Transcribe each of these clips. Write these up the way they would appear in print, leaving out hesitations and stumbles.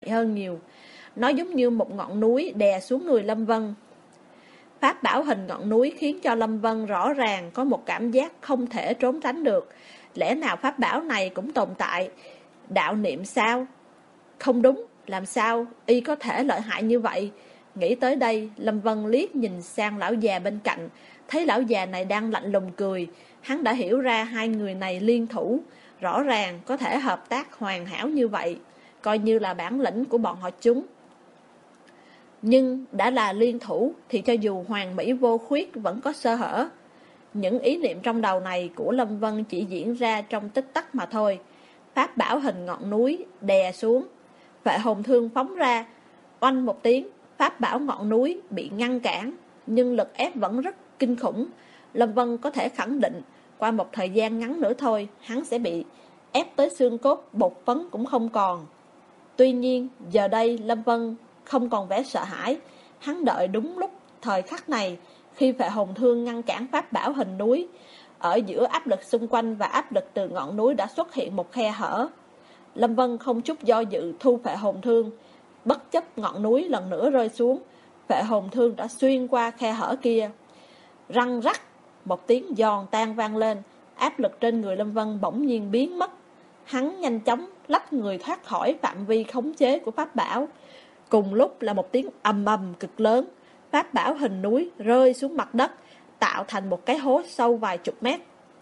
hơn nhiều. Nó giống như một ngọn núi đè xuống người Lâm Vân. Pháp bảo hình ngọn núi khiến cho Lâm Vân rõ ràng có một cảm giác không thể trốn tránh được. Lẽ nào pháp bảo này cũng tồn tại đạo niệm sao? Không đúng, làm sao y có thể lợi hại như vậy? Nghĩ tới đây, Lâm Vân liếc nhìn sang lão già bên cạnh, thấy lão già này đang lạnh lùng cười. Hắn đã hiểu ra hai người này liên thủ, rõ ràng có thể hợp tác hoàn hảo như vậy, coi như là bản lĩnh của bọn họ chúng. Nhưng đã là liên thủ thì cho dù hoàn mỹ vô khuyết vẫn có sơ hở. Những ý niệm trong đầu này của Lâm Vân chỉ diễn ra trong tích tắc mà thôi. Pháp bảo hình ngọn núi đè xuống, Vệ hồn thương phóng ra, oanh một tiếng, pháp bảo ngọn núi bị ngăn cản, nhưng lực ép vẫn rất kinh khủng. Lâm Vân có thể khẳng định, qua một thời gian ngắn nữa thôi, hắn sẽ bị ép tới xương cốt, bột phấn cũng không còn. Tuy nhiên, giờ đây Lâm Vân không còn vẻ sợ hãi. Hắn đợi đúng lúc thời khắc này, khi Vệ hồn thương ngăn cản pháp bảo hình núi, ở giữa áp lực xung quanh và áp lực từ ngọn núi đã xuất hiện một khe hở. Lâm Vân không chút do dự thu Vệ hồn thương, bất chấp ngọn núi lần nữa rơi xuống, Vệ hồn thương đã xuyên qua khe hở kia. Răng rắc, một tiếng giòn tan vang lên, áp lực trên người Lâm Vân bỗng nhiên biến mất. Hắn nhanh chóng lách người thoát khỏi phạm vi khống chế của pháp bảo. Cùng lúc là một tiếng ầm ầm cực lớn, pháp bảo hình núi rơi xuống mặt đất, tạo thành một cái hố sâu vài chục mét.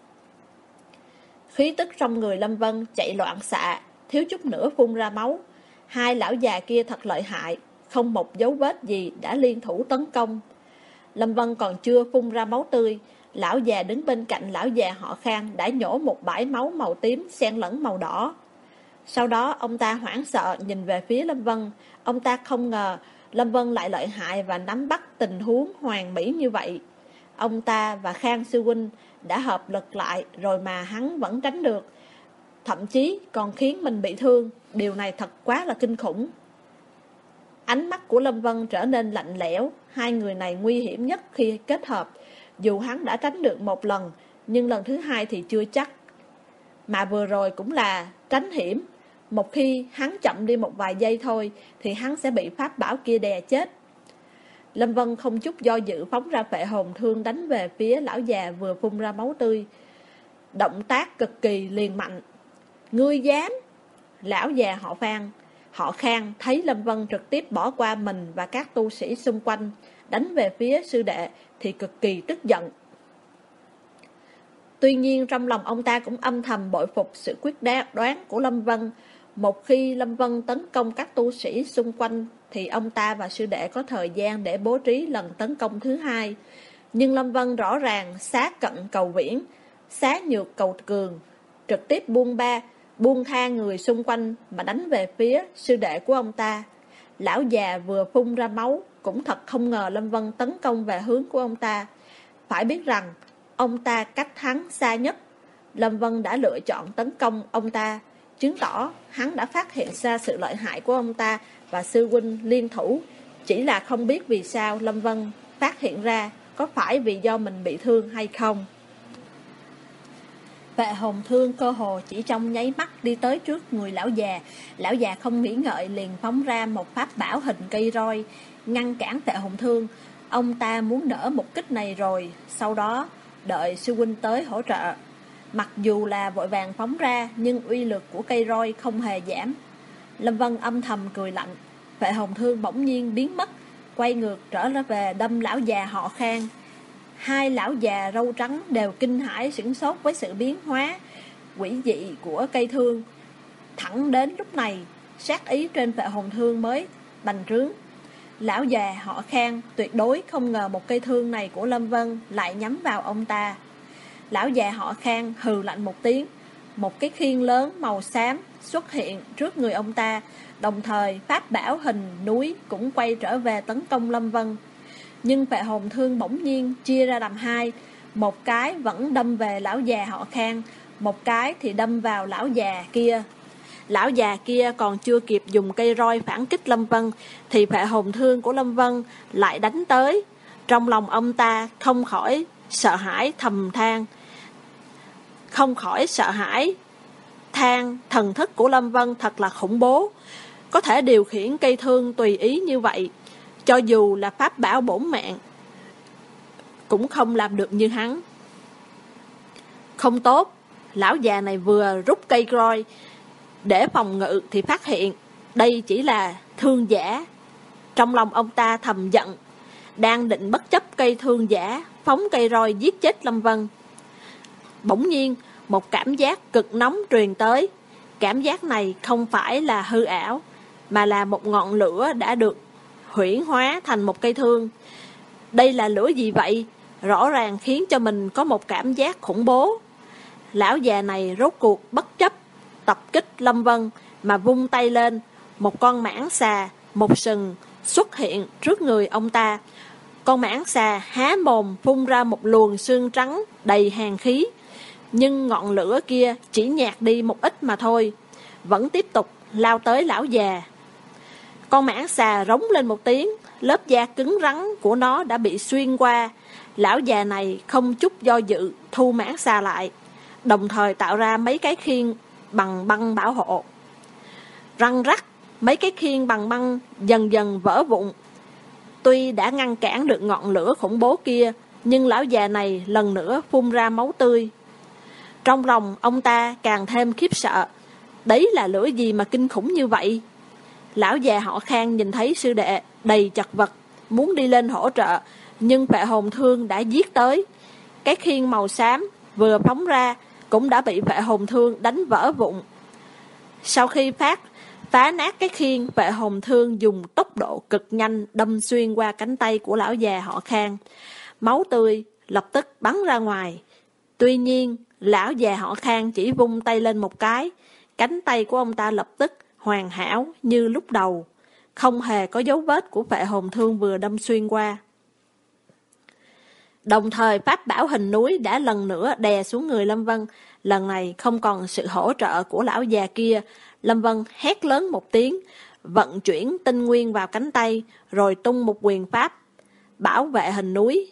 Khí tức trong người Lâm Vân chạy loạn xạ, thiếu chút nữa phun ra máu. Hai lão già kia thật lợi hại, không một dấu vết gì đã liên thủ tấn công. Lâm Vân còn chưa phun ra máu tươi, lão già đứng bên cạnh lão già họ Khang đã nhổ một bãi máu màu tím xen lẫn màu đỏ. Sau đó ông ta hoảng sợ nhìn về phía Lâm Vân. Ông ta không ngờ Lâm Vân lại lợi hại và nắm bắt tình huống hoàn mỹ như vậy. Ông ta và Khang sư huynh đã hợp lực lại rồi mà hắn vẫn tránh được, thậm chí còn khiến mình bị thương. Điều này thật quá là kinh khủng. Ánh mắt của Lâm Vân trở nên lạnh lẽo. Hai người này nguy hiểm nhất khi kết hợp. Dù hắn đã tránh được một lần, nhưng lần thứ hai thì chưa chắc. Mà vừa rồi cũng là tránh hiểm. Một khi hắn chậm đi một vài giây thôi thì hắn sẽ bị pháp bảo kia đè chết. Lâm Vân không chút do dự phóng ra Vệ hồn thương đánh về phía lão già vừa phun ra máu tươi. Động tác cực kỳ liền mạnh. Ngươi dám? Lão già họ Khang thấy Lâm Vân trực tiếp bỏ qua mình và các tu sĩ xung quanh, đánh về phía sư đệ thì cực kỳ tức giận. Tuy nhiên trong lòng ông ta cũng âm thầm bội phục sự quyết đoán của Lâm Vân. Một khi Lâm Vân tấn công các tu sĩ xung quanh thì ông ta và sư đệ có thời gian để bố trí lần tấn công thứ hai. Nhưng Lâm Vân rõ ràng xá cận cầu viễn, xá nhược cầu cường, trực tiếp buông tha người xung quanh mà đánh về phía sư đệ của ông ta. Lão già vừa phun ra máu cũng thật không ngờ Lâm Vân tấn công về hướng của ông ta. Phải biết rằng ông ta cách hắn xa nhất. Lâm Vân đã lựa chọn tấn công ông ta, chứng tỏ hắn đã phát hiện ra sự lợi hại của ông ta và sư huynh liên thủ. Chỉ là không biết vì sao Lâm Vân phát hiện ra, có phải vì do mình bị thương hay không. Vệ hồn thương cơ hồ chỉ trong nháy mắt đi tới trước người lão già. Lão già không nghĩ ngợi liền phóng ra một pháp bảo hình cây roi ngăn cản vệ hồn thương. Ông ta muốn đỡ một kích này rồi, sau đó đợi sư huynh tới hỗ trợ. Mặc dù là vội vàng phóng ra, nhưng uy lực của cây roi không hề giảm. Lâm Vân âm thầm cười lạnh. Vệ hồn thương bỗng nhiên biến mất, quay ngược trở về đâm lão già họ Khang. Hai lão già râu trắng đều kinh hãi sửng sốt với sự biến hóa quỷ dị của cây thương. Thẳng đến lúc này, sát ý trên vệ hồn thương mới bành trướng. Lão già họ Khang tuyệt đối không ngờ một cây thương này của Lâm Vân lại nhắm vào ông ta. Lão già họ Khang hừ lạnh một tiếng, một cái khiên lớn màu xám xuất hiện trước người ông ta, đồng thời pháp bảo hình núi cũng quay trở về tấn công Lâm Vân. Nhưng vệ hồn thương bỗng nhiên chia ra làm hai, một cái vẫn đâm về lão già họ Khang, một cái thì đâm vào lão già kia. Lão già kia còn chưa kịp dùng cây roi phản kích Lâm Vân thì vệ hồn thương của Lâm Vân lại đánh tới. Trong lòng ông ta không khỏi sợ hãi than thần thức của Lâm Vân thật là khủng bố. có thể điều khiển cây thương tùy ý như vậy, cho dù là pháp bảo bổn mạng, cũng không làm được như hắn. Không tốt, lão già này vừa rút cây roi để phòng ngự thì phát hiện đây chỉ là thương giả. Trong lòng ông ta thầm giận, đang định bất chấp cây thương giả, phóng cây roi giết chết Lâm Vân. Bỗng nhiên, một cảm giác cực nóng truyền tới. Cảm giác này không phải là hư ảo, mà là một ngọn lửa đã được huyễn hóa thành một cây thương. Đây là lửa gì vậy? Rõ ràng khiến cho mình có một cảm giác khủng bố. Lão già này rốt cuộc bất chấp tập kích Lâm Vân mà vung tay lên, một con mãng xà, một sừng xuất hiện trước người ông ta. Con mãng xà há mồm phun ra một luồng xương trắng đầy hàn khí, nhưng ngọn lửa kia chỉ nhạt đi một ít mà thôi, vẫn tiếp tục lao tới lão già. Con mãng xà rống lên một tiếng, lớp da cứng rắn của nó đã bị xuyên qua. Lão già này không chút do dự thu mãng xà lại, đồng thời tạo ra mấy cái khiên bằng băng bảo hộ. Răng rắc, mấy cái khiên bằng băng dần dần vỡ vụn. Tuy đã ngăn cản được ngọn lửa khủng bố kia, nhưng lão già này lần nữa phun ra máu tươi. Trong lòng ông ta càng thêm khiếp sợ. Đấy là lửa gì mà kinh khủng như vậy? Lão già họ Khang nhìn thấy sư đệ đầy chật vật, muốn đi lên hỗ trợ, nhưng Phệ Hồn Thương đã giết tới. Cái khiên màu xám vừa phóng ra cũng đã bị Phệ Hồn Thương đánh vỡ vụn. Sau khi phá nát cái khiên, Phệ Hồn Thương dùng tốc độ cực nhanh đâm xuyên qua cánh tay của lão già họ Khang. Máu tươi lập tức bắn ra ngoài. Tuy nhiên, lão già họ Khang chỉ vung tay lên một cái, cánh tay của ông ta lập tức hoàn hảo như lúc đầu, không hề có dấu vết của Phệ Hồn Thương vừa đâm xuyên qua. Đồng thời pháp bảo hình núi đã lần nữa đè xuống người Lâm Vân. Lần này không còn sự hỗ trợ của lão già kia. Lâm Vân hét lớn một tiếng, vận chuyển tinh nguyên vào cánh tay, rồi tung một quyền pháp bảo vệ hình núi.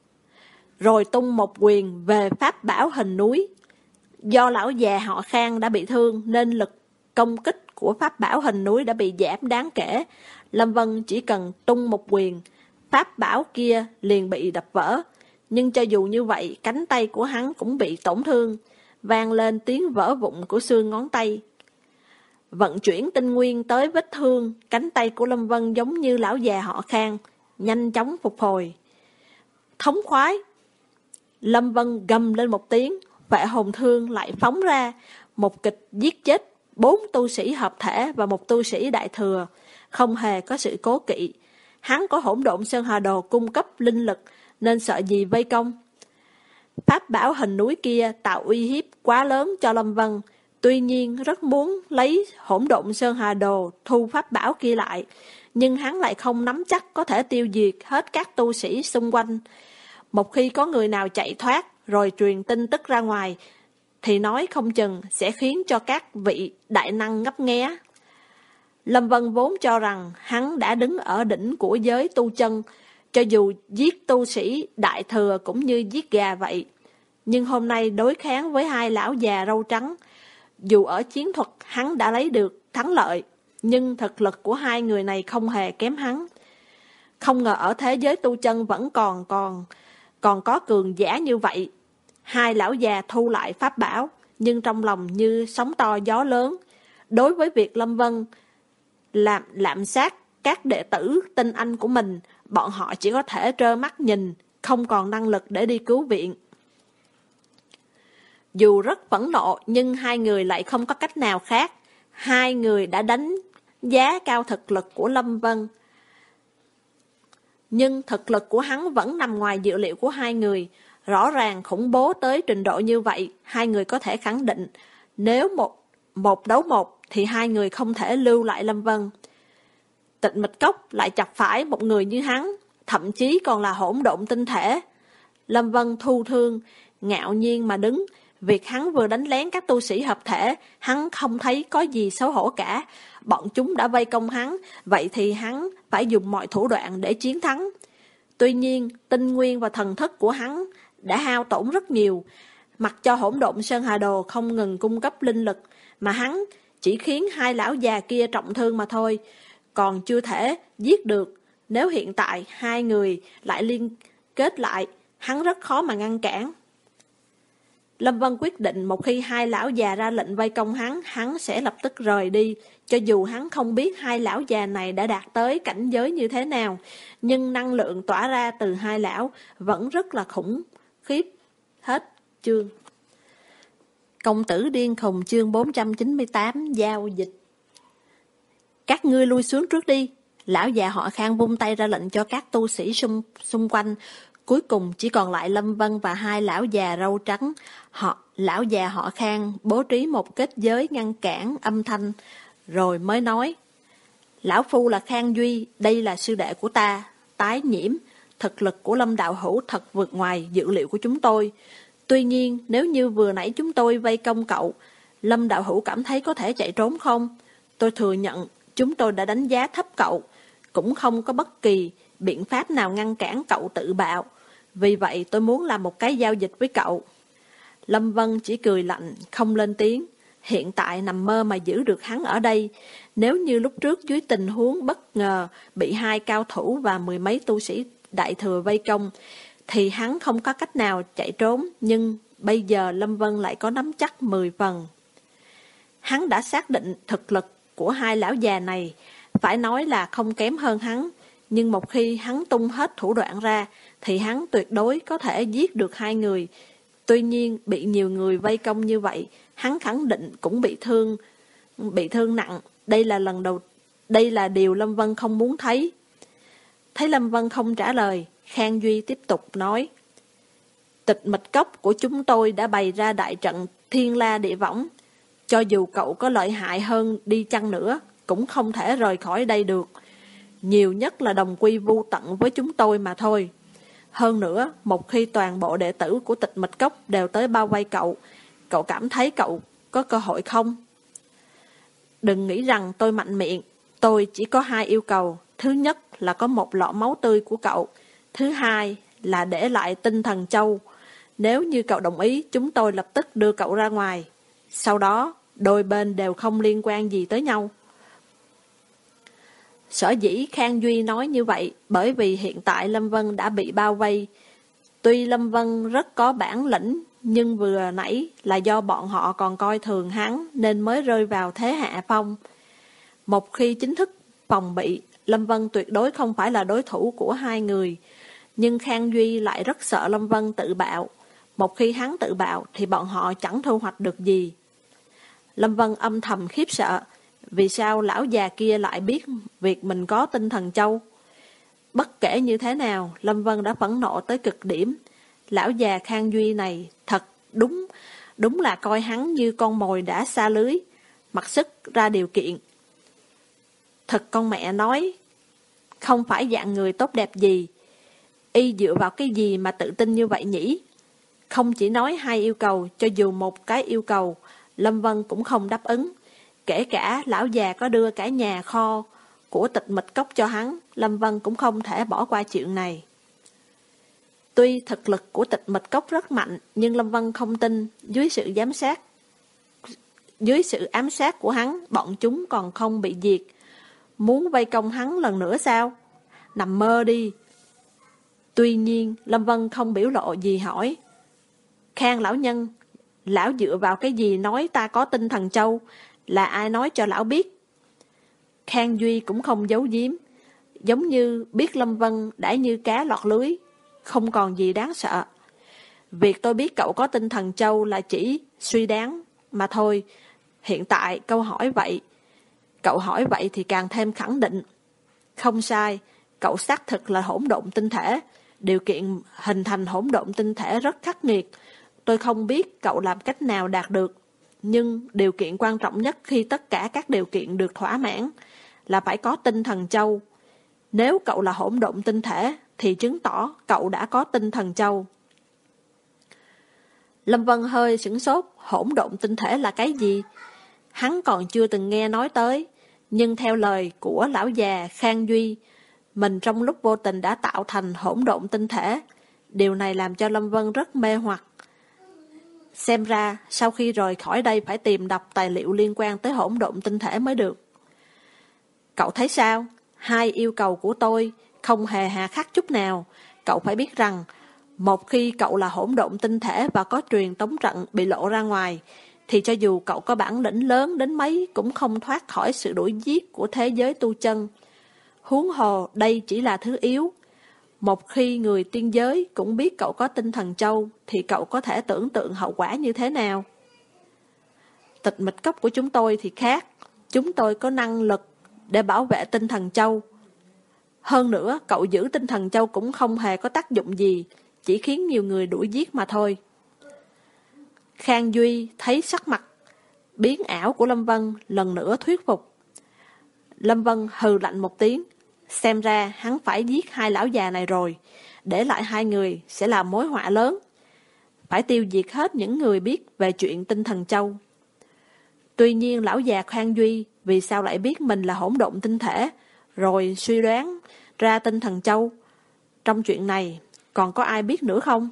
Về pháp bảo hình núi. Do lão già họ Khang đã bị thương nên lực công kích của pháp bảo hình núi đã bị giảm đáng kể. Lâm Vân chỉ cần tung một quyền, pháp bảo kia liền bị đập vỡ. Nhưng cho dù như vậy, cánh tay của hắn cũng bị tổn thương, vang lên tiếng vỡ vụn của xương ngón tay. Vận chuyển tinh nguyên tới vết thương, cánh tay của Lâm Vân giống như lão già họ Khang, nhanh chóng phục hồi. Thống khoái! Lâm Vân gầm lên một tiếng, Phệ Hồn Thương lại phóng ra, một kích giết chết 4 tu sĩ hợp thể và một tu sĩ đại thừa, không hề có sự cố kỵ. Hắn có Hỗn Độn Sơn Hà Đồ cung cấp linh lực, nên sợ gì vây công. Pháp bảo hình núi kia tạo uy hiếp quá lớn cho Lâm Vân, tuy nhiên rất muốn lấy Hỗn Độn Sơn Hà Đồ thu pháp bảo kia lại, nhưng hắn lại không nắm chắc có thể tiêu diệt hết các tu sĩ xung quanh. Một khi có người nào chạy thoát rồi truyền tin tức ra ngoài, thì nói không chừng sẽ khiến cho các vị đại năng ngấp nghé. Lâm Vân vốn cho rằng hắn đã đứng ở đỉnh của giới tu chân, cho dù giết tu sĩ đại thừa cũng như giết gà vậy. Nhưng hôm nay đối kháng với hai lão già râu trắng, dù ở chiến thuật hắn đã lấy được thắng lợi, nhưng thực lực của hai người này không hề kém hắn. Không ngờ ở thế giới tu chân vẫn còn có cường giả như vậy. Hai lão già thu lại pháp bảo, nhưng trong lòng như sóng to gió lớn. Đối với việc Lâm Vân lạm sát các đệ tử tinh anh của mình, bọn họ chỉ có thể trơ mắt nhìn, không còn năng lực để đi cứu viện. Dù rất phẫn nộ, nhưng hai người lại không có cách nào khác. Hai người đã đánh giá cao thực lực của Lâm Vân, nhưng thực lực của hắn vẫn nằm ngoài dự liệu của hai người. Rõ ràng khủng bố tới trình độ như vậy, hai người có thể khẳng định, nếu một đấu một thì hai người không thể lưu lại Lâm Vân. Tịch Mịch Cốc lại chọc phải một người như hắn, thậm chí còn là hỗn độn tinh thể. Lâm Vân thu thương, ngạo nhiên mà đứng. Việc hắn vừa đánh lén các tu sĩ hợp thể, hắn không thấy có gì xấu hổ cả. Bọn chúng đã vây công hắn, vậy thì hắn phải dùng mọi thủ đoạn để chiến thắng. Tuy nhiên, tinh nguyên và thần thức của hắn đã hao tổn rất nhiều. Mặc cho Hỗn Độn Sơn Hà Đồ không ngừng cung cấp linh lực, mà hắn chỉ khiến hai lão già kia trọng thương mà thôi, còn chưa thể giết được. Nếu hiện tại hai người lại liên kết lại, hắn rất khó mà ngăn cản. Lâm Vân quyết định một khi hai lão già ra lệnh vây công hắn sẽ lập tức rời đi. Cho dù hắn không biết hai lão già này đã đạt tới cảnh giới như thế nào, nhưng năng lượng tỏa ra từ hai lão vẫn rất là khủng khiếp. Hết chương. Công tử điên khùng chương 498 giao dịch. Các ngươi lui xuống trước đi. Lão già họ Khang vung tay ra lệnh cho các tu sĩ xung quanh. Cuối cùng chỉ còn lại Lâm Vân và hai lão già râu trắng. Lão già họ Khang bố trí một kết giới ngăn cản âm thanh, rồi mới nói: Lão phu là Khang Duy, đây là sư đệ của ta, Tái Nhiễm. Thực lực của Lâm đạo hữu thật vượt ngoài dự liệu của chúng tôi. Tuy nhiên, nếu như vừa nãy chúng tôi vây công cậu, Lâm đạo hữu cảm thấy có thể chạy trốn không? Tôi thừa nhận, chúng tôi đã đánh giá thấp cậu, cũng không có bất kỳ biện pháp nào ngăn cản cậu tự bạo. Vì vậy tôi muốn làm một cái giao dịch với cậu. Lâm Vân chỉ cười lạnh, không lên tiếng. Hiện tại nằm mơ mà giữ được hắn ở đây. Nếu như lúc trước dưới tình huống bất ngờ bị hai cao thủ và mười mấy tu sĩ đại thừa vây công, thì hắn không có cách nào chạy trốn, nhưng bây giờ Lâm Vân lại có nắm chắc 10 phần. Hắn đã xác định thực lực của hai lão già này, phải nói là không kém hơn hắn, nhưng một khi hắn tung hết thủ đoạn ra, thì hắn tuyệt đối có thể giết được hai người. Tuy nhiên, bị nhiều người vây công như vậy, hắn khẳng định cũng bị thương nặng. Đây là điều Lâm Vân không muốn thấy. Thấy Lâm Vân không trả lời, Khang Duy tiếp tục nói: Tịch mịch cốc của chúng tôi đã bày ra đại trận thiên la địa võng. Cho dù cậu có lợi hại hơn đi chăng nữa, cũng không thể rời khỏi đây được. Nhiều nhất là đồng quy vu tận với chúng tôi mà thôi. Hơn nữa, một khi toàn bộ đệ tử của tịch mịch cốc đều tới bao vây cậu, cậu cảm thấy cậu có cơ hội không? Đừng nghĩ rằng tôi mạnh miệng, tôi chỉ có hai yêu cầu. Thứ nhất là có một lọ máu tươi của cậu. Thứ hai là để lại tinh thần châu. Nếu như cậu đồng ý, chúng tôi lập tức đưa cậu ra ngoài. Sau đó, đôi bên đều không liên quan gì tới nhau. Sở dĩ Khang Duy nói như vậy, bởi vì hiện tại Lâm Vân đã bị bao vây. Tuy Lâm Vân rất có bản lĩnh, nhưng vừa nãy là do bọn họ còn coi thường hắn, nên mới rơi vào thế hạ phong. Một khi chính thức phòng bị, Lâm Vân tuyệt đối không phải là đối thủ của hai người. Nhưng Khang Duy lại rất sợ Lâm Vân tự bạo. Một khi hắn tự bạo thì bọn họ chẳng thu hoạch được gì. Lâm Vân âm thầm khiếp sợ. Vì sao lão già kia lại biết việc mình có tinh thần châu? Bất kể như thế nào, Lâm Vân đã phẫn nộ tới cực điểm. Lão già Khang Duy này thật đúng là coi hắn như con mồi đã xa lưới, mặc sức ra điều kiện. Thật con mẹ nói, không phải dạng người tốt đẹp gì. Y dựa vào cái gì mà tự tin như vậy nhỉ? Không chỉ nói hai yêu cầu, cho dù một cái yêu cầu, Lâm Vân cũng không đáp ứng. Kể cả lão già có đưa cả nhà kho của tịch mịch cốc cho hắn, Lâm Vân cũng không thể bỏ qua chuyện này. Tuy thực lực của tịch mịch cốc rất mạnh, nhưng Lâm Vân không tin dưới sự ám sát của hắn, bọn chúng còn không bị diệt. Muốn vây công hắn lần nữa sao? Nằm mơ đi. Tuy nhiên, Lâm Vân không biểu lộ gì hỏi: Khang lão nhân, lão dựa vào cái gì nói ta có tinh thần châu? Là ai nói cho lão biết? Khang Duy cũng không giấu giếm, giống như biết Lâm Vân đã như cá lọt lưới, không còn gì đáng sợ. Việc tôi biết cậu có tinh thần châu là chỉ suy đoán mà thôi. Hiện tại cậu hỏi vậy thì càng thêm khẳng định. Không sai, cậu xác thực là hỗn độn tinh thể. Điều kiện hình thành hỗn độn tinh thể rất khắc nghiệt. Tôi không biết cậu làm cách nào đạt được. Nhưng điều kiện quan trọng nhất khi tất cả các điều kiện được thỏa mãn là phải có tinh thần châu. Nếu cậu là hỗn độn tinh thể thì chứng tỏ cậu đã có tinh thần châu. Lâm Vân hơi sửng sốt, hỗn độn tinh thể là cái gì? Hắn còn chưa từng nghe nói tới, nhưng theo lời của lão già Khang Duy, mình trong lúc vô tình đã tạo thành hỗn độn tinh thể. Điều này làm cho Lâm Vân rất mê hoặc. Xem ra sau khi rời khỏi đây phải tìm đọc tài liệu liên quan tới hỗn độn tinh thể mới được. Cậu thấy sao? Hai yêu cầu của tôi không hề hà khắc chút nào. Cậu phải biết rằng, một khi cậu là hỗn độn tinh thể và có truyền tống trận bị lộ ra ngoài, thì cho dù cậu có bản lĩnh lớn đến mấy cũng không thoát khỏi sự đuổi giết của thế giới tu chân. Huống hồ đây chỉ là thứ yếu. Một khi người tiên giới cũng biết cậu có tinh thần châu, thì cậu có thể tưởng tượng hậu quả như thế nào? Tịch mịch cốc của chúng tôi thì khác. Chúng tôi có năng lực để bảo vệ tinh thần châu. Hơn nữa, cậu giữ tinh thần châu cũng không hề có tác dụng gì, chỉ khiến nhiều người đuổi giết mà thôi. Khang Duy thấy sắc mặt biến ảo của Lâm Vân lần nữa thuyết phục. Lâm Vân hừ lạnh một tiếng, xem ra hắn phải giết hai lão già này rồi, để lại hai người sẽ là mối họa lớn. Phải tiêu diệt hết những người biết về chuyện tinh thần châu. Tuy nhiên lão già Khang Duy vì sao lại biết mình là hỗn độn tinh thể, rồi suy đoán ra tinh thần châu? Trong chuyện này còn có ai biết nữa không?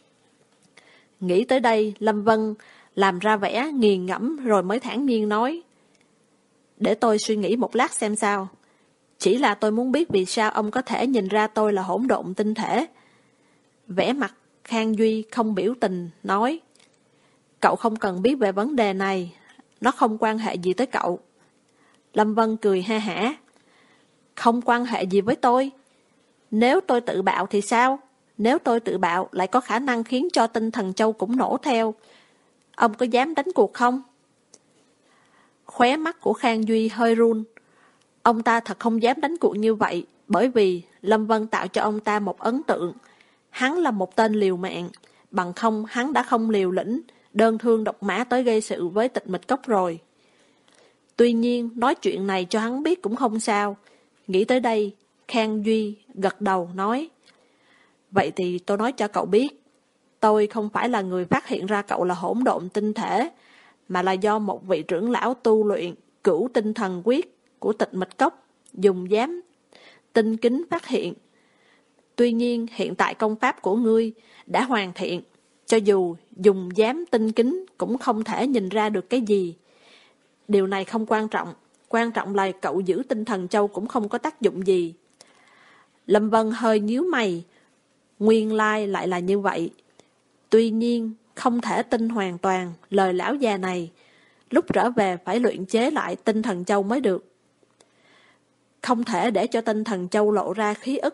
Nghĩ tới đây, Lâm Vân làm ra vẻ nghiền ngẫm rồi mới thản nhiên nói: để tôi suy nghĩ một lát xem sao. Chỉ là tôi muốn biết vì sao ông có thể nhìn ra tôi là hỗn độn tinh thể. Vẻ mặt Khang Duy không biểu tình, nói: cậu không cần biết về vấn đề này, nó không quan hệ gì tới cậu. Lâm Vân cười ha hả: không quan hệ gì với tôi? Nếu tôi tự bạo thì sao? Nếu tôi tự bạo lại có khả năng khiến cho tinh thần châu cũng nổ theo. Ông có dám đánh cuộc không? Khóe mắt của Khang Duy hơi run. Ông ta thật không dám đánh cuộc như vậy, bởi vì Lâm Vân tạo cho ông ta một ấn tượng. Hắn là một tên liều mạng, bằng không hắn đã không liều lĩnh, đơn thương độc mã tới gây sự với Tịch Mịch Cốc rồi. Tuy nhiên, nói chuyện này cho hắn biết cũng không sao. Nghĩ tới đây, Khang Duy gật đầu nói: vậy thì tôi nói cho cậu biết, tôi không phải là người phát hiện ra cậu là hỗn độn tinh thể, mà là do một vị trưởng lão tu luyện Cửu Tinh Thần Quyết của Tịch Mịch Cốc dùng giám tinh kính phát hiện. Tuy nhiên hiện tại công pháp của ngươi đã hoàn thiện, cho dù dùng giám tinh kính cũng không thể nhìn ra được cái gì. Điều này không quan trọng, quan trọng là cậu giữ tinh thần châu cũng không có tác dụng gì. Lâm Vân hơi nhíu mày, nguyên lai lại là như vậy. Tuy nhiên không thể tin hoàn toàn lời lão già này, lúc trở về phải luyện chế lại tinh thần châu mới được. Không thể để cho tinh thần châu lộ ra khí ức.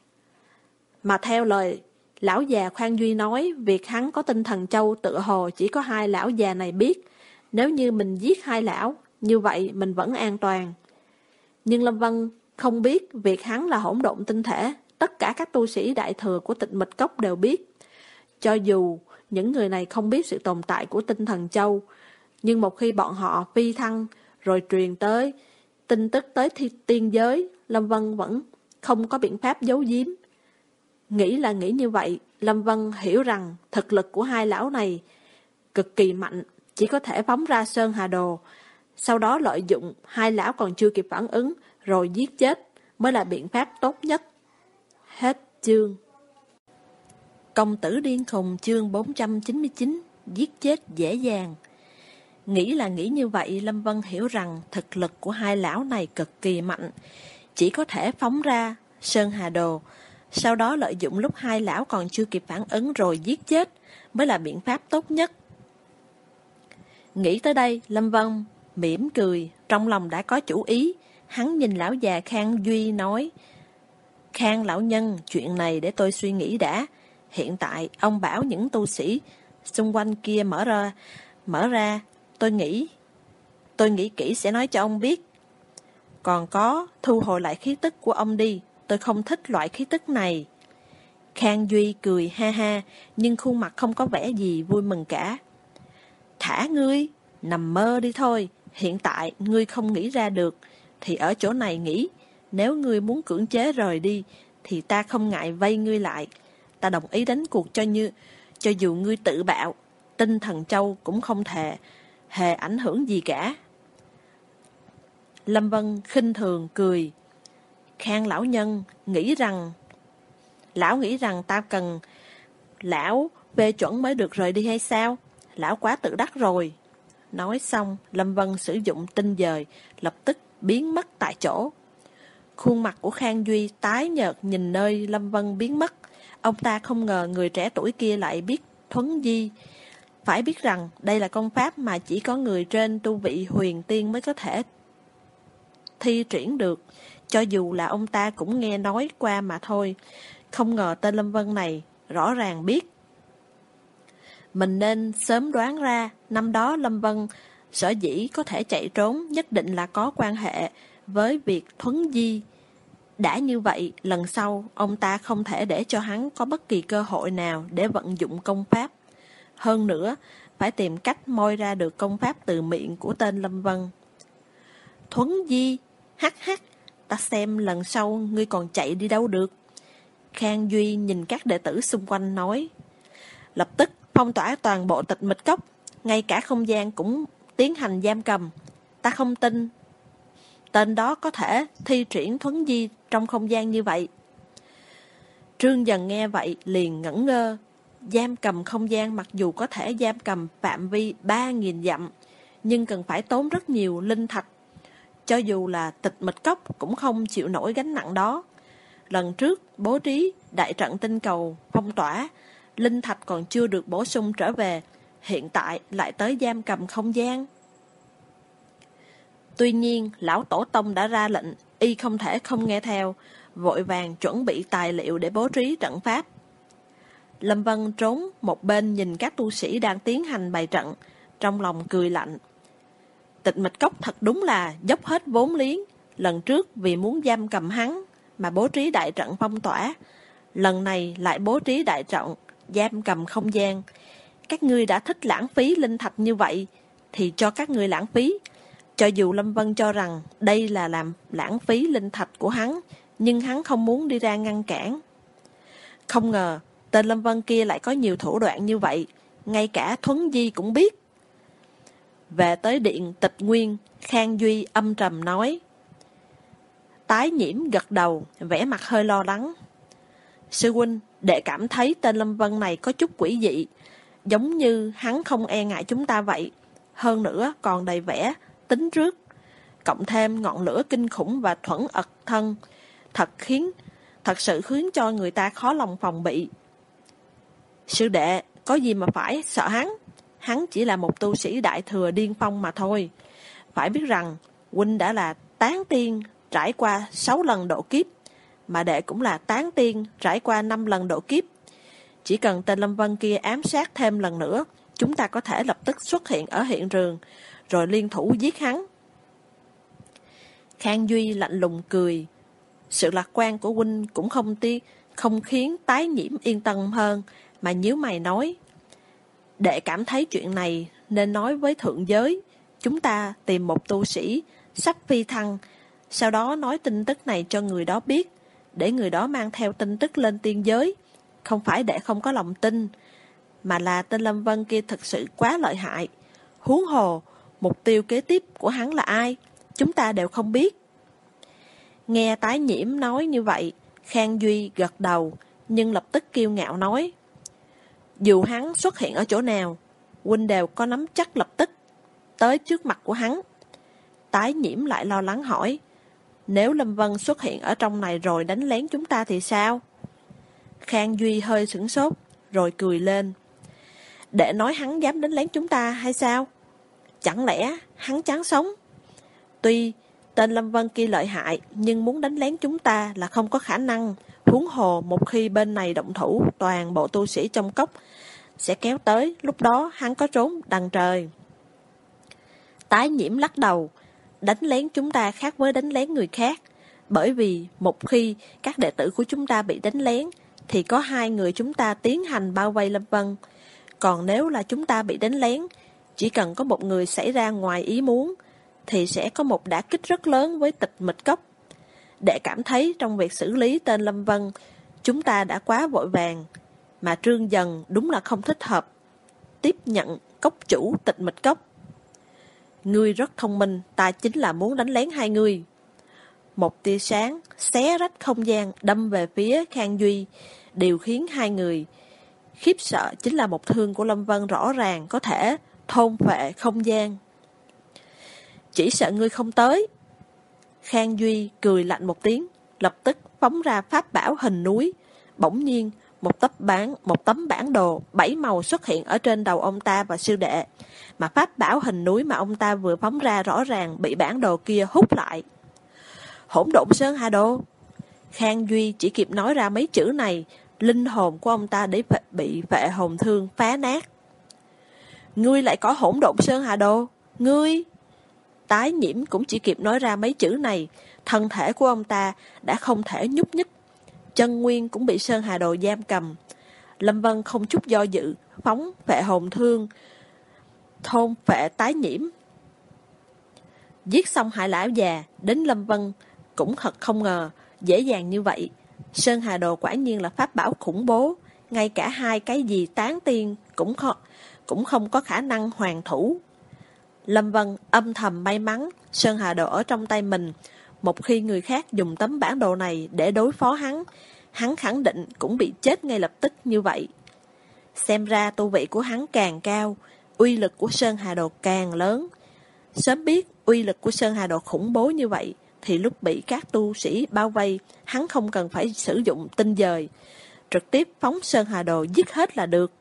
Mà theo lời lão già Khoan Duy nói, việc hắn có tinh thần châu tựa hồ chỉ có hai lão già này biết. Nếu như mình giết hai lão, như vậy mình vẫn an toàn. Nhưng Lâm Vân không biết việc hắn là hỗn độn tinh thể, tất cả các tu sĩ đại thừa của Tịch Mịch Cốc đều biết. Cho dù những người này không biết sự tồn tại của tinh thần châu, nhưng một khi bọn họ phi thăng rồi truyền tới tin tức tới tiên giới, Lâm Vân vẫn không có biện pháp giấu giếm. Nghĩ là nghĩ như vậy, Lâm Vân hiểu rằng thực lực của hai lão này cực kỳ mạnh, chỉ có thể phóng ra Sơn Hà Đồ, sau đó lợi dụng hai lão còn chưa kịp phản ứng rồi giết chết mới là biện pháp tốt nhất. Hết chương. Công tử điên khùng chương 499, giết chết dễ dàng. Nghĩ là nghĩ như vậy, Lâm Vân hiểu rằng thực lực của hai lão này cực kỳ mạnh, chỉ có thể phóng ra Sơn Hà Đồ, sau đó lợi dụng lúc hai lão còn chưa kịp phản ứng rồi giết chết mới là biện pháp tốt nhất. Nghĩ tới đây, Lâm Vân mỉm cười, trong lòng đã có chủ ý. Hắn nhìn lão già Khang Duy nói: Khang lão nhân, chuyện này để tôi suy nghĩ đã. Hiện tại ông bảo những tu sĩ xung quanh kia mở ra, tôi nghĩ kỹ sẽ nói cho ông biết. Còn có, thu hồi lại khí tức của ông đi, tôi không thích loại khí tức này. Khang Duy cười ha ha, nhưng khuôn mặt không có vẻ gì vui mừng cả. Thả ngươi, nằm mơ đi thôi, hiện tại ngươi không nghĩ ra được, thì ở chỗ này nghĩ, nếu ngươi muốn cưỡng chế rời đi, thì ta không ngại vây ngươi lại. Ta đồng ý đánh cuộc cho dù ngươi tự bạo, tinh thần châu cũng không hề ảnh hưởng gì cả. Lâm Vân khinh thường cười. Khang lão nhân lão nghĩ rằng ta cần lão phê chuẩn mới được rời đi hay sao? lão quá tự đắc rồi. Nói xong, Lâm Vân sử dụng tinh dời, lập tức biến mất tại chỗ. Khuôn mặt của Khang Duy tái nhợt nhìn nơi Lâm Vân biến mất. Ông ta không ngờ người trẻ tuổi kia lại biết thuấn di. Phải biết rằng đây là công pháp mà chỉ có người trên tu vị huyền tiên mới có thể thi triển được. Cho dù là ông ta cũng nghe nói qua mà thôi. Không ngờ tên Lâm Vân này rõ ràng biết. Mình nên sớm đoán ra, năm đó Lâm Vân sở dĩ có thể chạy trốn nhất định là có quan hệ với việc thuấn di. Đã như vậy, lần sau ông ta không thể để cho hắn có bất kỳ cơ hội nào để vận dụng công pháp. Hơn nữa, phải tìm cách moi ra được công pháp từ miệng của tên Lâm Vân. Thuấn di, hắc, ta xem lần sau ngươi còn chạy đi đâu được. Khang Duy nhìn các đệ tử xung quanh nói. Lập tức phong tỏa toàn bộ Tịch Mịch Cốc, ngay cả không gian cũng tiến hành giam cầm. Ta không tin tên đó có thể thi triển thuấn di trong không gian như vậy. Trương Dần nghe vậy liền ngẩn ngơ. Giam cầm không gian mặc dù có thể giam cầm phạm vi 3.000 dặm, nhưng cần phải tốn rất nhiều linh thạch. Cho dù là Tịch Mịch Cốc cũng không chịu nổi gánh nặng đó. Lần trước bố trí đại trận tinh cầu phong tỏa, linh thạch còn chưa được bổ sung trở về, hiện tại lại tới giam cầm không gian. Tuy nhiên, lão tổ tông đã ra lệnh, y không thể không nghe theo, vội vàng chuẩn bị tài liệu để bố trí trận pháp. Lâm Vân trốn một bên nhìn các tu sĩ đang tiến hành bày trận, trong lòng cười lạnh. Tịch Mịch Cốc thật đúng là dốc hết vốn liếng, lần trước vì muốn giam cầm hắn mà bố trí đại trận phong tỏa, lần này lại bố trí đại trận giam cầm không gian. Các ngươi đã thích lãng phí linh thạch như vậy, thì cho các ngươi lãng phí. Cho dù Lâm Vân cho rằng đây là làm lãng phí linh thạch của hắn, nhưng hắn không muốn đi ra ngăn cản. Không ngờ, tên Lâm Vân kia lại có nhiều thủ đoạn như vậy, ngay cả thuấn di cũng biết. Về tới điện Tịch Nguyên, Khang Duy âm trầm nói. Tái Nhiễm gật đầu, vẻ mặt hơi lo lắng. Sư huynh, đệ cảm thấy tên Lâm Vân này có chút quỷ dị, giống như hắn không e ngại chúng ta vậy. Hơn nữa còn đầy vẻ tính trước, cộng thêm ngọn lửa kinh khủng và thuẫn ật thân, thật sự khiến cho người ta khó lòng phòng bị. Sư đệ, có gì mà phải sợ hắn? Hắn chỉ là một tu sĩ đại thừa điên phong mà thôi. Phải biết rằng, huynh đã là tán tiên trải qua 6 lần độ kiếp, mà đệ cũng là tán tiên trải qua 5 lần độ kiếp. Chỉ cần tên Lâm Vân kia ám sát thêm lần nữa, chúng ta có thể lập tức xuất hiện ở hiện trường, rồi liên thủ giết hắn. Khang Duy lạnh lùng cười. Sự lạc quan của huynh cũng không khiến Tái Nhiễm yên tâm hơn, mà nhíu mày nói. Đệ cảm thấy chuyện này nên nói với thượng giới. Chúng ta tìm một tu sĩ sắp phi thăng, sau đó nói tin tức này cho người đó biết, để người đó mang theo tin tức lên tiên giới. Không phải đệ không có lòng tin, mà là tên Lâm Vân kia thực sự quá lợi hại. Huống hồ, mục tiêu kế tiếp của hắn là ai, chúng ta đều không biết. Nghe Tái Nhiễm nói như vậy, Khang Duy gật đầu, nhưng lập tức kiêu ngạo nói. Dù hắn xuất hiện ở chỗ nào, huynh đều có nắm chắc lập tức tới trước mặt của hắn. Tái Nhiễm lại lo lắng hỏi. Nếu Lâm Vân xuất hiện ở trong này rồi đánh lén chúng ta thì sao? Khang Duy hơi sửng sốt, rồi cười lên. Để nói hắn dám đánh lén chúng ta hay sao? Chẳng lẽ hắn chán sống? Tuy tên Lâm Vân kia lợi hại, nhưng muốn đánh lén chúng ta là không có khả năng. Huống hồ một khi bên này động thủ, toàn bộ tu sĩ trong cốc sẽ kéo tới, lúc đó hắn có trốn đằng trời. Tái Nhiễm lắc đầu. Đánh lén chúng ta khác với đánh lén người khác, bởi vì một khi các đệ tử của chúng ta bị đánh lén, thì có 2 người chúng ta tiến hành bao vây Lâm Vân. Còn nếu là chúng ta bị đánh lén, chỉ cần có một người xảy ra ngoài ý muốn, thì sẽ có một đả kích rất lớn với Tịch Mịch Cốc. Để cảm thấy trong việc xử lý tên Lâm Vân, chúng ta đã quá vội vàng, mà Trương Dần đúng là không thích hợp tiếp nhận cốc chủ Tịch Mịch Cốc. Ngươi rất thông minh, ta chính là muốn đánh lén 2 người. Một tia sáng xé rách không gian đâm về phía Khang Duy, điều khiến 2 người Khiếp sợ chính là một thương của Lâm Vân rõ ràng có thể thôn phệ không gian. Chỉ sợ ngươi không tới. Khang Duy cười lạnh một tiếng, lập tức phóng ra pháp bảo hình núi. Bỗng nhiên, một tấm bản đồ 7 màu xuất hiện ở trên đầu ông ta và sư đệ. Mà pháp bảo hình núi mà ông ta vừa phóng ra rõ ràng bị bản đồ kia hút lại. Hỗn độn Sơn Hà Đồ. Khang Duy chỉ kịp nói ra mấy chữ này, linh hồn của ông ta bị phệ hồn thương phá nát. Ngươi lại có hỗn độn Sơn Hà Đồ? Ngươi... Tái Nhiễm cũng chỉ kịp nói ra mấy chữ này, thân thể của ông ta đã không thể nhúc nhích. Chân nguyên cũng bị Sơn Hà Đồ giam cầm. Lâm Vân không chút do dự, phóng phệ hồn thương, thôn phệ Tái Nhiễm. Giết xong hai lão già, đến Lâm Vân cũng thật không ngờ, dễ dàng như vậy. Sơn Hà Đồ quả nhiên là pháp bảo khủng bố, ngay cả hai cái gì tán tiên cũng không có khả năng hoàn thủ. Lâm Vân âm thầm may mắn Sơn Hà Đồ ở trong tay mình. Một khi người khác dùng tấm bản đồ này để đối phó hắn khẳng định cũng bị chết ngay lập tức như vậy. Xem ra tu vị của hắn càng cao, uy lực của Sơn Hà Đồ càng lớn. Sớm biết uy lực của Sơn Hà Đồ khủng bố như vậy, thì lúc bị các tu sĩ bao vây, hắn không cần phải sử dụng tinh dời, trực tiếp phóng Sơn Hà Đồ giết hết là được.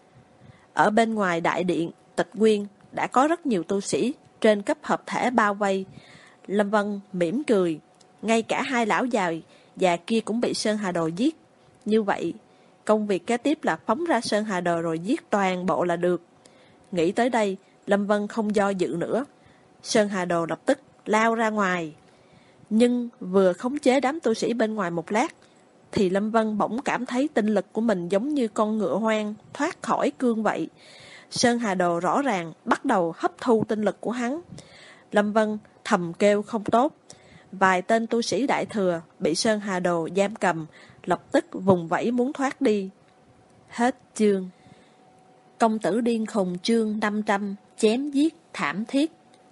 Ở bên ngoài đại điện Tịch Nguyên đã có rất nhiều tu sĩ trên cấp hợp thể bao vây. Lâm Vân mỉm cười, ngay cả hai lão già kia cũng bị Sơn Hà Đồ giết. Như vậy, công việc kế tiếp là phóng ra Sơn Hà Đồ rồi giết toàn bộ là được. Nghĩ tới đây, Lâm Vân không do dự nữa. Sơn Hà Đồ lập tức lao ra ngoài. Nhưng vừa khống chế đám tu sĩ bên ngoài một lát, thì Lâm Vân bỗng cảm thấy tinh lực của mình giống như con ngựa hoang thoát khỏi cương vậy. Sơn Hà Đồ rõ ràng bắt đầu hấp thu tinh lực của hắn. Lâm Vân thầm kêu không tốt. Vài tên tu sĩ đại thừa bị Sơn Hà Đồ giam cầm, lập tức vùng vẫy muốn thoát đi. Hết chương. Công tử điên khùng chương 500, chém giết thảm thiết.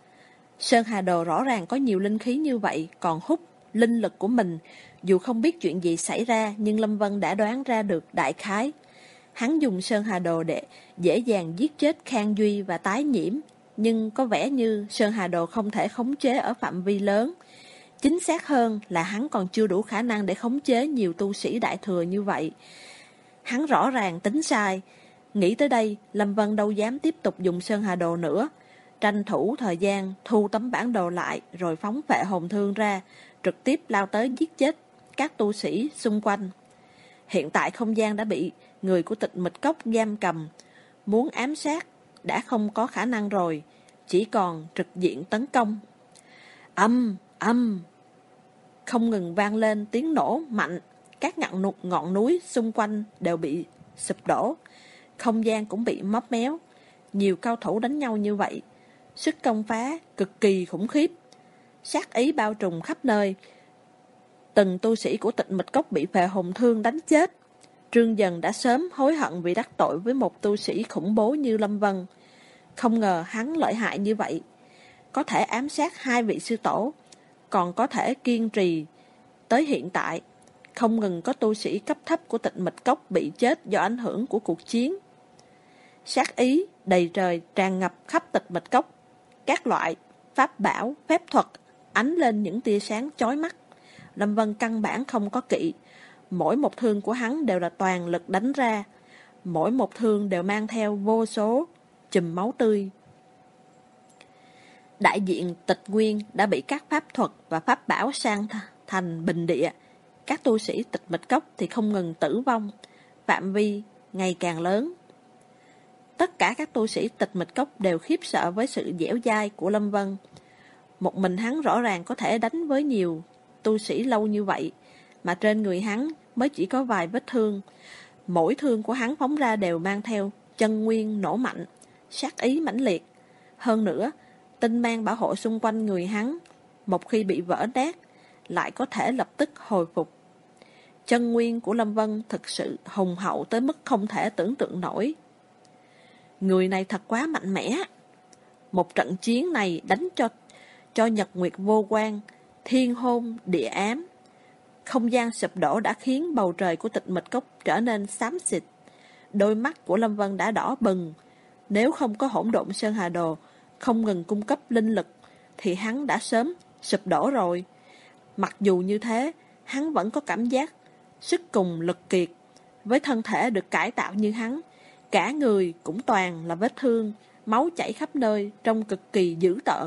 Sơn Hà Đồ rõ ràng có nhiều linh khí như vậy, còn hút linh lực của mình. Dù không biết chuyện gì xảy ra, nhưng Lâm Vân đã đoán ra được đại khái. Hắn dùng Sơn Hà Đồ để dễ dàng giết chết Khang Duy và Tái Nhiễm, nhưng có vẻ như Sơn Hà Đồ không thể khống chế ở phạm vi lớn. Chính xác hơn là hắn còn chưa đủ khả năng để khống chế nhiều tu sĩ đại thừa như vậy. Hắn rõ ràng tính sai. Nghĩ tới đây, Lâm Vân đâu dám tiếp tục dùng Sơn Hà Đồ nữa. Tranh thủ thời gian thu tấm bản đồ lại rồi phóng phệ hồn thương ra, trực tiếp lao tới giết chết các tu sĩ xung quanh. Hiện tại không gian đã bị người của Tịch Mịch Cốc giam cầm, muốn ám sát đã không có khả năng rồi, chỉ còn trực diện tấn công. Âm không ngừng vang lên tiếng nổ mạnh, các ngọn núi xung quanh đều bị sụp đổ, không gian cũng bị móp méo. Nhiều cao thủ đánh nhau như vậy, sức công phá cực kỳ khủng khiếp, sát ý bao trùm khắp nơi. Từng tu sĩ của Tịch Mịch Cốc bị phệ hồn thương đánh chết. Trương Dần đã sớm hối hận vì đắc tội với một tu sĩ khủng bố như Lâm Vân. Không ngờ hắn lợi hại như vậy, có thể ám sát hai vị sư tổ, còn có thể kiên trì tới hiện tại. Không ngừng có tu sĩ cấp thấp của Tịch Mịch Cốc bị chết do ảnh hưởng của cuộc chiến. Sát ý đầy trời tràn ngập khắp Tịch Mịch Cốc. Các loại pháp bảo, phép thuật ánh lên những tia sáng chói mắt. Lâm Vân căn bản không có kỵ. Mỗi một thương của hắn đều là toàn lực đánh ra. Mỗi một thương đều mang theo vô số chùm máu tươi. Đại diện Tịch Nguyên đã bị các pháp thuật và pháp bảo sang thành bình địa. Các tu sĩ Tịch Mịch Cốc thì không ngừng tử vong, phạm vi ngày càng lớn. Tất cả các tu sĩ Tịch Mịch Cốc đều khiếp sợ với sự dẻo dai của Lâm Vân. Một mình hắn rõ ràng có thể đánh với nhiều tu sĩ lâu như vậy, mà trên người hắn mới chỉ có vài vết thương. Mỗi thương của hắn phóng ra đều mang theo chân nguyên nổ mạnh, sát ý mãnh liệt. Hơn nữa, tinh mang bảo hộ xung quanh người hắn, một khi bị vỡ nát, lại có thể lập tức hồi phục. Chân nguyên của Lâm Vân thực sự hùng hậu tới mức không thể tưởng tượng nổi. Người này thật quá mạnh mẽ. Một trận chiến này đánh cho nhật nguyệt vô quang, thiên hôn địa ám. Không gian sụp đổ đã khiến bầu trời của Tịch Mịch Cốc trở nên xám xịt. Đôi mắt của Lâm Vân đã đỏ bừng. Nếu không có hỗn độn Sơn Hà Đồ không ngừng cung cấp linh lực thì hắn đã sớm sụp đổ rồi. Mặc dù như thế, hắn vẫn có cảm giác sức cùng lực kiệt. Với thân thể được cải tạo như hắn, cả người cũng toàn là vết thương, máu chảy khắp nơi, trông cực kỳ dữ tợn.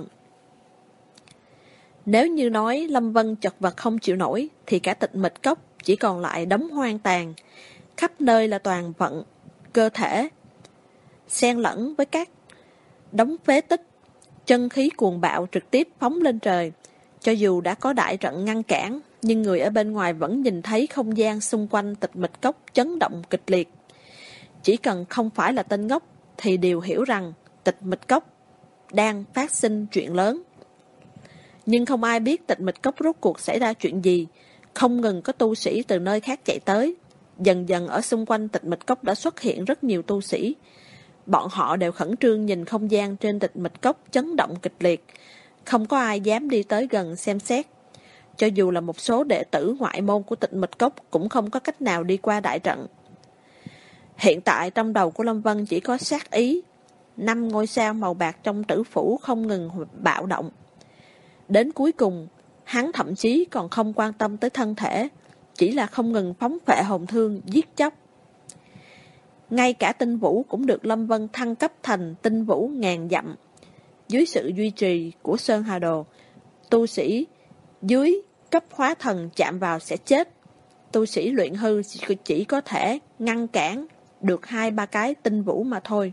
Nếu như nói Lâm Vân chật vật không chịu nổi, thì cả Tịch Mịch Cốc chỉ còn lại đống hoang tàn. Khắp nơi là toàn vận cơ thể, xen lẫn với các đống phế tích. Chân khí cuồng bạo trực tiếp phóng lên trời. Cho dù đã có đại trận ngăn cản, nhưng người ở bên ngoài vẫn nhìn thấy không gian xung quanh Tịch Mịch Cốc chấn động kịch liệt. Chỉ cần không phải là tên ngốc thì đều hiểu rằng Tịch Mịch Cốc đang phát sinh chuyện lớn. Nhưng không ai biết Tịch Mịch Cốc rốt cuộc xảy ra chuyện gì. Không ngừng có tu sĩ từ nơi khác chạy tới. Dần dần ở xung quanh Tịch Mịch Cốc đã xuất hiện rất nhiều tu sĩ. Bọn họ đều khẩn trương nhìn không gian trên Tịch Mịch Cốc chấn động kịch liệt. Không có ai dám đi tới gần xem xét. Cho dù là một số đệ tử ngoại môn của Tịch Mịch Cốc cũng không có cách nào đi qua đại trận. Hiện tại trong đầu của Lâm Vân chỉ có sát ý. 5 ngôi sao màu bạc trong tử phủ không ngừng bạo động. Đến cuối cùng, hắn thậm chí còn không quan tâm tới thân thể, chỉ là không ngừng phóng phệ hồn thương giết chóc. Ngay cả tinh vũ cũng được Lâm Vân thăng cấp thành tinh vũ ngàn dặm. Dưới sự duy trì của Sơn Hà Đồ, tu sĩ dưới cấp hóa thần chạm vào sẽ chết. Tu sĩ luyện hư chỉ có thể ngăn cản được 2-3 cái tinh vũ mà thôi.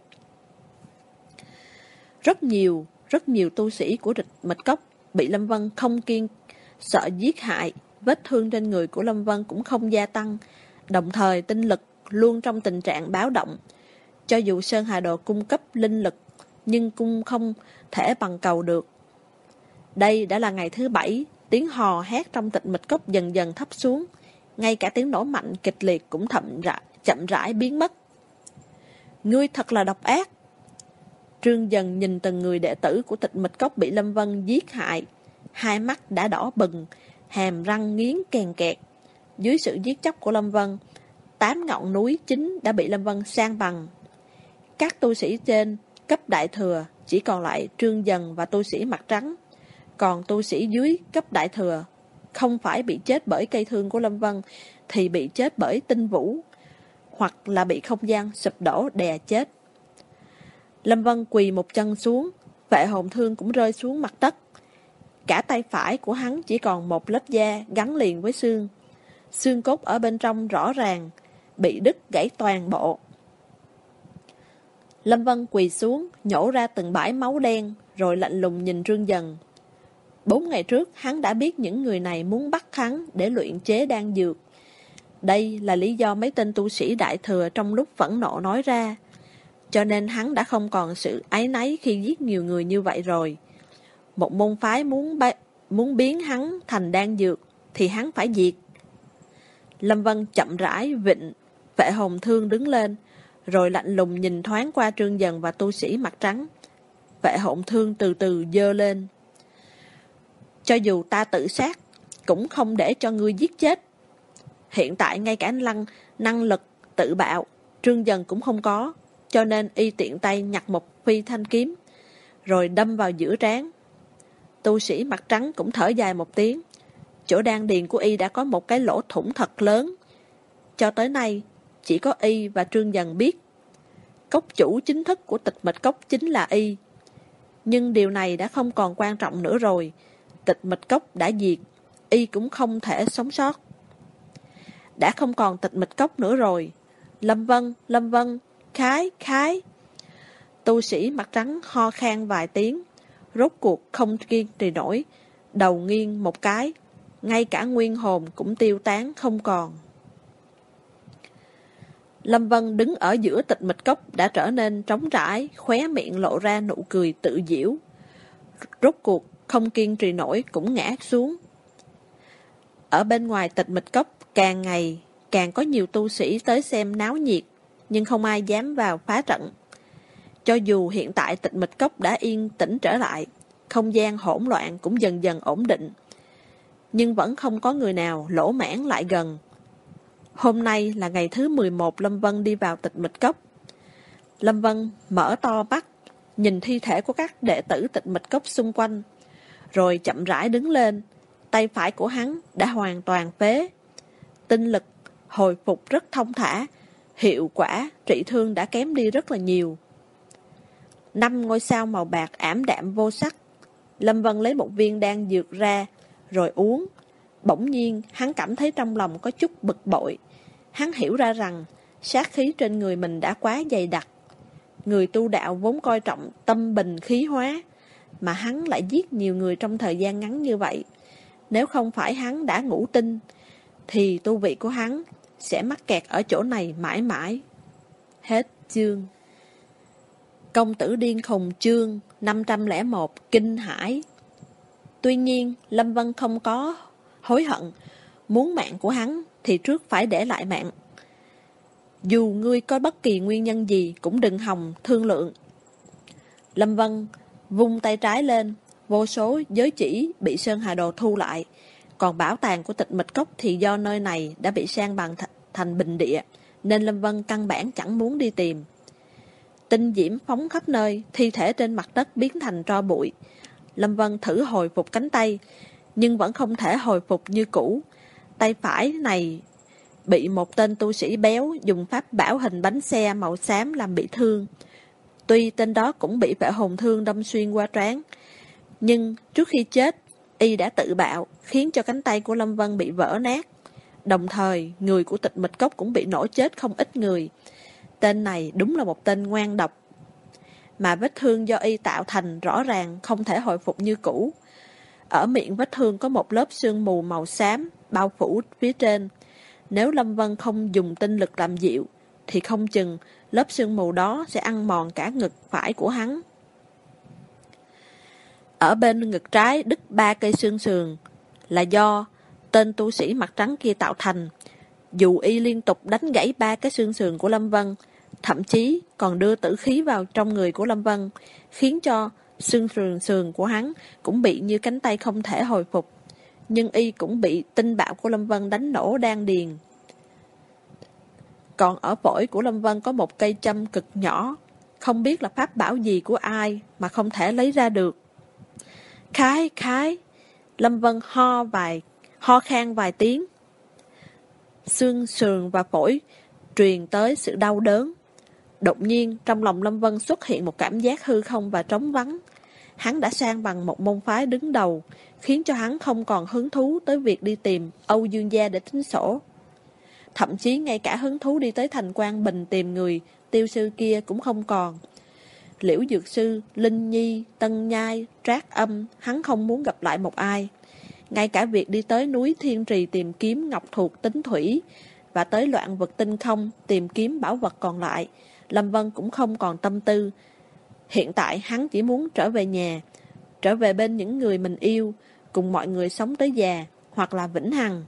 Rất nhiều tu sĩ của Tịch Mịch Cốc bị Lâm Vân không kiên sợ giết hại. Vết thương trên người của Lâm Vân cũng không gia tăng. Đồng thời tinh lực luôn trong tình trạng báo động. Cho dù Sơn Hà Đồ cung cấp linh lực, nhưng cũng không thể bằng cầu được. Đây đã là ngày thứ 7, tiếng hò hét trong Tịch Mịch Cốc dần dần thấp xuống. Ngay cả tiếng nổ mạnh kịch liệt cũng chậm rãi biến mất. Ngươi thật là độc ác. Trương Dần nhìn từng người đệ tử của Tịch Mịch Cốc bị Lâm Vân giết hại. Hai mắt đã đỏ bừng, hàm răng nghiến kèn kẹt. Dưới sự giết chóc của Lâm Vân, 8 ngọn núi chính đã bị Lâm Vân san bằng. Các tu sĩ trên cấp đại thừa chỉ còn lại Trương Dần và tu sĩ mặt trắng. Còn tu sĩ dưới cấp đại thừa không phải bị chết bởi cây thương của Lâm Vân thì bị chết bởi tinh vũ, hoặc là bị không gian sụp đổ đè chết. Lâm Vân quỳ một chân xuống, vệ hồn thương cũng rơi xuống mặt đất. Cả tay phải của hắn chỉ còn một lớp da gắn liền với xương. Xương cốt ở bên trong rõ ràng bị đứt gãy toàn bộ. Lâm Vân quỳ xuống, nhổ ra từng bãi máu đen, rồi lạnh lùng nhìn Trương Dần. 4 ngày trước, hắn đã biết những người này muốn bắt hắn để luyện chế đan dược. Đây là lý do mấy tên tu sĩ đại thừa trong lúc phẫn nộ nói ra. Cho nên hắn đã không còn sự áy náy khi giết nhiều người như vậy rồi. Một môn phái muốn biến hắn thành đan dược thì hắn phải diệt. Lâm Vân chậm rãi vịnh vệ hồn thương đứng lên, rồi lạnh lùng nhìn thoáng qua Trương Dần và tu sĩ mặt trắng. Vệ hồn thương từ từ giơ lên. Cho dù ta tự sát, cũng không để cho ngươi giết chết. Hiện tại ngay cả năng lực tự bạo, Trương Dần cũng không có, cho nên y tiện tay nhặt một phi thanh kiếm, rồi đâm vào giữa trán. Tu sĩ mặt trắng cũng thở dài một tiếng. Chỗ đan điền của y đã có một cái lỗ thủng thật lớn. Cho tới nay, chỉ có y và Trương Dần biết. Cốc chủ chính thức của Tịch Mịch Cốc chính là y. Nhưng điều này đã không còn quan trọng nữa rồi. Tịch Mịch Cốc đã diệt, y cũng không thể sống sót. Đã không còn Tịch Mịch Cốc nữa rồi. Lâm Vân, khái. Tu sĩ mặt trắng ho khan vài tiếng, rốt cuộc không kiên trì nổi, đầu nghiêng một cái, ngay cả nguyên hồn cũng tiêu tán không còn. Lâm Vân đứng ở giữa Tịch Mịch Cốc đã trở nên trống trải, khóe miệng lộ ra nụ cười tự giễu. Rốt cuộc không kiên trì nổi cũng ngã xuống. Ở bên ngoài Tịch Mịch Cốc càng ngày càng có nhiều tu sĩ tới xem náo nhiệt, nhưng không ai dám vào phá trận. Cho dù hiện tại Tịch Mịch Cốc đã yên tĩnh trở lại, không gian hỗn loạn cũng dần dần ổn định, nhưng vẫn không có người nào lỗ mãng lại gần. Hôm nay là ngày thứ 11 Lâm Vân đi vào Tịch Mịch Cốc. Lâm Vân mở to mắt, nhìn thi thể của các đệ tử Tịch Mịch Cốc xung quanh, rồi chậm rãi đứng lên. Tay phải của hắn đã hoàn toàn phế. Tinh lực hồi phục rất thông thả, hiệu quả trị thương đã kém đi rất là nhiều. 5 ngôi sao màu bạc ảm đạm vô sắc. Lâm Vân lấy một viên đan dược ra, rồi uống. Bỗng nhiên, hắn cảm thấy trong lòng có chút bực bội. Hắn hiểu ra rằng, sát khí trên người mình đã quá dày đặc. Người tu đạo vốn coi trọng tâm bình khí hóa, mà hắn lại giết nhiều người trong thời gian ngắn như vậy. Nếu không phải hắn đã ngủ tinh, thì tu vị của hắn sẽ mắc kẹt ở chỗ này mãi mãi. Hết chương. Công tử điên khùng chương 501 kinh hãi. Tuy nhiên, Lâm Vân không có hối hận. Muốn mạng của hắn thì trước phải để lại mạng. Dù ngươi có bất kỳ nguyên nhân gì cũng đừng hòng thương lượng. Lâm Vân vung tay trái lên, vô số giới chỉ bị Sơn Hà Đồ thu lại. Còn bảo tàng của Tịch Mịch Cốc thì do nơi này đã bị san bằng thành bình địa, nên Lâm Vân căn bản chẳng muốn đi tìm. Tinh diễm phóng khắp nơi, thi thể trên mặt đất biến thành tro bụi. Lâm Vân thử hồi phục cánh tay, nhưng vẫn không thể hồi phục như cũ. Tay phải này bị một tên tu sĩ béo dùng pháp bảo hình bánh xe màu xám làm bị thương. Tuy tên đó cũng bị vệ hồn thương đâm xuyên qua trán, nhưng trước khi chết, y đã tự bạo, khiến cho cánh tay của Lâm Vân bị vỡ nát. Đồng thời, người của Tịch Mịch Cốc cũng bị nổ chết không ít người. Tên này đúng là một tên ngoan độc. Mà vết thương do y tạo thành rõ ràng không thể hồi phục như cũ. Ở miệng vết thương có một lớp sương mù màu xám bao phủ phía trên. Nếu Lâm Vân không dùng tinh lực làm dịu, thì không chừng lớp sương mù đó sẽ ăn mòn cả ngực phải của hắn. Ở bên ngực trái đứt 3 cây xương sườn, là do tên tu sĩ mặt trắng kia tạo thành. Dù y liên tục đánh gãy 3 cái xương sườn của Lâm Vân, thậm chí còn đưa tử khí vào trong người của Lâm Vân, khiến cho xương sườn của hắn cũng bị như cánh tay không thể hồi phục. Nhưng y cũng bị tinh bạo của Lâm Vân đánh nổ đan điền. Còn ở phổi của Lâm Vân có một cây châm cực nhỏ, không biết là pháp bảo gì của ai mà không thể lấy ra được. Khái, Lâm Vân ho khan vài tiếng. Xương sườn và phổi truyền tới sự đau đớn. Đột nhiên trong lòng Lâm Vân xuất hiện một cảm giác hư không và trống vắng. Hắn đã sang bằng một môn phái đứng đầu, khiến cho hắn không còn hứng thú tới việc đi tìm Âu Dương gia để tính sổ. Thậm chí ngay cả hứng thú đi tới thành Quang Bình tìm người Tiêu sư kia cũng không còn. Liễu Dược Sư, Linh Nhi, Tân Nhai, Trác Âm, hắn không muốn gặp lại một ai. Ngay cả việc đi tới núi Thiên Trì tìm kiếm ngọc thuộc tính thủy và tới loạn vực tinh không tìm kiếm bảo vật còn lại, Lâm Vân cũng không còn tâm tư. Hiện tại hắn chỉ muốn trở về nhà, trở về bên những người mình yêu, cùng mọi người sống tới già, hoặc là vĩnh hằng.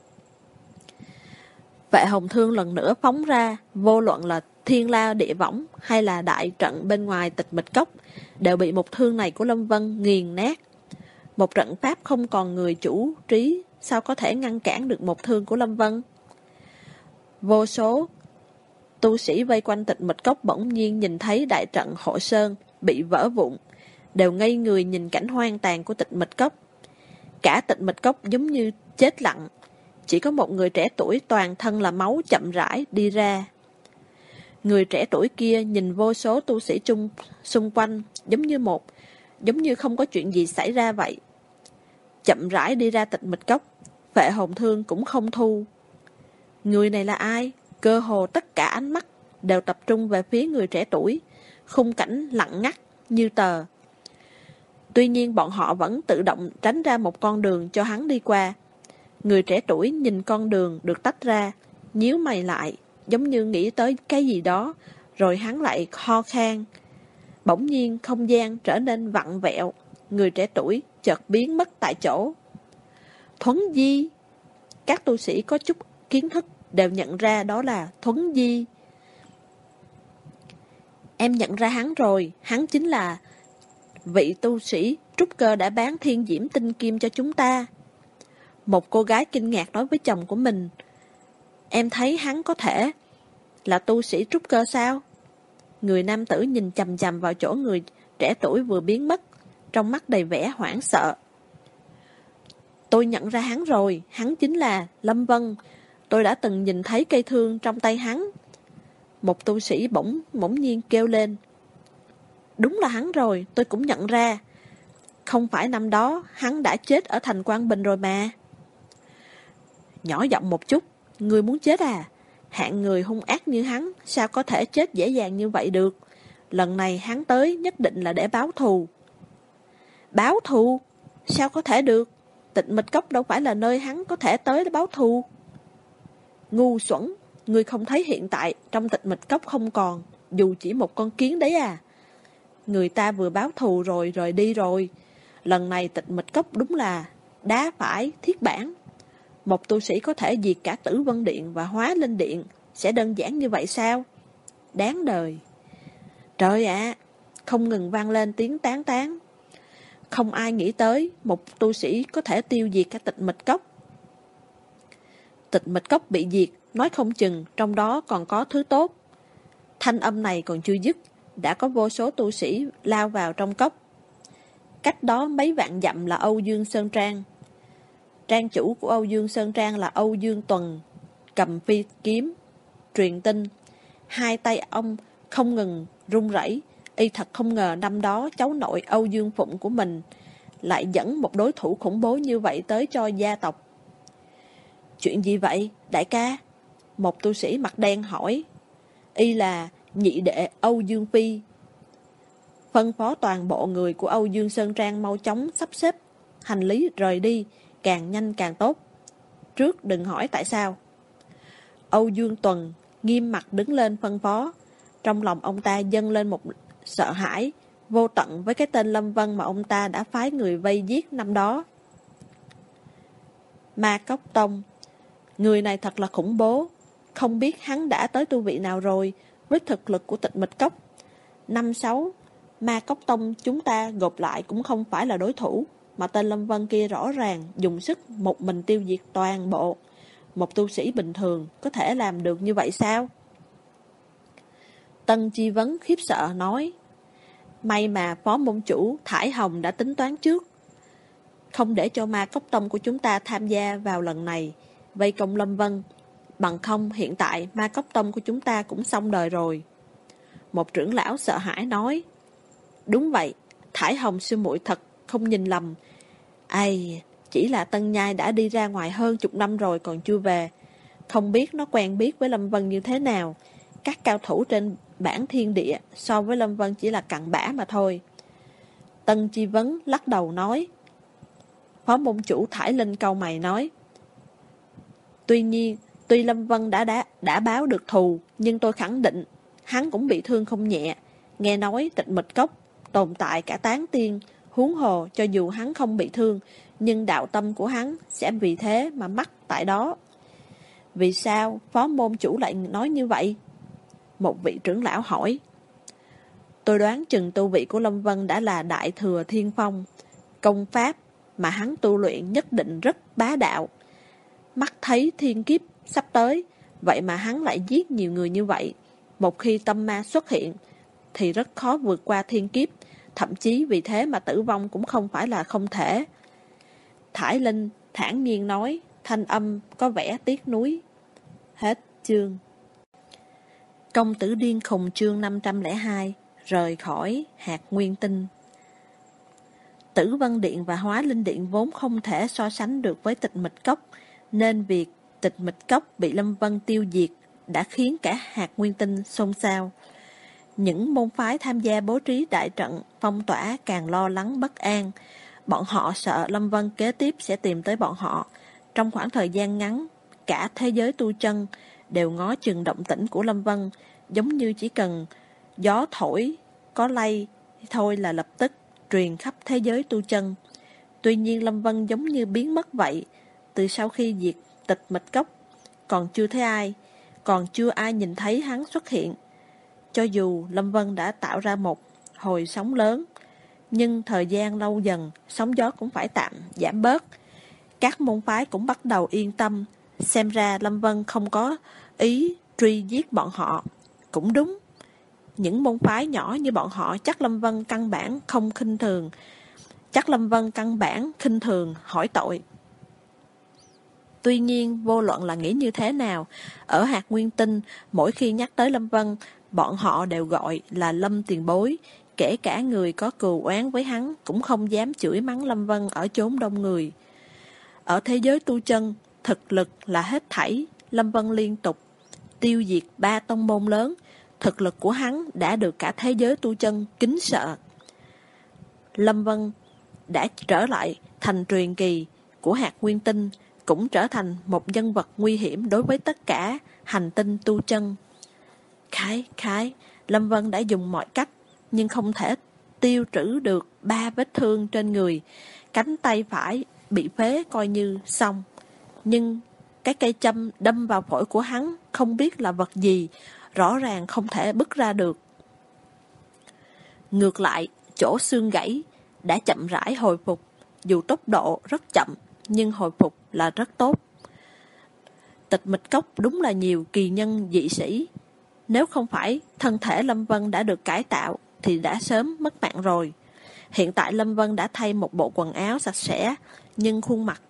Vệ hồng thương lần nữa phóng ra, vô luận là thiên la địa võng hay là đại trận bên ngoài Tịch Mịch Cốc, đều bị một thương này của Lâm Vân nghiền nát. Một trận pháp không còn người chủ trí, sao có thể ngăn cản được một thương của Lâm Vân? Vô số tu sĩ vây quanh Tịch Mịch Cốc bỗng nhiên nhìn thấy đại trận hộ sơn bị vỡ vụn, đều ngây người nhìn cảnh hoang tàn của Tịch Mịch Cốc. Cả Tịch Mịch Cốc giống như chết lặng, chỉ có một người trẻ tuổi toàn thân là máu chậm rãi đi ra. Người trẻ tuổi kia nhìn vô số tu sĩ xung quanh giống như không có chuyện gì xảy ra vậy. Chậm rãi đi ra Tịch Mịch Cốc, Vệ hồn thương cũng không thu. Người này là ai? Cơ hồ tất cả ánh mắt đều tập trung về phía người trẻ tuổi, khung cảnh lặng ngắt như tờ. Tuy nhiên bọn họ vẫn tự động tránh ra một con đường cho hắn đi qua. Người trẻ tuổi nhìn con đường được tách ra, nhíu mày lại, giống như nghĩ tới cái gì đó, rồi hắn lại ho khan. Bỗng nhiên không gian trở nên vặn vẹo, người trẻ tuổi chợt biến mất tại chỗ. Thuấn Di. Các tu sĩ có chút kiến thức đều nhận ra đó là Thuấn Di. Em nhận ra hắn rồi, hắn chính là vị tu sĩ trúc cơ đã bán thiên diễm tinh kim cho chúng ta. Một cô gái kinh ngạc nói với chồng của mình. Em thấy hắn có thể là tu sĩ trúc cơ sao? Người nam tử nhìn chằm chằm vào chỗ người trẻ tuổi vừa biến mất, trong mắt đầy vẻ hoảng sợ. Tôi nhận ra hắn rồi, hắn chính là Lâm Vân. Tôi đã từng nhìn thấy cây thương trong tay hắn. Một tu sĩ bỗng nhiên kêu lên. Đúng là hắn rồi, tôi cũng nhận ra. Không phải năm đó hắn đã chết ở thành Quang Bình rồi mà. Nhỏ giọng một chút, người muốn chết à? Hạng người hung ác như hắn, sao có thể chết dễ dàng như vậy được? Lần này hắn tới nhất định là để báo thù. Báo thù? Sao có thể được? Tịch Mịch Cốc đâu phải là nơi hắn có thể tới để báo thù. Ngu xuẩn, ngươi không thấy hiện tại trong Tịch Mịch Cốc không còn, dù chỉ một con kiến đấy à? Người ta vừa báo thù rồi rời đi rồi. Lần này Tịch Mịch Cốc đúng là đá phải thiết bản. Một tu sĩ có thể diệt cả Tử Vân Điện và Hóa Linh Điện, sẽ đơn giản như vậy sao? Đáng đời. Trời ạ, không ngừng vang lên tiếng tán tán. Không ai nghĩ tới một tu sĩ có thể tiêu diệt cả Tịch Mịch Cốc. Tịch Mịch Cốc bị diệt, nói không chừng trong đó còn có thứ tốt. Thanh âm này còn chưa dứt, đã có vô số tu sĩ lao vào trong cốc. Cách đó mấy vạn dặm là Âu Dương Sơn Trang. Trang chủ của Âu Dương Sơn Trang là Âu Dương Tuần, cầm phi kiếm, truyền tin. Hai tay ông không ngừng run rẩy. Y thật không ngờ năm đó cháu nội Âu Dương Phụng của mình lại dẫn một đối thủ khủng bố như vậy tới cho gia tộc. Chuyện gì vậy, đại ca? Một tu sĩ mặt đen hỏi. Y là nhị đệ Âu Dương Phi. Phân phó toàn bộ người của Âu Dương Sơn Trang mau chóng sắp xếp hành lý rời đi, càng nhanh càng tốt. Trước đừng hỏi tại sao. Âu Dương Tuần nghiêm mặt đứng lên phân phó. Trong lòng ông ta dâng lên một sợ hãi vô tận với cái tên Lâm Vân mà ông ta đã phái người vây giết năm đó. Ma Cốc Tông. Người này thật là khủng bố. Không biết hắn đã tới tu vị nào rồi. Với thực lực của Tịch Mịch Cốc, 5-6 Ma Cốc Tông chúng ta gộp lại cũng không phải là đối thủ. Mà tên Lâm Vân kia rõ ràng dùng sức một mình tiêu diệt toàn bộ. Một tu sĩ bình thường có thể làm được như vậy sao? Tân Chi Vấn khiếp sợ nói. May mà phó môn chủ Thải Hồng đã tính toán trước, không để cho Ma Cốc Tông của chúng ta tham gia vào lần này vây công Lâm Vân. Bằng không hiện tại Ma Cốc Tông của chúng ta cũng xong đời rồi. Một trưởng lão sợ hãi nói. Đúng vậy, Thải Hồng sư muội thật không nhìn lầm. Ai, chỉ là Tân Nhai đã đi ra ngoài hơn chục năm rồi còn chưa về. Không biết nó quen biết với Lâm Vân như thế nào. Các cao thủ trên bản thiên địa so với Lâm Vân chỉ là cặn bã mà thôi. Tân Chi Vấn lắc đầu nói. Phó môn chủ Thải Linh cau mày nói. Tuy Lâm Vân đã báo được thù, nhưng tôi khẳng định hắn cũng bị thương không nhẹ. Nghe nói Tịch Mịch Cốc tồn tại cả tán tiên, huống hồ cho dù hắn không bị thương, nhưng đạo tâm của hắn sẽ vì thế mà mắc tại đó. Vì sao phó môn chủ lại nói như vậy? Một vị trưởng lão hỏi. Tôi đoán chừng tu vị của Lâm Vân đã là đại thừa thiên phong. Công pháp mà hắn tu luyện nhất định rất bá đạo. Mắt thấy thiên kiếp sắp tới, vậy mà hắn lại giết nhiều người như vậy. Một khi tâm ma xuất hiện thì rất khó vượt qua thiên kiếp. Thậm chí vì thế mà tử vong cũng không phải là không thể. Thải Linh thản nhiên nói, thanh âm có vẻ tiếc nuối. Hết chương. Công tử điên khùng chương 502. Rời khỏi hạt nguyên tinh. Tử Vân Điện và Hóa Linh Điện vốn không thể so sánh được với Tịch Mịch Cốc, nên việc Tịch Mịch Cốc bị Lâm Vân tiêu diệt đã khiến cả hạt nguyên tinh xôn xao. Những môn phái tham gia bố trí đại trận phong tỏa càng lo lắng bất an. Bọn họ sợ Lâm Vân kế tiếp sẽ tìm tới bọn họ. Trong khoảng thời gian ngắn, cả thế giới tu chân đều ngó chừng động tĩnh của Lâm Vân, giống như chỉ cần gió thổi có lay thôi là lập tức truyền khắp thế giới tu chân. Tuy nhiên Lâm Vân giống như biến mất vậy. Từ sau khi diệt Tịch Mịch Cốc, còn chưa ai nhìn thấy hắn xuất hiện. Cho dù Lâm Vân đã tạo ra một hồi sóng lớn, nhưng thời gian lâu dần, sóng gió cũng phải tạm giảm bớt. Các môn phái cũng bắt đầu yên tâm, Xem ra Lâm Vân không có ý truy giết bọn họ. Cũng đúng, những môn phái nhỏ như bọn họ chắc Lâm Vân căn bản khinh thường hỏi tội. Tuy nhiên, vô luận là nghĩ như thế nào, ở hạt Nguyên Tinh, mỗi khi nhắc tới Lâm Vân, bọn họ đều gọi là Lâm tiền bối, kể cả người có cừu oán với hắn cũng không dám chửi mắng Lâm Vân ở chốn đông người. Ở thế giới tu chân, thực lực là hết thảy, Lâm Vân liên tục tiêu diệt 3 tông môn lớn, thực lực của hắn đã được cả thế giới tu chân kính sợ. Lâm Vân đã trở lại thành truyền kỳ của hạt Nguyên Tinh, cũng trở thành một nhân vật nguy hiểm đối với tất cả hành tinh tu chân. Khái, Lâm Vân đã dùng mọi cách, nhưng không thể tiêu trữ được 3 vết thương trên người. Cánh tay phải bị phế coi như xong. Nhưng cái cây châm đâm vào phổi của hắn không biết là vật gì, rõ ràng không thể bứt ra được. Ngược lại, chỗ xương gãy đã chậm rãi hồi phục, dù tốc độ rất chậm, nhưng hồi phục là rất tốt. Tịch Mịch Cốc đúng là nhiều kỳ nhân dị sĩ. Nếu không phải thân thể Lâm Vân đã được cải tạo thì đã sớm mất mạng rồi. Hiện tại Lâm Vân đã thay một bộ quần áo sạch sẽ, nhưng khuôn mặt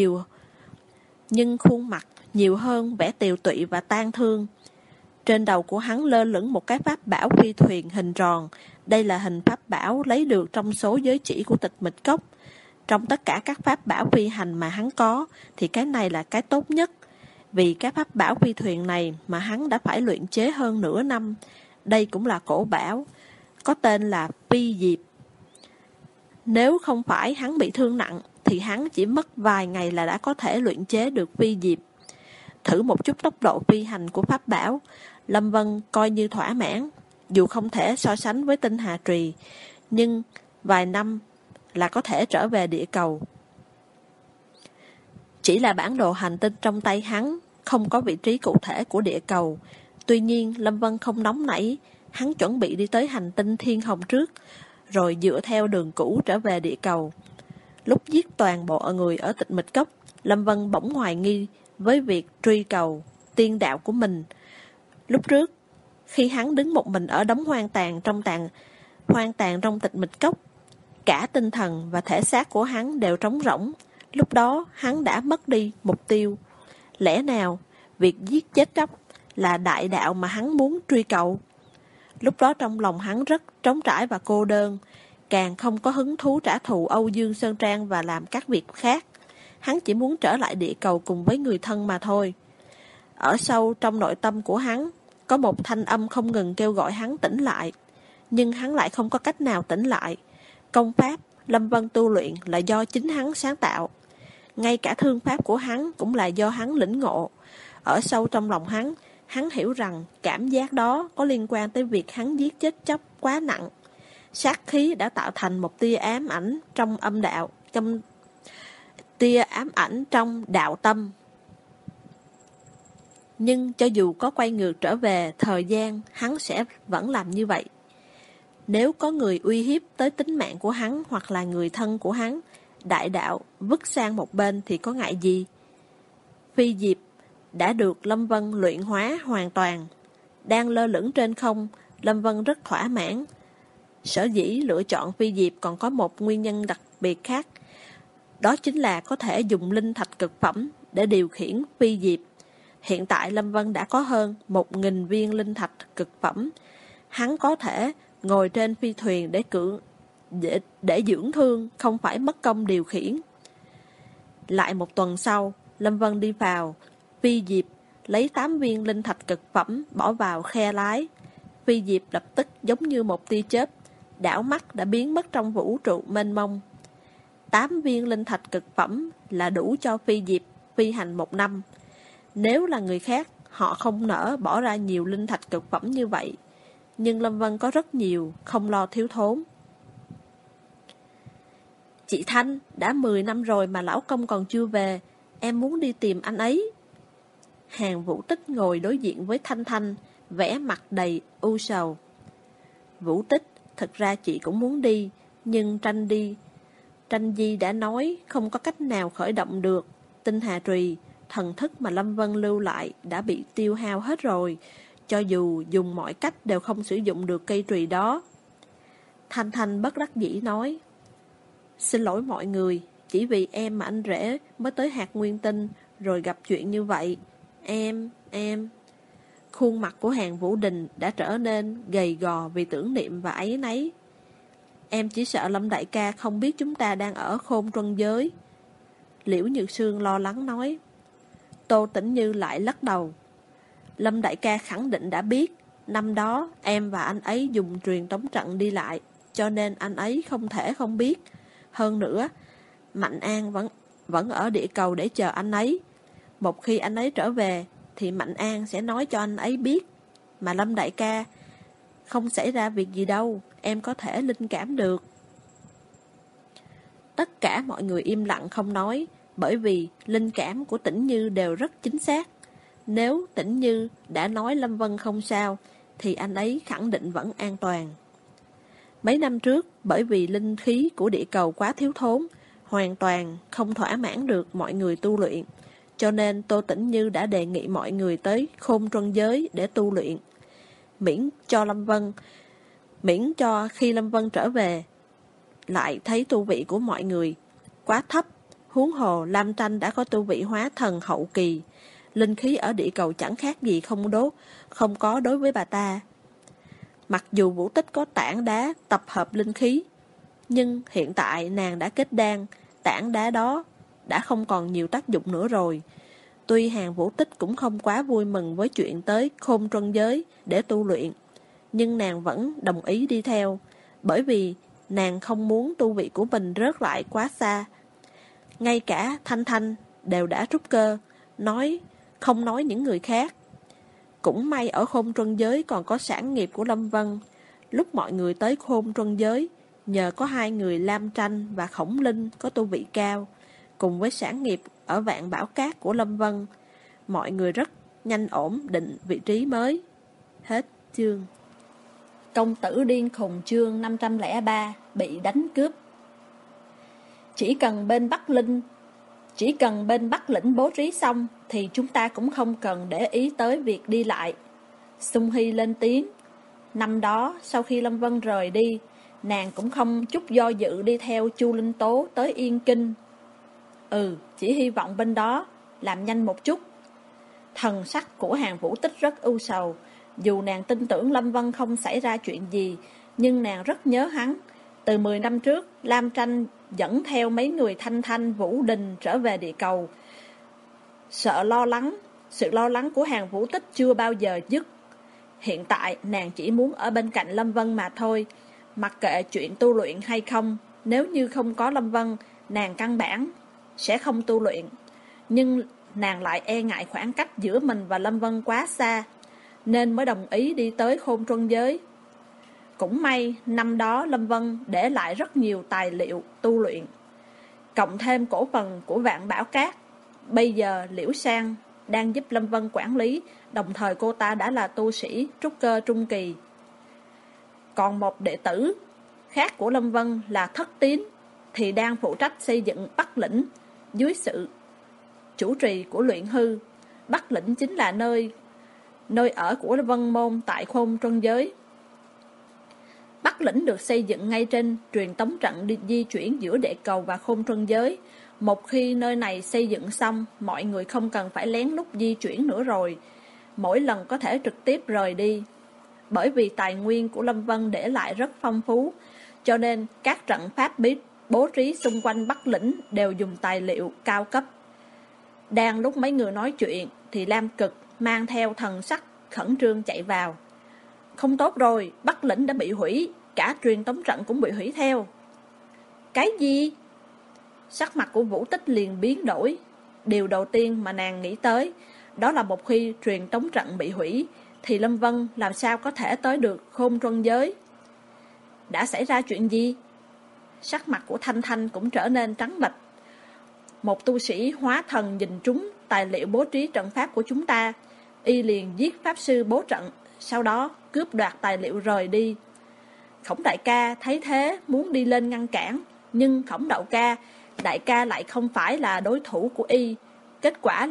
nhiều hơn vẻ tiều tụy và tang thương. Trên đầu của hắn lơ lửng một cái pháp bảo phi thuyền hình tròn. Đây là hình pháp bảo lấy được trong số giới chỉ của Tịch Mịch Cốc. Trong tất cả các pháp bảo phi hành mà hắn có, thì cái này là cái tốt nhất. Vì cái pháp bảo phi thuyền này mà hắn đã phải luyện chế hơn nửa năm. Đây cũng là cổ bảo, có tên là Phi Diệp. Nếu không phải hắn bị thương nặng, thì hắn chỉ mất vài ngày là đã có thể luyện chế được Phi Diệp. Thử một chút tốc độ phi hành của pháp bảo, Lâm Vân coi như thỏa mãn. Dù không thể so sánh với tinh hà trì, nhưng vài năm là có thể trở về địa cầu. Chỉ là bản đồ hành tinh trong tay hắn không có vị trí cụ thể của địa cầu. Tuy nhiên Lâm Vân không nóng nảy, hắn chuẩn bị đi tới hành tinh Thiên Hồng trước, rồi dựa theo đường cũ trở về địa cầu. Lúc giết toàn bộ người ở Tịch Mịch Cốc, Lâm Vân bỗng hoài nghi với việc truy cầu tiên đạo của mình. Lúc trước, khi hắn đứng một mình ở đống hoang tàn trong Tịch Mịch Cốc, cả tinh thần và thể xác của hắn đều trống rỗng. Lúc đó hắn đã mất đi mục tiêu. Lẽ nào việc giết chết chóc là đại đạo mà hắn muốn truy cầu? Lúc đó trong lòng hắn rất trống trải và cô đơn, càng không có hứng thú trả thù Âu Dương Sơn Trang và làm các việc khác. Hắn chỉ muốn trở lại địa cầu cùng với người thân mà thôi. Ở sâu trong nội tâm của hắn, có một thanh âm không ngừng kêu gọi hắn tỉnh lại. Nhưng hắn lại không có cách nào tỉnh lại. Công pháp Lâm Vân tu luyện là do chính hắn sáng tạo. Ngay cả thương pháp của hắn cũng là do hắn lĩnh ngộ. Ở sâu trong lòng hắn hiểu rằng cảm giác đó có liên quan tới việc hắn giết chết chóc quá nặng. Sát khí đã tạo thành một tia ám ảnh trong đạo tâm. Nhưng cho dù có quay ngược trở về thời gian, hắn sẽ vẫn làm như vậy. Nếu có người uy hiếp tới tính mạng của hắn hoặc là người thân của hắn, đại đạo vứt sang một bên thì có ngại gì? Phi Diệp đã được Lâm Vân luyện hóa hoàn toàn. Đang lơ lửng trên không, Lâm Vân rất thỏa mãn. Sở dĩ lựa chọn Phi Diệp còn có một nguyên nhân đặc biệt khác. Đó chính là có thể dùng linh thạch cực phẩm để điều khiển Phi Diệp. Hiện tại Lâm Vân đã có hơn 1.000 viên linh thạch cực phẩm. Hắn có thể ngồi trên phi thuyền để dưỡng thương, không phải mất công điều khiển. Lại một tuần sau, Lâm Vân đi vào Phi Diệp, lấy 8 viên linh thạch cực phẩm bỏ vào khe lái. Phi Diệp lập tức giống như một tia chớp, đảo mắt đã biến mất trong vũ trụ mênh mông. 8 viên linh thạch cực phẩm là đủ cho Phi Diệp phi hành 1 năm. Nếu là người khác, họ không nỡ bỏ ra nhiều linh thạch cực phẩm như vậy. Nhưng Lâm Vân có rất nhiều, không lo thiếu thốn. Chị Thanh, đã 10 năm rồi mà lão công còn chưa về, em muốn đi tìm anh ấy. Hàn Vũ Tích ngồi đối diện với Thanh Thanh, vẻ mặt đầy u sầu. Vũ Tích, thật ra chị cũng muốn đi, nhưng Tranh Di đã nói không có cách nào khởi động được tinh hà trùy, thần thức mà Lâm Vân lưu lại đã bị tiêu hao hết rồi, cho dù dùng mọi cách đều không sử dụng được cây chùy đó. Thanh Thanh bất đắc dĩ nói, xin lỗi mọi người, chỉ vì em mà anh rể mới tới hạt nguyên tinh, rồi gặp chuyện như vậy. Em... Khuôn mặt của Hàn Vũ Đình đã trở nên gầy gò vì tưởng niệm và áy náy. Em chỉ sợ Lâm đại ca không biết chúng ta đang ở Khôn Truân Giới. Liễu Nhược Sương lo lắng nói. Tô Tĩnh Như lại lắc đầu. Lâm đại ca khẳng định đã biết, năm đó em và anh ấy dùng truyền tống trận đi lại, cho nên anh ấy không thể không biết. Hơn nữa, Mạnh An vẫn ở địa cầu để chờ anh ấy. Một khi anh ấy trở về, thì Mạnh An sẽ nói cho anh ấy biết. Mà Lâm đại ca, không xảy ra việc gì đâu, em có thể linh cảm được. Tất cả mọi người im lặng không nói, bởi vì linh cảm của Tĩnh Như đều rất chính xác. Nếu Tĩnh Như đã nói Lâm Vân không sao, thì anh ấy khẳng định vẫn an toàn. Mấy năm trước, bởi vì linh khí của địa cầu quá thiếu thốn, hoàn toàn không thỏa mãn được mọi người tu luyện, cho nên Tô Tĩnh Như đã đề nghị mọi người tới Khôn Truân Giới để tu luyện. Miễn cho khi Lâm Vân trở về, lại thấy tu vị của mọi người quá thấp. Huống hồ Lam Tranh đã có tu vị hóa thần hậu kỳ, linh khí ở địa cầu chẳng khác gì không có đối với bà ta. Mặc dù Vũ Tích có tảng đá tập hợp linh khí, nhưng hiện tại nàng đã kết đan, tảng đá đó đã không còn nhiều tác dụng nữa rồi. Tuy Hàn Vũ Tích cũng không quá vui mừng với chuyện tới Khôn Truân Giới để tu luyện, nhưng nàng vẫn đồng ý đi theo, bởi vì nàng không muốn tu vị của mình rớt lại quá xa. Ngay cả Thanh Thanh đều đã trúc cơ, không nói những người khác. Cũng may ở Khôn Truân Giới còn có sản nghiệp của Lâm Vân. Lúc mọi người tới Khôn Truân Giới, nhờ có hai người Lam Tranh và Khổng Linh có tu vị cao, cùng với sản nghiệp ở Vạn Bảo Cát của Lâm Vân, mọi người rất nhanh ổn định vị trí mới. Hết chương. Công tử điên khùng chương 503 bị đánh cướp. Chỉ cần bên Bắc Lĩnh bố trí xong thì chúng ta cũng không cần để ý tới việc đi lại. Sung Hy lên tiếng. Năm đó sau khi Lâm Vân rời đi, nàng cũng không chút do dự đi theo Chu Linh Tố tới Yên Kinh. Chỉ hy vọng bên đó làm nhanh một chút. Thần sắc của Hàn Vũ Tích rất ưu sầu. Dù nàng tin tưởng Lâm Vân không xảy ra chuyện gì, nhưng nàng rất nhớ hắn. Từ 10 năm trước, Lam Tranh dẫn theo mấy người Thanh Thanh, Vũ Đình trở về địa cầu. Sự lo lắng của Hàn Vũ Tích chưa bao giờ dứt. Hiện tại nàng chỉ muốn ở bên cạnh Lâm Vân mà thôi. Mặc kệ chuyện tu luyện hay không, nếu như không có Lâm Vân, nàng căn bản sẽ không tu luyện. Nhưng nàng lại e ngại khoảng cách giữa mình và Lâm Vân quá xa, nên mới đồng ý đi tới Khôn Truân Giới. Cũng may năm đó Lâm Vân để lại rất nhiều tài liệu tu luyện, cộng thêm cổ phần của Vạn Bảo Cát. Bây giờ Liễu Sang đang giúp Lâm Vân quản lý, đồng thời cô ta đã là tu sĩ trúc cơ trung kỳ. Còn một đệ tử khác của Lâm Vân là Thất Tín thì đang phụ trách xây dựng Bắc Lĩnh dưới sự chủ trì của Luyện Hư. Bắc Lĩnh chính là nơi ở của Vân Môn tại Khôn Truân Giới. Bắc Lĩnh được xây dựng ngay trên truyền tống trận di chuyển giữa địa cầu và Khôn Truân Giới. Một khi nơi này xây dựng xong, mọi người không cần phải lén lút di chuyển nữa rồi, mỗi lần có thể trực tiếp rời đi. Bởi vì tài nguyên của Lâm Vân để lại rất phong phú, cho nên các trận pháp bố trí xung quanh Bắc Lĩnh đều dùng tài liệu cao cấp. Đang lúc mấy người nói chuyện thì Lam Cực mang theo thần sắc khẩn trương chạy vào. Không tốt rồi, Bắc Lĩnh đã bị hủy, cả truyền tống trận cũng bị hủy theo. Cái gì? Sắc mặt của Vũ Tích liền biến đổi. Điều đầu tiên mà nàng nghĩ tới đó là một khi truyền tống trận bị hủy thì Lâm Vân làm sao có thể tới được Khôn Truân Giới. Đã xảy ra chuyện gì? Sắc mặt của Thanh Thanh cũng trở nên trắng bệch. Một tu sĩ hóa thần nhìn trúng tài liệu bố trí trận pháp của chúng ta, y liền giết pháp sư bố trận, sau đó cướp đoạt tài liệu rời đi. Khổng đại ca thấy thế muốn đi lên ngăn cản, nhưng Khổng đại ca lại không phải là đối thủ của y. Kết quả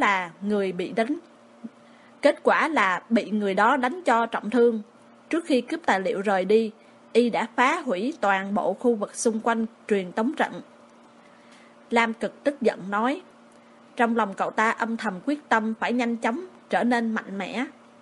là bị người đó đánh cho trọng thương. Trước khi cướp tài liệu rời đi, y đã phá hủy toàn bộ khu vực xung quanh truyền tống trận. Lam Cực tức giận nói. Trong lòng cậu ta âm thầm quyết tâm phải nhanh chóng trở nên mạnh mẽ.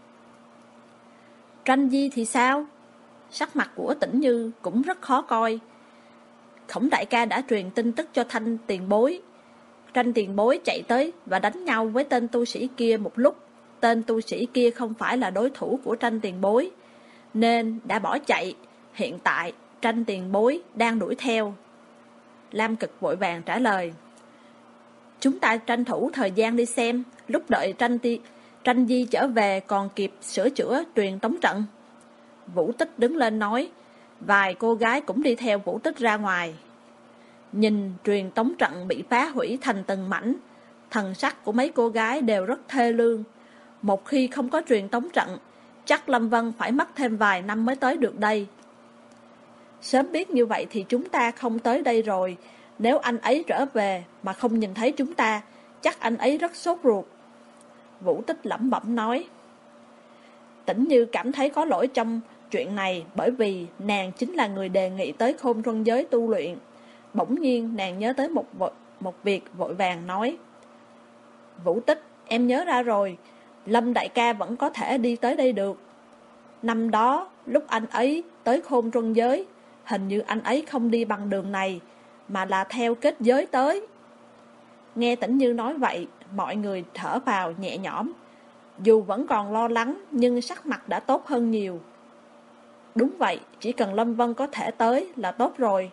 Tranh Di thì sao? Sắc mặt của Tĩnh Như cũng rất khó coi. Khổng đại ca đã truyền tin tức cho Thanh tiền bối. Tranh tiền bối chạy tới và đánh nhau với tên tu sĩ kia một lúc. Tên tu sĩ kia không phải là đối thủ của Tranh tiền bối, nên đã bỏ chạy. Hiện tại Tranh tiền bối đang đuổi theo. Lam Cực vội vàng trả lời. Chúng ta tranh thủ thời gian đi xem, lúc đợi Tranh Di trở về còn kịp sửa chữa truyền tống trận. Vũ Tích đứng lên nói. Vài cô gái cũng đi theo Vũ Tích ra ngoài. Nhìn truyền tống trận bị phá hủy thành từng mảnh, thần sắc của mấy cô gái đều rất thê lương. Một khi không có truyền tống trận, chắc Lâm Vân phải mất thêm vài năm mới tới được đây. Sớm biết như vậy thì chúng ta không tới đây rồi. Nếu anh ấy trở về mà không nhìn thấy chúng ta, chắc anh ấy rất sốt ruột. Vũ Tích lẩm bẩm nói. Tĩnh Như cảm thấy có lỗi trong chuyện này, bởi vì nàng chính là người đề nghị tới Khôn Truân Giới tu luyện. Bỗng nhiên nàng nhớ tới một việc, vội vàng nói. Vũ Tích, em nhớ ra rồi, Lâm đại ca vẫn có thể đi tới đây được. Năm đó, lúc anh ấy tới Khôn Truân Giới, hình như anh ấy không đi bằng đường này, mà là theo kết giới tới. Nghe Tĩnh Như nói vậy, mọi người thở vào nhẹ nhõm. Dù vẫn còn lo lắng, nhưng sắc mặt đã tốt hơn nhiều. Đúng vậy, chỉ cần Lâm Vân có thể tới là tốt rồi.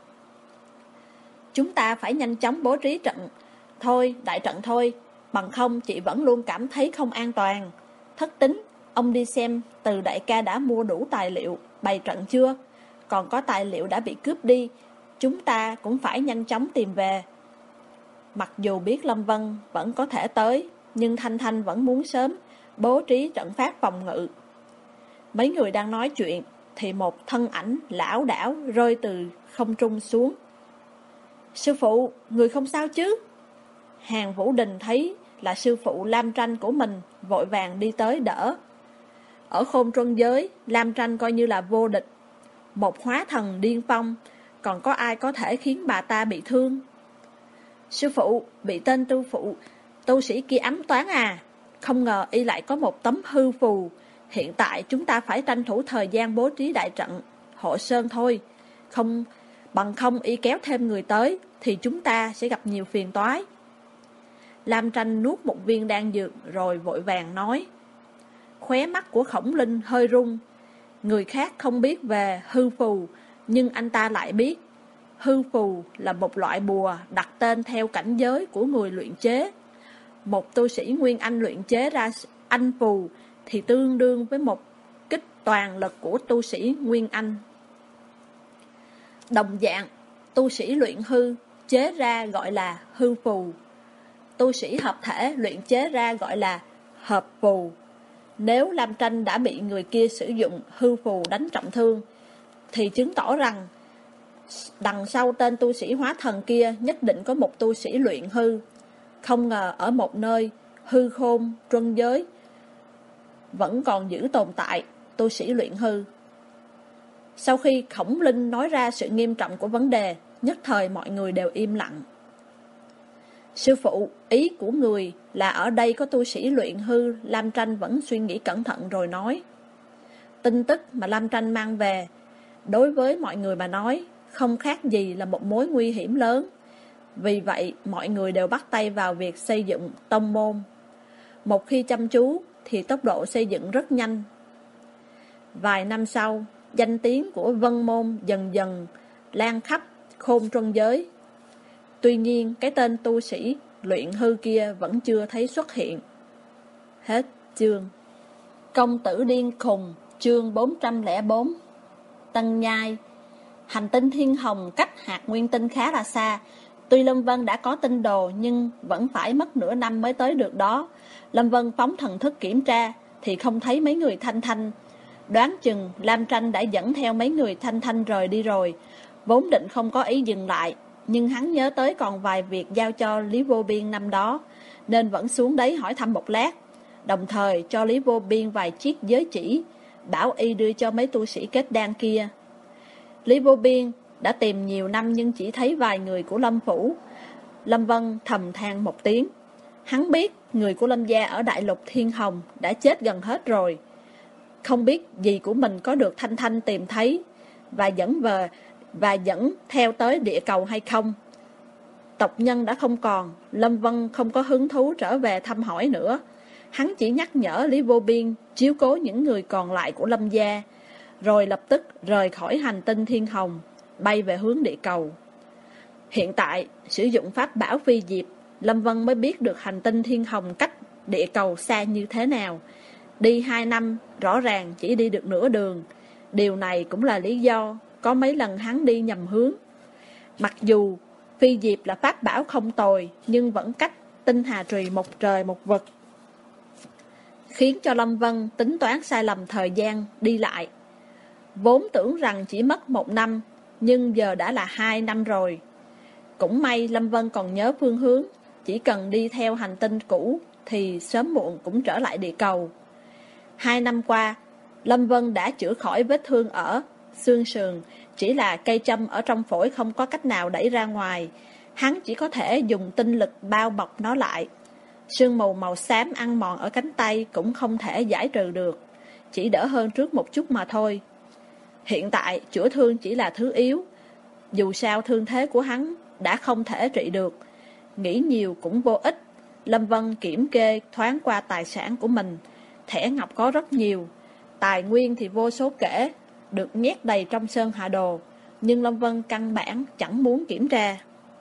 Chúng ta phải nhanh chóng bố trí đại trận thôi, bằng không chị vẫn luôn cảm thấy không an toàn. Thất Tính, ông đi xem Từ đại ca đã mua đủ tài liệu bày trận chưa? Còn có tài liệu đã bị cướp đi, chúng ta cũng phải nhanh chóng tìm về. Mặc dù biết Lâm Vân vẫn có thể tới, nhưng Thanh Thanh vẫn muốn sớm bố trí trận pháp phòng ngự. Mấy người đang nói chuyện thì một thân ảnh lảo đảo rơi từ không trung xuống. Sư phụ, người không sao chứ? Hàn Vũ Đình thấy là sư phụ Lam Tranh của mình, vội vàng đi tới đỡ. Ở Khôn Truân Giới, Lam Tranh coi như là vô địch. Một hóa thần điên phong, còn có ai có thể khiến bà ta bị thương? Sư phụ, bị tên tu sĩ kia ám toán à? Không ngờ y lại có một tấm hư phù. Hiện tại chúng ta phải tranh thủ thời gian bố trí đại trận hộ sơn thôi. Bằng không y kéo thêm người tới thì chúng ta sẽ gặp nhiều phiền toái. Lam Tranh nuốt một viên đan dược rồi vội vàng nói. Khóe mắt của Khổng Linh hơi rung. Người khác không biết về hư phù, nhưng anh ta lại biết. Hư phù là một loại bùa đặt tên theo cảnh giới của người luyện chế. Một tu sĩ Nguyên Anh luyện chế ra anh phù thì tương đương với một kích toàn lực của tu sĩ Nguyên Anh. Đồng dạng, tu sĩ luyện hư chế ra gọi là hư phù. Tu sĩ hợp thể luyện chế ra gọi là hợp phù. Nếu Lam Tranh đã bị người kia sử dụng hư phù đánh trọng thương, thì chứng tỏ rằng đằng sau tên tu sĩ hóa thần kia nhất định có một tu sĩ luyện hư. Không ngờ ở một nơi hư Khôn Truân Giới vẫn còn giữ tồn tại tu sĩ luyện hư. Sau khi Khổng Linh nói ra sự nghiêm trọng của vấn đề, nhất thời mọi người đều im lặng. Sư phụ, ý của người là ở đây có tu sĩ luyện hư. Lam Tranh vẫn suy nghĩ cẩn thận rồi nói. Tin tức mà Lam Tranh mang về, đối với mọi người mà nói, không khác gì là một mối nguy hiểm lớn. Vì vậy, mọi người đều bắt tay vào việc xây dựng tông môn. Một khi chăm chú, thì tốc độ xây dựng rất nhanh. Vài năm sau, danh tiếng của Vân Môn dần dần lan khắp Khôn Truân Giới. Tuy nhiên, cái tên tu sĩ luyện hư kia vẫn chưa thấy xuất hiện. Hết chương. Công tử điên khùng, chương 404. Tân Nhai. Hành tinh Thiên Hồng cách hạt nguyên tinh khá là xa. Tuy Lâm Vân đã có tinh đồ nhưng vẫn phải mất nửa năm mới tới được đó. Lâm Vân phóng thần thức kiểm tra thì không thấy mấy người Thanh Thanh. Đoán chừng Lam Tranh đã dẫn theo mấy người Thanh Thanh rời đi rồi. Vốn định không có ý dừng lại, nhưng hắn nhớ tới còn vài việc giao cho Lý Vô Biên năm đó, nên vẫn xuống đấy hỏi thăm một lát, đồng thời cho Lý Vô Biên vài chiếc giới chỉ, bảo y đưa cho mấy tu sĩ kết đan kia. Lý Vô Biên đã tìm nhiều năm nhưng chỉ thấy vài người của Lâm phủ. Lâm Vân thầm than một tiếng. Hắn biết người của Lâm gia ở Đại Lục Thiên Hồng đã chết gần hết rồi. Không biết dì của mình có được Thanh Thanh tìm thấy và dẫn theo tới địa cầu hay không. Tộc nhân đã không còn, Lâm Vân không có hứng thú trở về thăm hỏi nữa. Hắn chỉ nhắc nhở Lý Vô Biên chiếu cố những người còn lại của Lâm gia, rồi lập tức rời khỏi hành tinh Thiên Hồng, bay về hướng địa cầu. Hiện tại, sử dụng pháp bảo phi diệp, Lâm Vân mới biết được hành tinh Thiên Hồng cách địa cầu xa như thế nào. Đi 2 năm, rõ ràng chỉ đi được nửa đường. Điều này cũng là lý do có mấy lần hắn đi nhầm hướng. Mặc dù phi diệp là pháp bảo không tồi, nhưng vẫn cách tinh hà trì một trời một vực, khiến cho Lâm Vân tính toán sai lầm thời gian đi lại. Vốn tưởng rằng chỉ mất 1 năm, nhưng giờ đã là 2 năm rồi. Cũng may Lâm Vân còn nhớ phương hướng, chỉ cần đi theo hành tinh cũ thì sớm muộn cũng trở lại địa cầu. 2 năm qua, Lâm Vân đã chữa khỏi vết thương ở xương sườn, chỉ là cây châm ở trong phổi không có cách nào đẩy ra ngoài. Hắn chỉ có thể dùng tinh lực bao bọc nó lại. Sương mù màu xám ăn mòn ở cánh tay cũng không thể giải trừ được, chỉ đỡ hơn trước một chút mà thôi. Hiện tại chữa thương chỉ là thứ yếu, dù sao thương thế của hắn đã không thể trị được. Nghĩ nhiều cũng vô ích. Lâm Vân kiểm kê thoáng qua tài sản của mình. Thẻ ngọc có rất nhiều, tài nguyên thì vô số kể, được nhét đầy trong sơn hạ đồ, nhưng Lâm Vân căn bản chẳng muốn kiểm tra.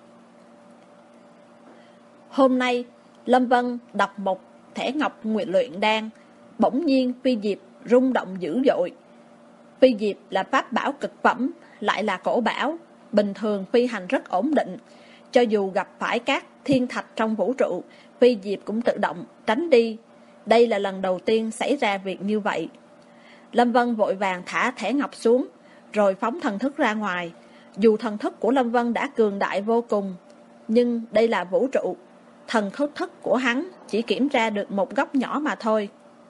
Hôm nay Lâm Vân đọc một thẻ ngọc nguyện luyện đan, bỗng nhiên phi diệp rung động dữ dội. Phi diệp là pháp bảo cực phẩm, lại là cổ bảo, bình thường phi hành rất ổn định. Cho dù gặp phải các thiên thạch trong vũ trụ, phi diệp cũng tự động tránh đi. Đây là lần đầu tiên xảy ra việc như vậy. Lâm Vân vội vàng thả thẻ ngọc xuống, rồi phóng thần thức ra ngoài. Dù thần thức của Lâm Vân đã cường đại vô cùng, nhưng đây là vũ trụ, thần thức của hắn chỉ kiểm tra được một góc nhỏ mà thôi.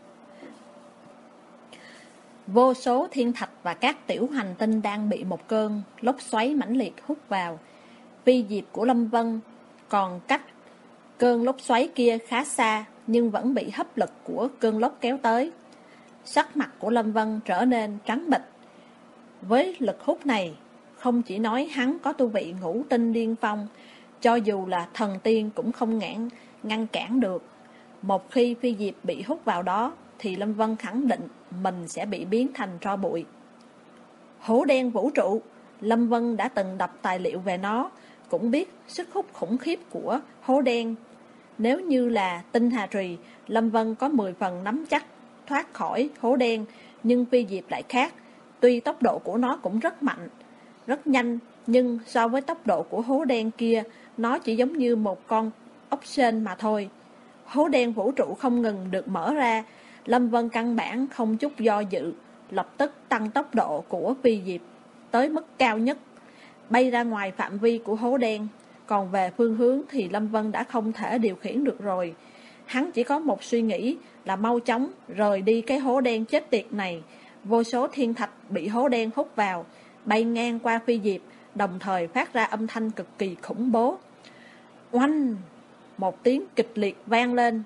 Vô số thiên thạch và các tiểu hành tinh đang bị một cơn lốc xoáy mãnh liệt hút vào. Phi diệp của Lâm Vân còn cách cơn lốc xoáy kia khá xa, nhưng vẫn bị hấp lực của cơn lốc kéo tới. Sắc mặt của Lâm Vân trở nên trắng bệch. Với lực hút này, không chỉ nói hắn có tu vị ngũ tinh điên phong, cho dù là thần tiên cũng không ngăn cản được. Một khi phi diệp bị hút vào đó, thì Lâm Vân khẳng định mình sẽ bị biến thành tro bụi. Hố đen vũ trụ, Lâm Vân đã từng đọc tài liệu về nó, cũng biết sức hút khủng khiếp của hố đen. Nếu như là tinh hà trì, Lâm Vân có 10 phần nắm chắc thoát khỏi hố đen, nhưng phi diệp lại khác. Tuy tốc độ của nó cũng rất mạnh, rất nhanh, nhưng so với tốc độ của hố đen kia, nó chỉ giống như một con ốc sên mà thôi. Hố đen vũ trụ không ngừng được mở ra, Lâm Vân căn bản không chút do dự, lập tức tăng tốc độ của phi diệp tới mức cao nhất, bay ra ngoài phạm vi của hố đen. Còn về phương hướng thì Lâm Vân đã không thể điều khiển được rồi. Hắn chỉ có một suy nghĩ là mau chóng rời đi cái hố đen chết tiệt này. Vô số thiên thạch bị hố đen hút vào, bay ngang qua phi diệp, đồng thời phát ra âm thanh cực kỳ khủng bố. Oanh! Một tiếng kịch liệt vang lên.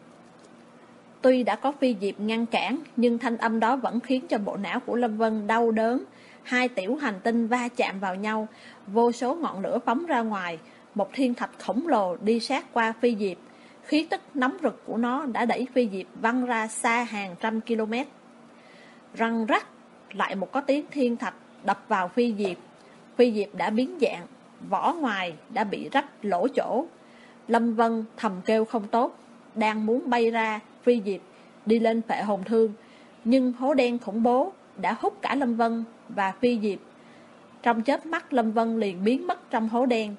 Tuy đã có phi diệp ngăn cản, nhưng thanh âm đó vẫn khiến cho bộ não của Lâm Vân đau đớn. Hai tiểu hành tinh va chạm vào nhau, vô số ngọn lửa phóng ra ngoài. Một thiên thạch khổng lồ đi sát qua phi diệp. Khí tức nóng rực của nó đã đẩy phi diệp văng ra xa hàng trăm km. Răng rắc, lại một có tiếng thiên thạch đập vào phi diệp. Phi diệp đã biến dạng, vỏ ngoài đã bị rách lỗ chỗ. Lâm Vân thầm kêu không tốt, đang muốn bay ra phi diệp đi lên phệ hồn thương, nhưng hố đen khủng bố đã hút cả Lâm Vân và phi diệp. Trong chớp mắt, Lâm Vân liền biến mất trong hố đen.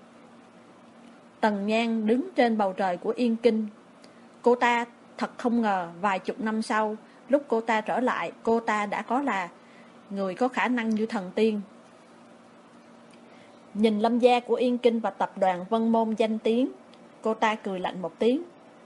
Tần Nhan đứng trên bầu trời của Yên Kinh. Cô ta thật không ngờ vài chục năm sau, lúc cô ta trở lại, cô ta đã có là người có khả năng như thần tiên. Nhìn Lâm gia của Yên Kinh và tập đoàn Vân Môn danh tiếng, cô ta cười lạnh một tiếng.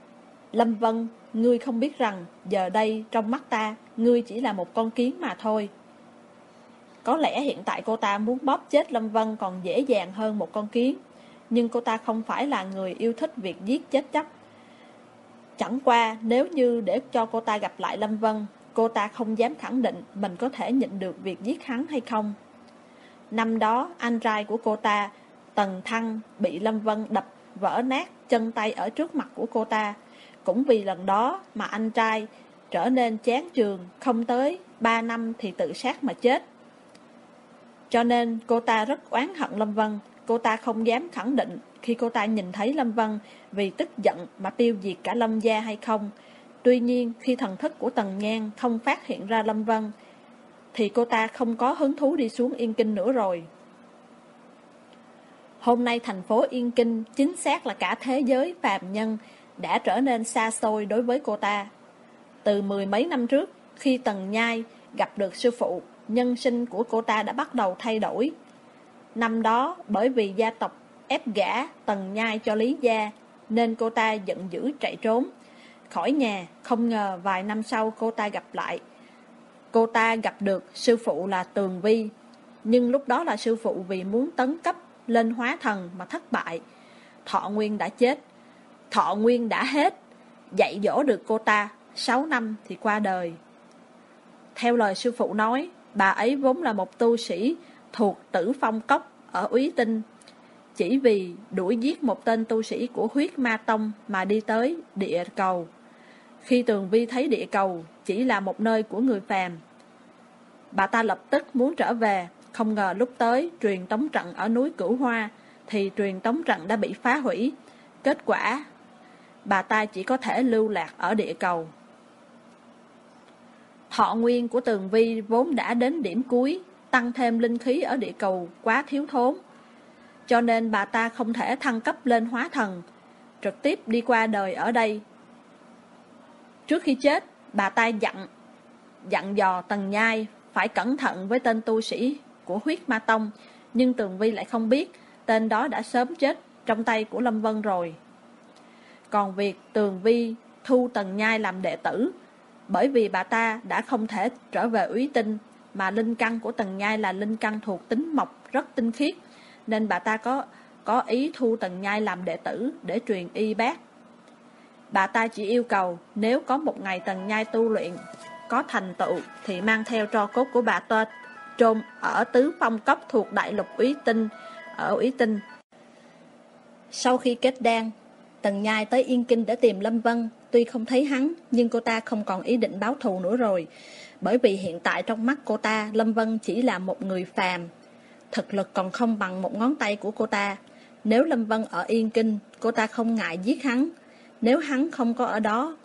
Lâm Vân, ngươi không biết rằng giờ đây trong mắt ta, ngươi chỉ là một con kiến mà thôi. Có lẽ hiện tại cô ta muốn bóp chết Lâm Vân còn dễ dàng hơn một con kiến, nhưng cô ta không phải là người yêu thích việc giết chết chóc. Chẳng qua nếu như để cho cô ta gặp lại Lâm Vân, cô ta không dám khẳng định mình có thể nhịn được việc giết hắn hay không. Năm đó, anh trai của cô ta, Tần Thăng, bị Lâm Vân đập vỡ nát chân tay ở trước mặt của cô ta. Cũng vì lần đó mà anh trai trở nên chán trường, không tới 3 năm thì tự sát mà chết. Cho nên cô ta rất oán hận Lâm Vân. Cô ta không dám khẳng định khi cô ta nhìn thấy Lâm Vân vì tức giận mà tiêu diệt cả Lâm gia hay không. Tuy nhiên khi thần thức của Tần Nhan không phát hiện ra Lâm Vân thì cô ta không có hứng thú đi xuống Yên Kinh nữa rồi. Hôm nay thành phố Yên Kinh, chính xác là cả thế giới phàm nhân, đã trở nên xa xôi đối với cô ta. Từ 10 mấy năm trước, khi Tần Nhai gặp được sư phụ, nhân sinh của cô ta đã bắt đầu thay đổi. Năm đó, bởi vì gia tộc ép gả Tần Nhai cho Lý gia, nên cô ta giận dữ chạy trốn khỏi nhà. Không ngờ vài năm sau cô ta gặp lại. Cô ta gặp được sư phụ là Tường Vi, nhưng lúc đó là sư phụ vì muốn tấn cấp lên hóa thần mà thất bại. Thọ nguyên đã chết, thọ nguyên đã hết, dạy dỗ được cô ta 6 năm thì qua đời. Theo lời sư phụ nói, bà ấy vốn là một tu sĩ thuộc Tử Phong Cốc ở Úy Tinh, chỉ vì đuổi giết một tên tu sĩ của Huyết Ma Tông mà đi tới địa cầu. Khi Tường Vi thấy địa cầu chỉ là một nơi của người phàm, bà ta lập tức muốn trở về. Không ngờ lúc tới truyền tống trận ở núi Cửu Hoa thì truyền tống trận đã bị phá hủy. Kết quả bà ta chỉ có thể lưu lạc ở địa cầu. Thọ nguyên của Tường Vi vốn đã đến điểm cuối, tăng thêm linh khí ở địa cầu quá thiếu thốn, cho nên bà ta không thể thăng cấp lên hóa thần, trực tiếp đi qua đời ở đây. Trước khi chết, bà ta dặn dò Tần Nhai phải cẩn thận với tên tu sĩ của Huyết Ma Tông, nhưng Tường Vi lại không biết tên đó đã sớm chết trong tay của Lâm Vân rồi. Còn việc Tường Vi thu Tần Nhai làm đệ tử, bởi vì bà ta đã không thể trở về Úy Tinh, mà linh căn của Tần Nhai là linh căn thuộc tính mộc rất tinh khiết, nên bà ta có ý thu Tần Nhai làm đệ tử để truyền y bác. Bà ta chỉ yêu cầu nếu có một ngày Tần Nhai tu luyện có thành tựu thì mang theo tro cốt của bà ta chôn ở Tứ Phong Cốc thuộc đại lục Úy Tinh ở Úy Tinh. Sau khi kết đan, Tần Nhai tới Yên Kinh để tìm Lâm Vân. Tuy không thấy hắn, nhưng cô ta không còn ý định báo thù nữa rồi, bởi vì hiện tại trong mắt cô ta, Lâm Vân chỉ là một người phàm, thực lực còn không bằng một ngón tay của cô ta. Nếu Lâm Vân ở Yên Kinh, cô ta không ngại giết hắn. Nếu hắn không có ở đó,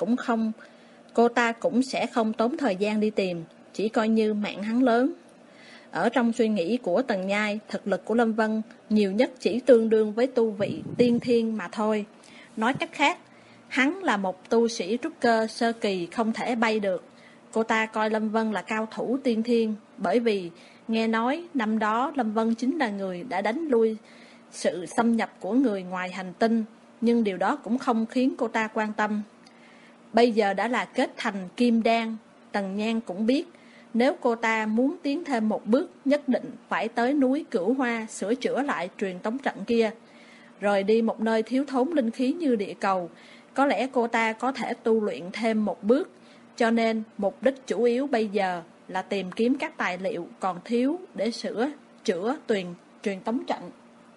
cô ta cũng sẽ không tốn thời gian đi tìm, chỉ coi như mạng hắn lớn. Ở trong suy nghĩ của Tần Nhai, thực lực của Lâm Vân nhiều nhất chỉ tương đương với tu vị tiên thiên mà thôi. Nói cách khác, hắn là một tu sĩ trúc cơ sơ kỳ không thể bay được. Cô ta coi Lâm Vân là cao thủ tiên thiên, bởi vì nghe nói năm đó Lâm Vân chính là người đã đánh lui sự xâm nhập của người ngoài hành tinh, nhưng điều đó cũng không khiến cô ta quan tâm. Bây giờ đã là kết thành kim đan, Tần Nhan cũng biết nếu cô ta muốn tiến thêm một bước, nhất định phải tới núi Cửu Hoa sửa chữa lại truyền tống trận kia. Rời đi một nơi thiếu thốn linh khí như địa cầu, có lẽ cô ta có thể tu luyện thêm một bước. Cho nên mục đích chủ yếu bây giờ là tìm kiếm các tài liệu còn thiếu để sửa chữa truyền tống trận.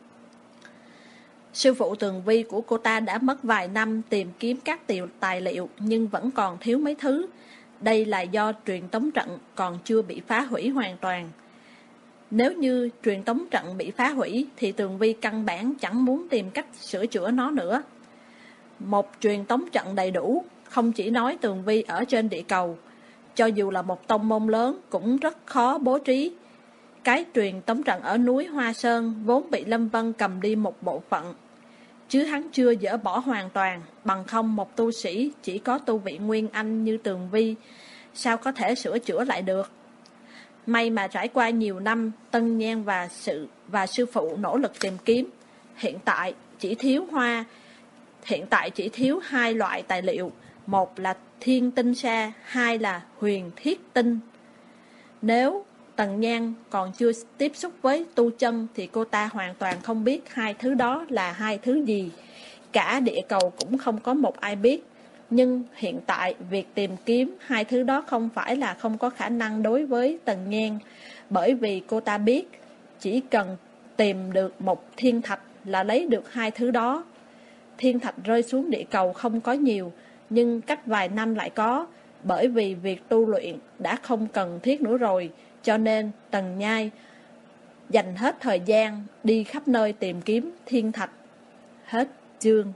Sư phụ Tường Vi của cô ta đã mất vài năm tìm kiếm các tài liệu, nhưng vẫn còn thiếu mấy thứ. Đây là do truyền tống trận còn chưa bị phá hủy hoàn toàn. Nếu như truyền tống trận bị phá hủy thì Tường Vi căn bản chẳng muốn tìm cách sửa chữa nó nữa. Một truyền tống trận đầy đủ, không chỉ nói Tường Vi ở trên địa cầu, cho dù là một tông môn lớn cũng rất khó bố trí. Cái truyền tống trận ở núi Hoa Sơn vốn bị Lâm Vân cầm đi một bộ phận, chứ hắn chưa dỡ bỏ hoàn toàn. Bằng không một tu sĩ chỉ có tu vị nguyên anh như Tường Vi sao có thể sửa chữa lại được. May mà trải qua nhiều năm, Tân Nhan và sư phụ nỗ lực tìm kiếm. Hiện tại chỉ thiếu Hiện tại chỉ thiếu 2 loại tài liệu, một là thiên tinh sa, 2 là huyền thiết tinh. Nếu Tần Nhan còn chưa tiếp xúc với tu chân thì cô ta hoàn toàn không biết hai thứ đó là hai thứ gì. Cả địa cầu cũng không có một ai biết. Nhưng hiện tại việc tìm kiếm hai thứ đó không phải là không có khả năng đối với Tần Nhan, bởi vì cô ta biết chỉ cần tìm được một thiên thạch là lấy được hai thứ đó. Thiên thạch rơi xuống địa cầu không có nhiều, nhưng cách vài năm lại có, bởi vì việc tu luyện đã không cần thiết nữa rồi, cho nên Tần Nhai dành hết thời gian đi khắp nơi tìm kiếm thiên thạch. Hết chương.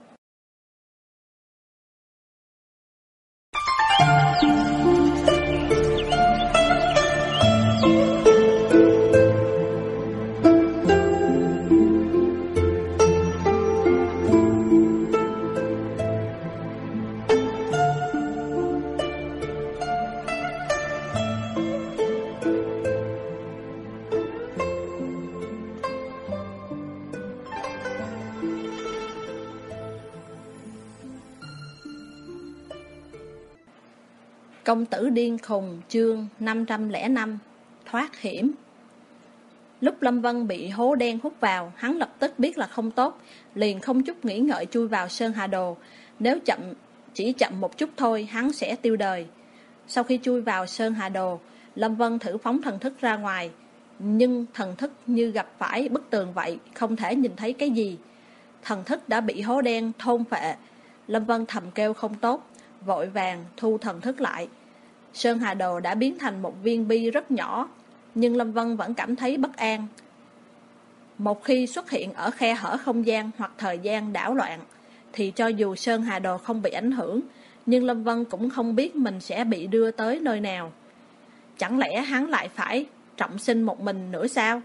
Công tử điên khùng, chương 505, thoát hiểm. Lúc Lâm Vân bị hố đen hút vào, hắn lập tức biết là không tốt, liền không chút nghĩ ngợi chui vào Sơn Hà Đồ. Nếu chỉ chậm một chút thôi, hắn sẽ tiêu đời. Sau khi chui vào Sơn Hà Đồ, Lâm Vân thử phóng thần thức ra ngoài, nhưng thần thức như gặp phải bức tường vậy, không thể nhìn thấy cái gì. Thần thức đã bị hố đen thôn phệ. Lâm Vân thầm kêu không tốt, vội vàng thu thần thức lại. Sơn Hà Đồ đã biến thành một viên bi rất nhỏ, nhưng Lâm Vân vẫn cảm thấy bất an. Một khi xuất hiện ở khe hở không gian hoặc thời gian đảo loạn, thì cho dù Sơn Hà Đồ không bị ảnh hưởng, nhưng Lâm Vân cũng không biết mình sẽ bị đưa tới nơi nào. Chẳng lẽ hắn lại phải trọng sinh một mình nữa sao?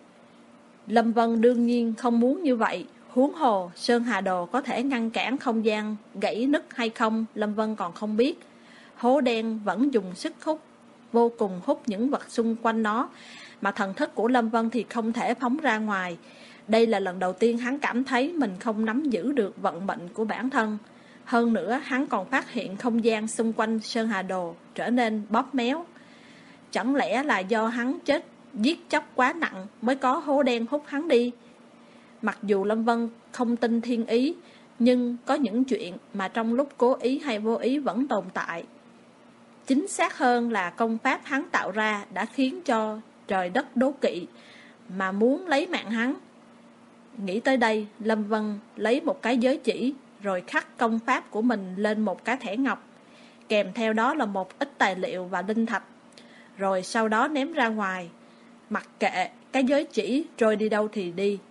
Lâm Vân đương nhiên không muốn như vậy. Huống hồ Sơn Hà Đồ có thể ngăn cản không gian gãy nứt hay không, Lâm Vân còn không biết. Hố đen vẫn dùng sức hút vô cùng, hút những vật xung quanh nó, mà thần thức của Lâm Vân thì không thể phóng ra ngoài. Đây là lần đầu tiên hắn cảm thấy mình không nắm giữ được vận mệnh của bản thân. Hơn nữa hắn còn phát hiện không gian xung quanh Sơn Hà Đồ trở nên bóp méo. Chẳng lẽ là do hắn chết giết chóc quá nặng mới có hố đen hút hắn đi? Mặc dù Lâm Vân không tin thiên ý, nhưng có những chuyện mà trong lúc cố ý hay vô ý vẫn tồn tại. Chính xác hơn là công pháp hắn tạo ra đã khiến cho trời đất đố kỵ, mà muốn lấy mạng hắn. Nghĩ tới đây, Lâm Vân lấy một cái giới chỉ, rồi khắc công pháp của mình lên một cái thẻ ngọc, kèm theo đó là một ít tài liệu và linh thạch, rồi sau đó ném ra ngoài, mặc kệ cái giới chỉ trôi đi đâu thì đi.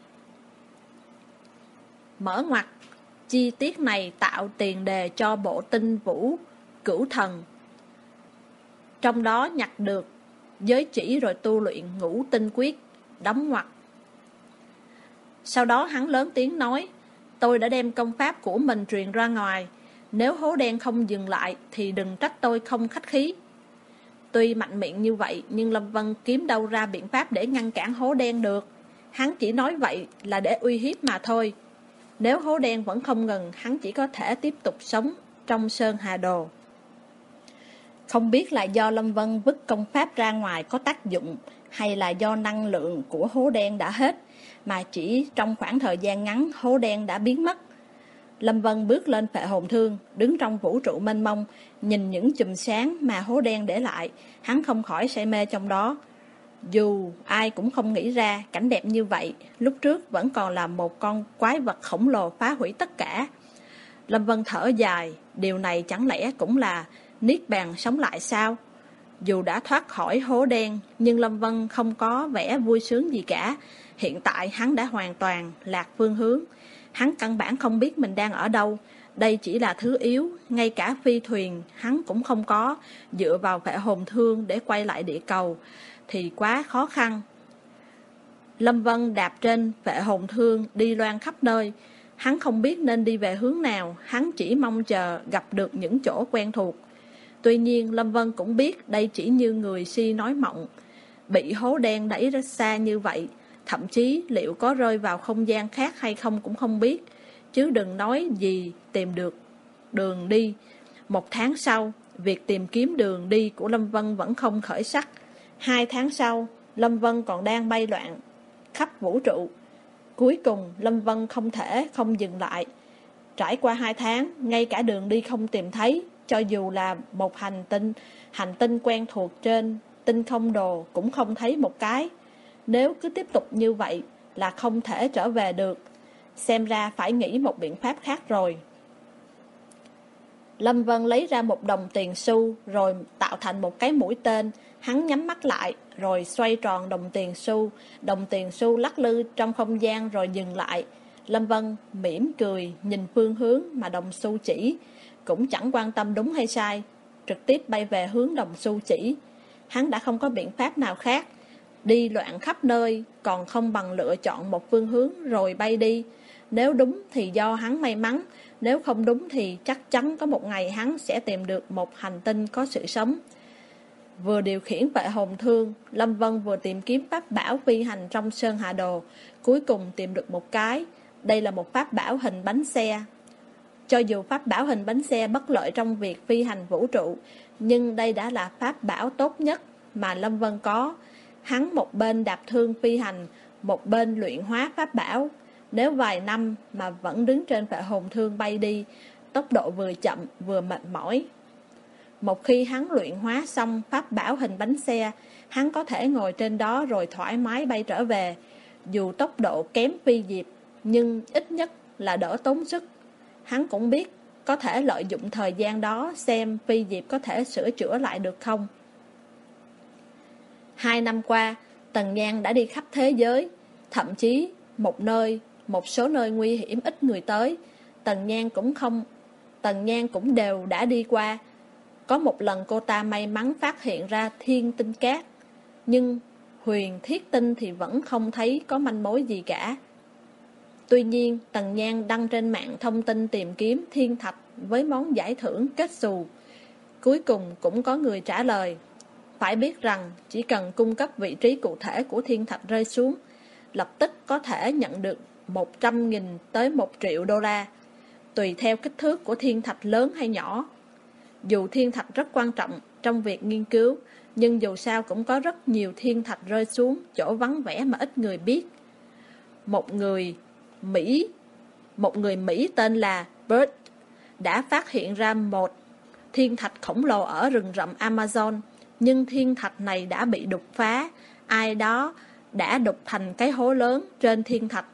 Mở ngoặt, chi tiết này tạo tiền đề cho bộ tinh vũ cửu thần. Trong đó nhặt được giới chỉ rồi tu luyện ngũ tinh quyết, đóng ngoặt. Sau đó hắn lớn tiếng nói, tôi đã đem công pháp của mình truyền ra ngoài, nếu hố đen không dừng lại thì đừng trách tôi không khách khí. Tuy mạnh miệng như vậy, nhưng Lâm Vân kiếm đâu ra biện pháp để ngăn cản hố đen được. Hắn chỉ nói vậy là để uy hiếp mà thôi. Nếu hố đen vẫn không ngừng, hắn chỉ có thể tiếp tục sống trong Sơn Hà Đồ. Không biết là do Lâm Vân vứt công pháp ra ngoài có tác dụng, hay là do năng lượng của hố đen đã hết, mà chỉ trong khoảng thời gian ngắn hố đen đã biến mất. Lâm Vân bước lên phệ hồn thương, đứng trong vũ trụ mênh mông, nhìn những chùm sáng mà hố đen để lại, hắn không khỏi say mê trong đó. Dù ai cũng không nghĩ ra cảnh đẹp như vậy, lúc trước vẫn còn là một con quái vật khổng lồ phá hủy tất cả. Lâm Vân thở dài, điều này chẳng lẽ cũng là niết bàn sống lại sao? Dù đã thoát khỏi hố đen, nhưng Lâm Vân không có vẻ vui sướng gì cả. Hiện tại hắn đã hoàn toàn lạc phương hướng. Hắn căn bản không biết mình đang ở đâu. Đây chỉ là thứ yếu, ngay cả phi thuyền hắn cũng không có. Dựa vào phệ hồn thương để quay lại địa cầu thì quá khó khăn. Lâm Vân đạp trên phệ hồn thương đi loan khắp nơi. Hắn không biết nên đi về hướng nào, hắn chỉ mong chờ gặp được những chỗ quen thuộc. Tuy nhiên Lâm Vân cũng biết đây chỉ như người si nói mộng. Bị hố đen đẩy ra xa như vậy, thậm chí liệu có rơi vào không gian khác hay không cũng không biết. chứ đừng nói gì tìm được đường đi. 1 tháng sau, việc tìm kiếm đường đi của Lâm Vân vẫn không khởi sắc. 2 tháng sau, Lâm Vân còn đang bay loạn khắp vũ trụ. Cuối cùng, Lâm Vân không thể không dừng lại. Trải qua 2 tháng, ngay cả đường đi không tìm thấy, cho dù là một hành tinh quen thuộc trên tinh không đồ cũng không thấy một cái. Nếu cứ tiếp tục như vậy là không thể trở về được. Xem ra phải nghĩ một biện pháp khác rồi. Lâm Vân lấy ra một đồng tiền xu rồi tạo thành một cái mũi tên. Hắn nhắm mắt lại rồi xoay tròn đồng tiền xu. Đồng tiền xu lắc lư trong không gian rồi dừng lại. Lâm Vân mỉm cười nhìn phương hướng mà đồng xu chỉ, cũng chẳng quan tâm đúng hay sai, trực tiếp bay về hướng đồng xu chỉ. Hắn đã không có biện pháp nào khác. Đi loạn khắp nơi còn không bằng lựa chọn một phương hướng rồi bay đi. Nếu đúng thì do hắn may mắn, nếu không đúng thì chắc chắn có một ngày hắn sẽ tìm được một hành tinh có sự sống. Vừa điều khiển vệ hồn thương, Lâm Vân vừa tìm kiếm pháp bảo phi hành trong Sơn Hà Đồ, cuối cùng tìm được một cái. Đây là một pháp bảo hình bánh xe. Cho dù pháp bảo hình bánh xe bất lợi trong việc phi hành vũ trụ, nhưng đây đã là pháp bảo tốt nhất mà Lâm Vân có. Hắn một bên đạp thương phi hành, một bên luyện hóa pháp bảo. Nếu vài năm mà vẫn đứng trên vệ hồn thương bay đi, tốc độ vừa chậm vừa mệt mỏi. Một khi hắn luyện hóa xong pháp bảo hình bánh xe, hắn có thể ngồi trên đó rồi thoải mái bay trở về. Dù tốc độ kém phi diệp, nhưng ít nhất là đỡ tốn sức. Hắn cũng biết có thể lợi dụng thời gian đó xem phi diệp có thể sửa chữa lại được không. 2 năm qua, Tần Nhan đã đi khắp thế giới, thậm chí một số nơi nguy hiểm ít người tới, Tần Nhan cũng đều đã đi qua. Có một lần cô ta may mắn phát hiện ra thiên tinh cát, nhưng huyền thiết tinh thì vẫn không thấy có manh mối gì cả. Tuy nhiên, Tần Nhan đăng trên mạng thông tin tìm kiếm thiên thạch với món giải thưởng kết xù. Cuối cùng cũng có người trả lời. Phải biết rằng chỉ cần cung cấp vị trí cụ thể của thiên thạch rơi xuống, lập tức có thể nhận được 100.000 tới 1 triệu đô la, tùy theo kích thước của thiên thạch lớn hay nhỏ. Dù thiên thạch rất quan trọng trong việc nghiên cứu, nhưng dù sao cũng có rất nhiều thiên thạch rơi xuống chỗ vắng vẻ mà ít người biết. Một người Mỹ tên là Bert đã phát hiện ra một thiên thạch khổng lồ ở rừng rậm Amazon, nhưng thiên thạch này đã bị đục phá. Ai đó đã đục thành cái hố lớn trên thiên thạch.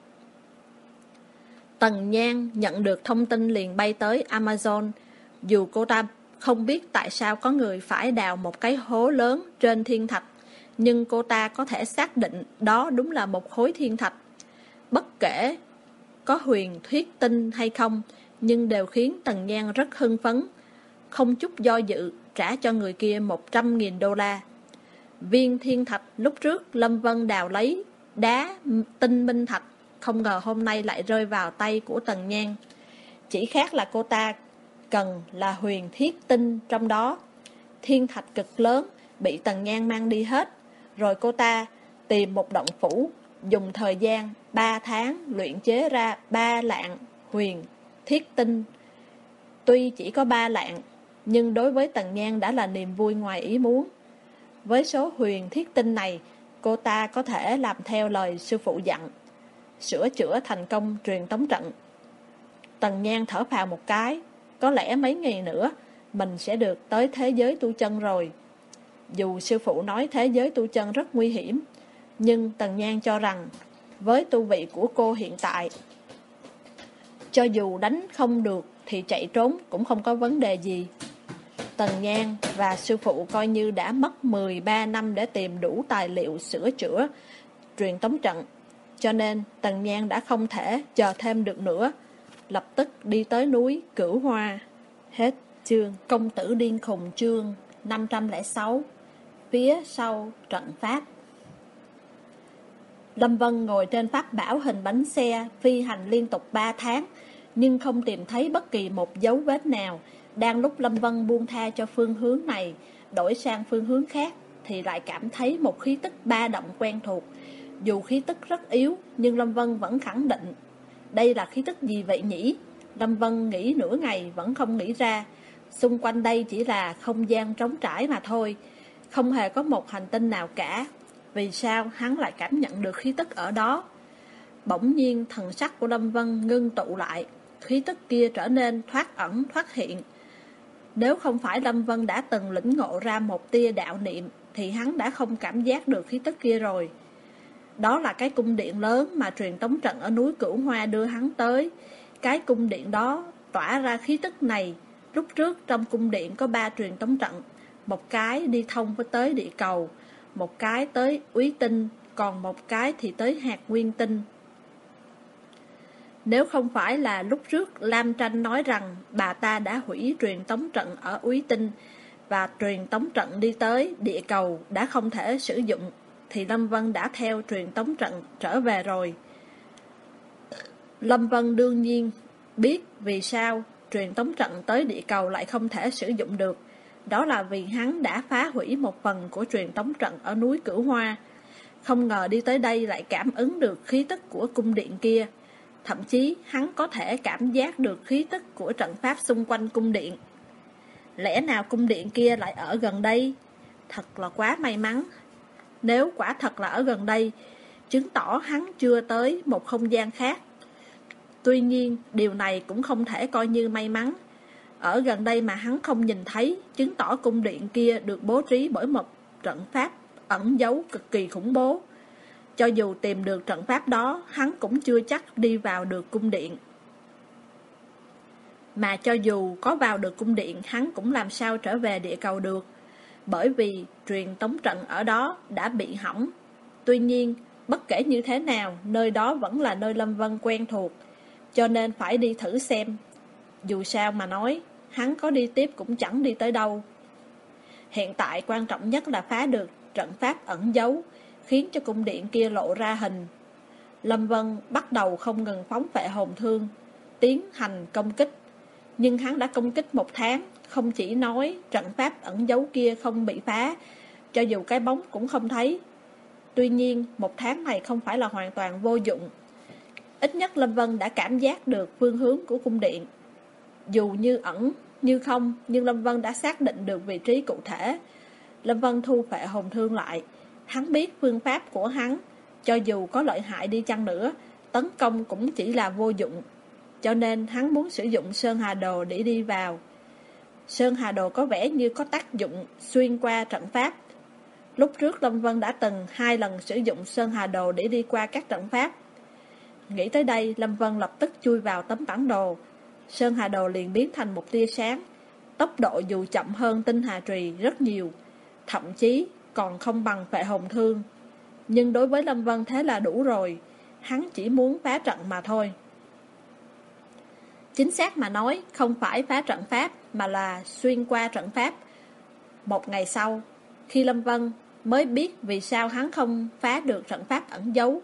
Tần Nhan nhận được thông tin liền bay tới Amazon. Dù cô ta không biết tại sao có người phải đào một cái hố lớn trên thiên thạch, nhưng cô ta có thể xác định đó đúng là một khối thiên thạch. Bất kể có huyền thuyết tinh hay không, nhưng đều khiến Tần Nhan rất hưng phấn. Không chút do dự trả cho người kia 100.000 đô la. Viên thiên thạch lúc trước Lâm Vân đào lấy đá tinh minh thạch, không ngờ hôm nay lại rơi vào tay của Tần Nhan. Chỉ khác là cô ta cần là huyền thiết tinh trong đó. Thiên thạch cực lớn bị Tần Nhan mang đi hết, rồi cô ta tìm một động phủ, dùng thời gian 3 tháng luyện chế ra 3 lạng huyền thiết tinh. Tuy chỉ có 3 lạng, nhưng đối với Tần Nhan đã là niềm vui ngoài ý muốn. Với số huyền thiết tinh này, cô ta có thể làm theo lời sư phụ dặn, sửa chữa thành công truyền tống trận. Tần Nhan thở phào một cái, có lẽ mấy ngày nữa mình sẽ được tới thế giới tu chân rồi. Dù sư phụ nói thế giới tu chân rất nguy hiểm, nhưng Tần Nhan cho rằng với tu vị của cô hiện tại, cho dù đánh không được thì chạy trốn cũng không có vấn đề gì. Tần Nhan và sư phụ coi như đã mất 13 năm để tìm đủ tài liệu sửa chữa truyền tống trận, cho nên Tần Nhan đã không thể chờ thêm được nữa, lập tức đi tới núi Cửu Hoa. Hết chương. Công tử điên khùng chương 506. Phía sau trận pháp. Lâm Vân ngồi trên pháp bảo hình bánh xe phi hành liên tục 3 tháng, nhưng không tìm thấy bất kỳ một dấu vết nào. Đang lúc Lâm Vân buông tha cho phương hướng này, đổi sang phương hướng khác, thì lại cảm thấy một khí tức ba động quen thuộc. Dù khí tức rất yếu, nhưng Lâm Vân vẫn khẳng định Đây là khí tức gì vậy nhỉ? Lâm Vân nghĩ nửa ngày vẫn không nghĩ ra. Xung quanh đây chỉ là không gian trống trải mà thôi, không hề có một hành tinh nào cả. Vì sao hắn lại cảm nhận được khí tức ở đó? Bỗng nhiên thần sắc của Lâm Vân ngưng tụ lại, khí tức kia trở nên thoát ẩn thoát hiện. Nếu không phải Lâm Vân đã từng lĩnh ngộ ra một tia đạo niệm thì hắn đã không cảm giác được khí tức kia rồi. Đó là cái cung điện lớn mà truyền tống trận ở núi Cửu Hoa đưa hắn tới. Cái cung điện đó tỏa ra khí tức này. Lúc trước trong cung điện có 3 truyền tống trận, một cái đi thông với tới địa cầu, một cái tới Úy Tinh, còn một cái thì tới hạt Nguyên Tinh. Nếu không phải là lúc trước Lam Tranh nói rằng bà ta đã hủy truyền tống trận ở Úy Tinh và truyền tống trận đi tới địa cầu đã không thể sử dụng, thì Lâm Vân đã theo truyền tống trận trở về rồi. Lâm Vân đương nhiên biết vì sao truyền tống trận tới địa cầu lại không thể sử dụng được. Đó là vì hắn đã phá hủy một phần của truyền tống trận ở núi Cửu Hoa. Không ngờ đi tới đây lại cảm ứng được khí tức của cung điện kia. Thậm chí hắn có thể cảm giác được khí tức của trận pháp xung quanh cung điện. Lẽ nào cung điện kia lại ở gần đây? Thật là quá may mắn. Nếu quả thật là ở gần đây, chứng tỏ hắn chưa tới một không gian khác. Tuy nhiên, điều này cũng không thể coi như may mắn. Ở gần đây mà hắn không nhìn thấy, chứng tỏ cung điện kia được bố trí bởi một trận pháp ẩn giấu cực kỳ khủng bố. Cho dù tìm được trận pháp đó, hắn cũng chưa chắc đi vào được cung điện. Mà cho dù có vào được cung điện, hắn cũng làm sao trở về địa cầu được, bởi vì truyền tống trận ở đó đã bị hỏng. Tuy nhiên, bất kể như thế nào, nơi đó vẫn là nơi Lâm Vân quen thuộc, cho nên phải đi thử xem. Dù sao mà nói, hắn có đi tiếp cũng chẳng đi tới đâu. Hiện tại quan trọng nhất là phá được trận pháp ẩn giấu, khiến cho cung điện kia lộ ra hình. Lâm Vân bắt đầu không ngừng phóng phệ hồn thương, tiến hành công kích. Nhưng hắn đã công kích 1 tháng, không chỉ nói trận pháp ẩn giấu kia không bị phá, cho dù cái bóng cũng không thấy. Tuy nhiên, 1 tháng này không phải là hoàn toàn vô dụng. Ít nhất Lâm Vân đã cảm giác được phương hướng của cung điện. Dù như ẩn, như không, nhưng Lâm Vân đã xác định được vị trí cụ thể. Lâm Vân thu phệ hồn thương lại. Hắn biết phương pháp của hắn, cho dù có lợi hại đi chăng nữa, tấn công cũng chỉ là vô dụng. Cho nên hắn muốn sử dụng Sơn Hà Đồ để đi vào. Sơn Hà Đồ có vẻ như có tác dụng xuyên qua trận pháp. Lúc trước Lâm Vân đã từng 2 lần sử dụng Sơn Hà Đồ để đi qua các trận pháp. Nghĩ tới đây, Lâm Vân lập tức chui vào tấm bản đồ. Sơn Hà Đồ liền biến thành một tia sáng. Tốc độ dù chậm hơn Tinh Hà Trì rất nhiều, thậm chí còn không bằng phệ hồn thương. Nhưng đối với Lâm Vân thế là đủ rồi. Hắn chỉ muốn phá trận mà thôi. Chính xác mà nói, không phải phá trận pháp, mà là xuyên qua trận pháp. Một ngày sau, khi Lâm Vân mới biết vì sao hắn không phá được trận pháp ẩn giấu.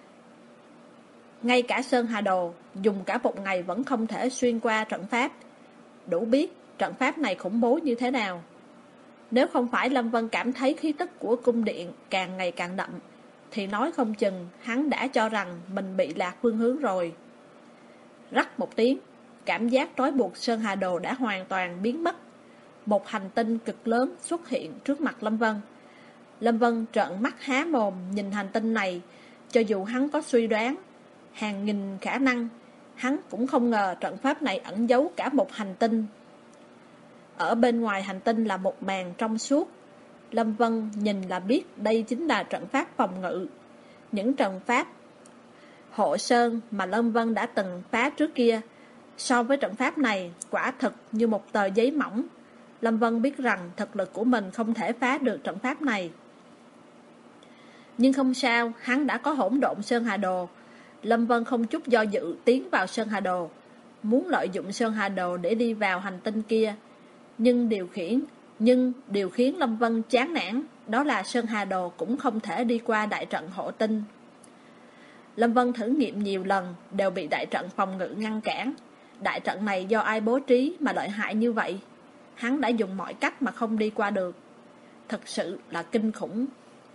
Ngay cả Sơn Hà Đồ dùng cả 1 ngày vẫn không thể xuyên qua trận pháp. Đủ biết trận pháp này khủng bố như thế nào. Nếu không phải Lâm Vân cảm thấy khí tức của cung điện càng ngày càng đậm, thì nói không chừng hắn đã cho rằng mình bị lạc phương hướng rồi. Rắc một tiếng, cảm giác trói buộc Sơn Hà Đồ đã hoàn toàn biến mất. Một hành tinh cực lớn xuất hiện trước mặt Lâm Vân. Lâm Vân trợn mắt há mồm nhìn hành tinh này. Cho dù hắn có suy đoán hàng nghìn khả năng, hắn cũng không ngờ trận pháp này ẩn giấu cả một hành tinh. Ở bên ngoài hành tinh là một màn trong suốt. Lâm Vân nhìn là biết đây chính là trận pháp phòng ngự. Những trận pháp hộ sơn mà Lâm Vân đã từng phá trước kia, so với trận pháp này quả thực như một tờ giấy mỏng. Lâm Vân biết rằng thực lực của mình không thể phá được trận pháp này. Nhưng không sao, hắn đã có hỗn độn Sơn Hà Đồ. Lâm Vân không chút do dự tiến vào Sơn Hà Đồ, muốn lợi dụng Sơn Hà Đồ để đi vào hành tinh kia. Nhưng điều khiến Lâm Vân chán nản, đó là Sơn Hà Đồ cũng không thể đi qua đại trận hộ tinh. Lâm Vân thử nghiệm nhiều lần, đều bị đại trận phòng ngự ngăn cản. Đại trận này do ai bố trí mà lợi hại như vậy? Hắn đã dùng mọi cách mà không đi qua được. Thật sự là kinh khủng.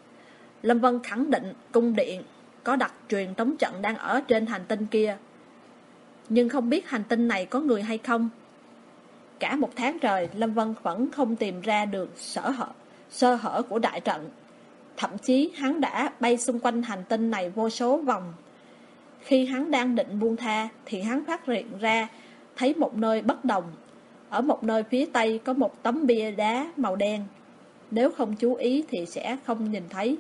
Lâm Vân khẳng định cung điện có đặt truyền tống trận đang ở trên hành tinh kia. nhưng không biết hành tinh này có người hay không. Cả một tháng trời, Lâm Vân vẫn không tìm ra được sơ hở của đại trận. Thậm chí hắn đã bay xung quanh hành tinh này vô số vòng. Khi hắn đang định buông tha thì hắn phát hiện ra thấy một nơi bất đồng. Ở một nơi phía tây có một tấm bia đá màu đen. Nếu không chú ý thì sẽ không nhìn thấy.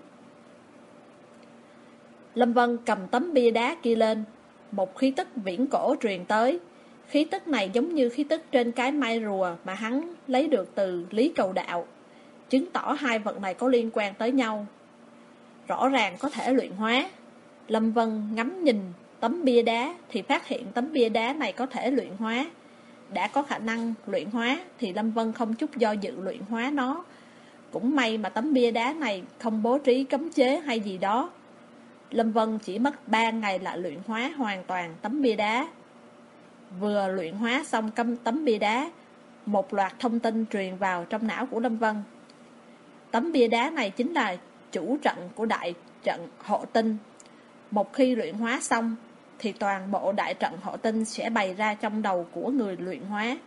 Lâm Vân cầm tấm bia đá kia lên. Một khí tức viễn cổ truyền tới. Khí tức này giống như khí tức trên cái mai rùa mà hắn lấy được từ Lý Cầu Đạo, chứng tỏ hai vật này có liên quan tới nhau. Rõ ràng có thể luyện hóa. Lâm Vân ngắm nhìn tấm bia đá thì phát hiện tấm bia đá này có thể luyện hóa. Đã có khả năng luyện hóa thì Lâm Vân không chút do dự luyện hóa nó. Cũng may mà tấm bia đá này không bố trí cấm chế hay gì đó. Lâm Vân chỉ mất 3 ngày là luyện hóa hoàn toàn tấm bia đá. Vừa luyện hóa xong tấm bia đá, một loạt thông tin truyền vào trong não của Lâm Vân. Tấm bia đá này chính là chủ trận của đại trận hộ tinh. Một khi luyện hóa xong thì toàn bộ đại trận hộ tinh sẽ bày ra trong đầu của người luyện hóa.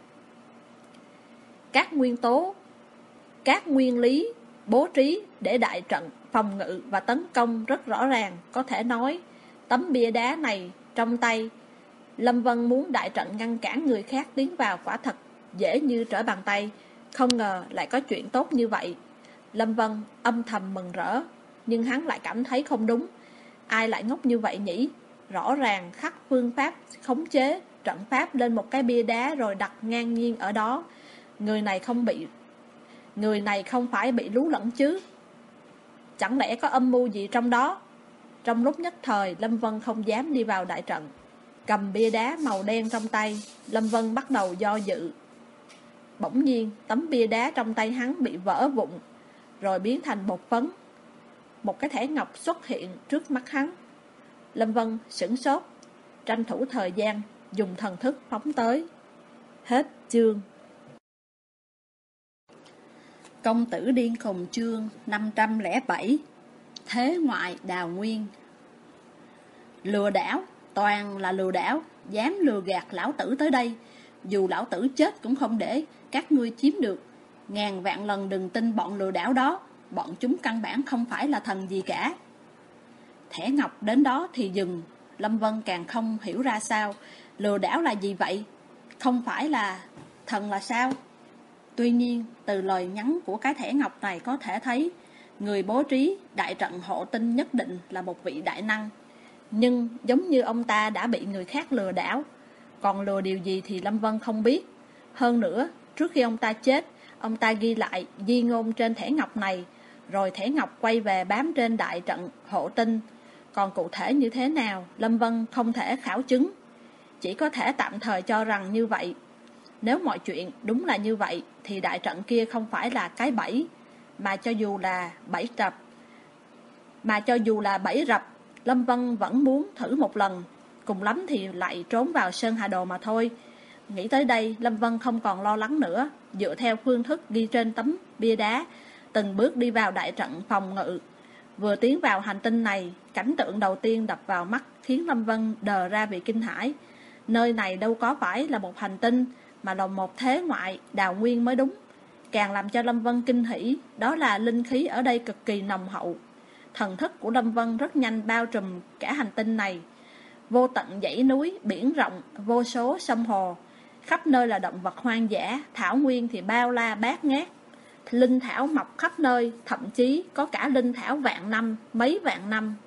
Các nguyên tố, các nguyên lý bố trí để đại trận phòng ngự và tấn công rất rõ ràng. Có thể nói tấm bia đá này trong tay Lâm Vân muốn đại trận ngăn cản người khác tiến vào quả thật dễ như trở bàn tay. Không ngờ lại có chuyện tốt như vậy. Lâm Vân âm thầm mừng rỡ, nhưng hắn lại cảm thấy không đúng. Ai lại ngốc như vậy nhỉ? Rõ ràng khắc phương pháp khống chế trận pháp lên một cái bia đá rồi đặt ngang nhiên ở đó. Người này không phải bị lú lẫn chứ? Chẳng lẽ có âm mưu gì trong đó? Trong lúc nhất thời, Lâm Vân không dám đi vào đại trận. Cầm bia đá màu đen trong tay, Lâm Vân bắt đầu do dự. Bỗng nhiên, tấm bia đá trong tay hắn bị vỡ vụn, rồi biến thành bột phấn. Một cái thẻ ngọc xuất hiện trước mắt hắn. Lâm Vân sửng sốt, tranh thủ thời gian, dùng thần thức phóng tới. Hết chương. Công tử điên khùng chương 507. Thế ngoại đào nguyên. Lừa đảo, toàn là lừa đảo, dám lừa gạt lão tử tới đây. Dù lão tử chết cũng không để các ngươi chiếm được. Ngàn vạn lần đừng tin bọn lừa đảo đó. Bọn chúng căn bản không phải là thần gì cả. Thẻ ngọc đến đó thì dừng. Lâm Vân càng không hiểu ra sao. Lừa đảo là gì vậy? Không phải là thần là sao? Tuy nhiên, từ lời nhắn của cái thẻ ngọc này có thể thấy, người bố trí đại trận hộ tinh nhất định là một vị đại năng. Nhưng giống như ông ta đã bị người khác lừa đảo. Còn lừa điều gì thì Lâm Vân không biết. Hơn nữa, trước khi ông ta chết, ông ta ghi lại di ngôn trên thẻ ngọc này, rồi thẻ ngọc quay về bám trên đại trận hộ tinh. Còn cụ thể như thế nào, Lâm Vân không thể khảo chứng. Chỉ có thể tạm thời cho rằng như vậy. Nếu mọi chuyện đúng là như vậy thì đại trận kia không phải là cái bẫy, mà cho dù là bẫy rập, Lâm Vân vẫn muốn thử một lần. Cùng lắm thì lại trốn vào Sơn Hà Đồ mà thôi. Nghĩ tới đây, Lâm Vân không còn lo lắng nữa. Dựa theo phương thức ghi trên tấm bia đá, từng bước đi vào đại trận phòng ngự. Vừa tiến vào hành tinh này, cảnh tượng đầu tiên đập vào mắt khiến Lâm Vân đờ ra vì kinh hãi. Nơi này đâu có phải là một hành tinh, mà là một thế ngoại đào nguyên mới đúng. Càng làm cho Lâm Vân kinh hỉ, đó là linh khí ở đây cực kỳ nồng hậu. Thần thức của Lâm Vân rất nhanh bao trùm cả hành tinh này. Vô tận dãy núi, biển rộng, vô số sông hồ. Khắp nơi là động vật hoang dã, thảo nguyên thì bao la bát ngát. Linh thảo mọc khắp nơi, thậm chí có cả linh thảo vạn năm, mấy vạn năm.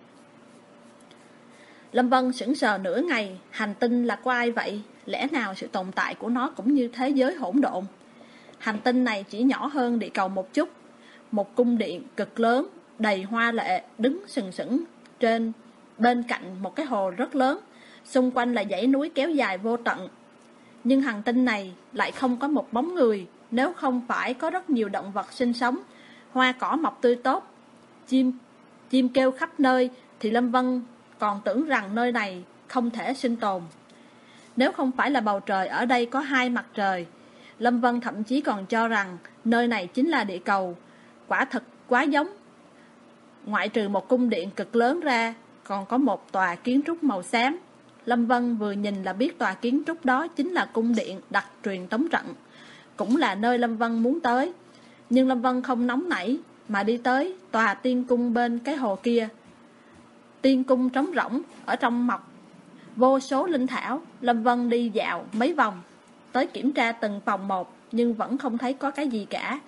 Lâm Vân sững sờ nửa ngày, hành tinh là của ai vậy? Lẽ nào sự tồn tại của nó cũng như thế giới hỗn độn? Hành tinh này chỉ nhỏ hơn địa cầu một chút. Một cung điện cực lớn, đầy hoa lệ, đứng sừng sững bên cạnh một cái hồ rất lớn. Xung quanh là dãy núi kéo dài vô tận. Nhưng hành tinh này lại không có một bóng người. Nếu không phải có rất nhiều động vật sinh sống, hoa cỏ mọc tươi tốt, chim kêu khắp nơi, thì Lâm Vân còn tưởng rằng nơi này không thể sinh tồn. Nếu không phải là bầu trời ở đây có hai mặt trời, Lâm Vân thậm chí còn cho rằng nơi này chính là địa cầu. Quả thật quá giống. Ngoại trừ một cung điện cực lớn ra, còn có một tòa kiến trúc màu xám. Lâm Vân vừa nhìn là biết tòa kiến trúc đó chính là cung điện đặt truyền tống trận, cũng là nơi Lâm Vân muốn tới. Nhưng Lâm Vân không nóng nảy mà đi tới tòa tiên cung bên cái hồ kia. Tiên cung trống rỗng, ở trong mọc vô số linh thảo. Lâm Vân đi dạo mấy vòng, tới kiểm tra từng phòng một, nhưng vẫn không thấy có cái gì cả.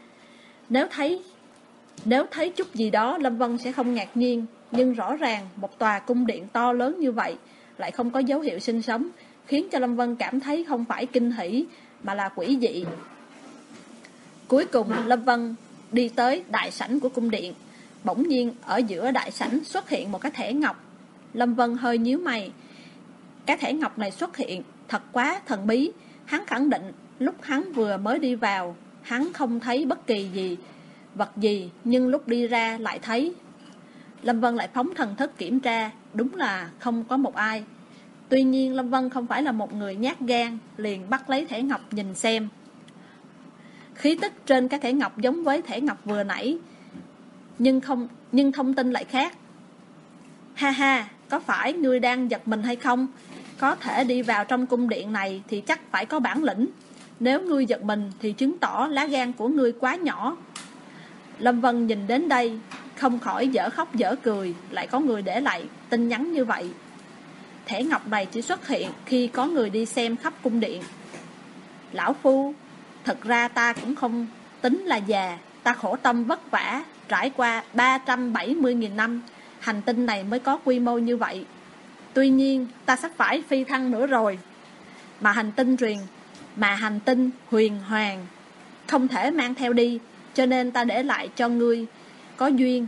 Nếu thấy chút gì đó, Lâm Vân sẽ không ngạc nhiên. Nhưng rõ ràng một tòa cung điện to lớn như vậy lại không có dấu hiệu sinh sống, khiến cho Lâm Vân cảm thấy không phải kinh hỉ mà là quỷ dị. Cuối cùng Lâm Vân đi tới đại sảnh của cung điện. Bỗng nhiên ở giữa đại sảnh xuất hiện một cái thẻ ngọc. Lâm Vân hơi nhíu mày. Cái thẻ ngọc này xuất hiện thật quá thần bí. Hắn khẳng định lúc hắn vừa mới đi vào, hắn không thấy bất kỳ vật gì, nhưng lúc đi ra lại thấy. Lâm Vân lại phóng thần thức kiểm tra, đúng là không có một ai. Tuy nhiên Lâm Vân không phải là một người nhát gan, liền bắt lấy thẻ ngọc nhìn xem. Khí tức trên cái thẻ ngọc giống với thẻ ngọc vừa nãy, nhưng thông tin lại khác. Ha ha, có phải ngươi đang giật mình hay không? Có thể đi vào trong cung điện này thì chắc phải có bản lĩnh. Nếu ngươi giật mình thì chứng tỏ lá gan của ngươi quá nhỏ. Lâm Vân nhìn đến đây không khỏi dở khóc dở cười. Lại có người để lại tin nhắn như vậy. Thẻ ngọc này chỉ xuất hiện khi có người đi xem khắp cung điện. Lão phu, thật ra ta cũng không tính là già. Ta khổ tâm vất vả trải qua 370.000 năm, hành tinh này mới có quy mô như vậy. Tuy nhiên ta sắp phải phi thăng nữa rồi, mà hành tinh huyền hoàng không thể mang theo đi, cho nên ta để lại cho người có duyên.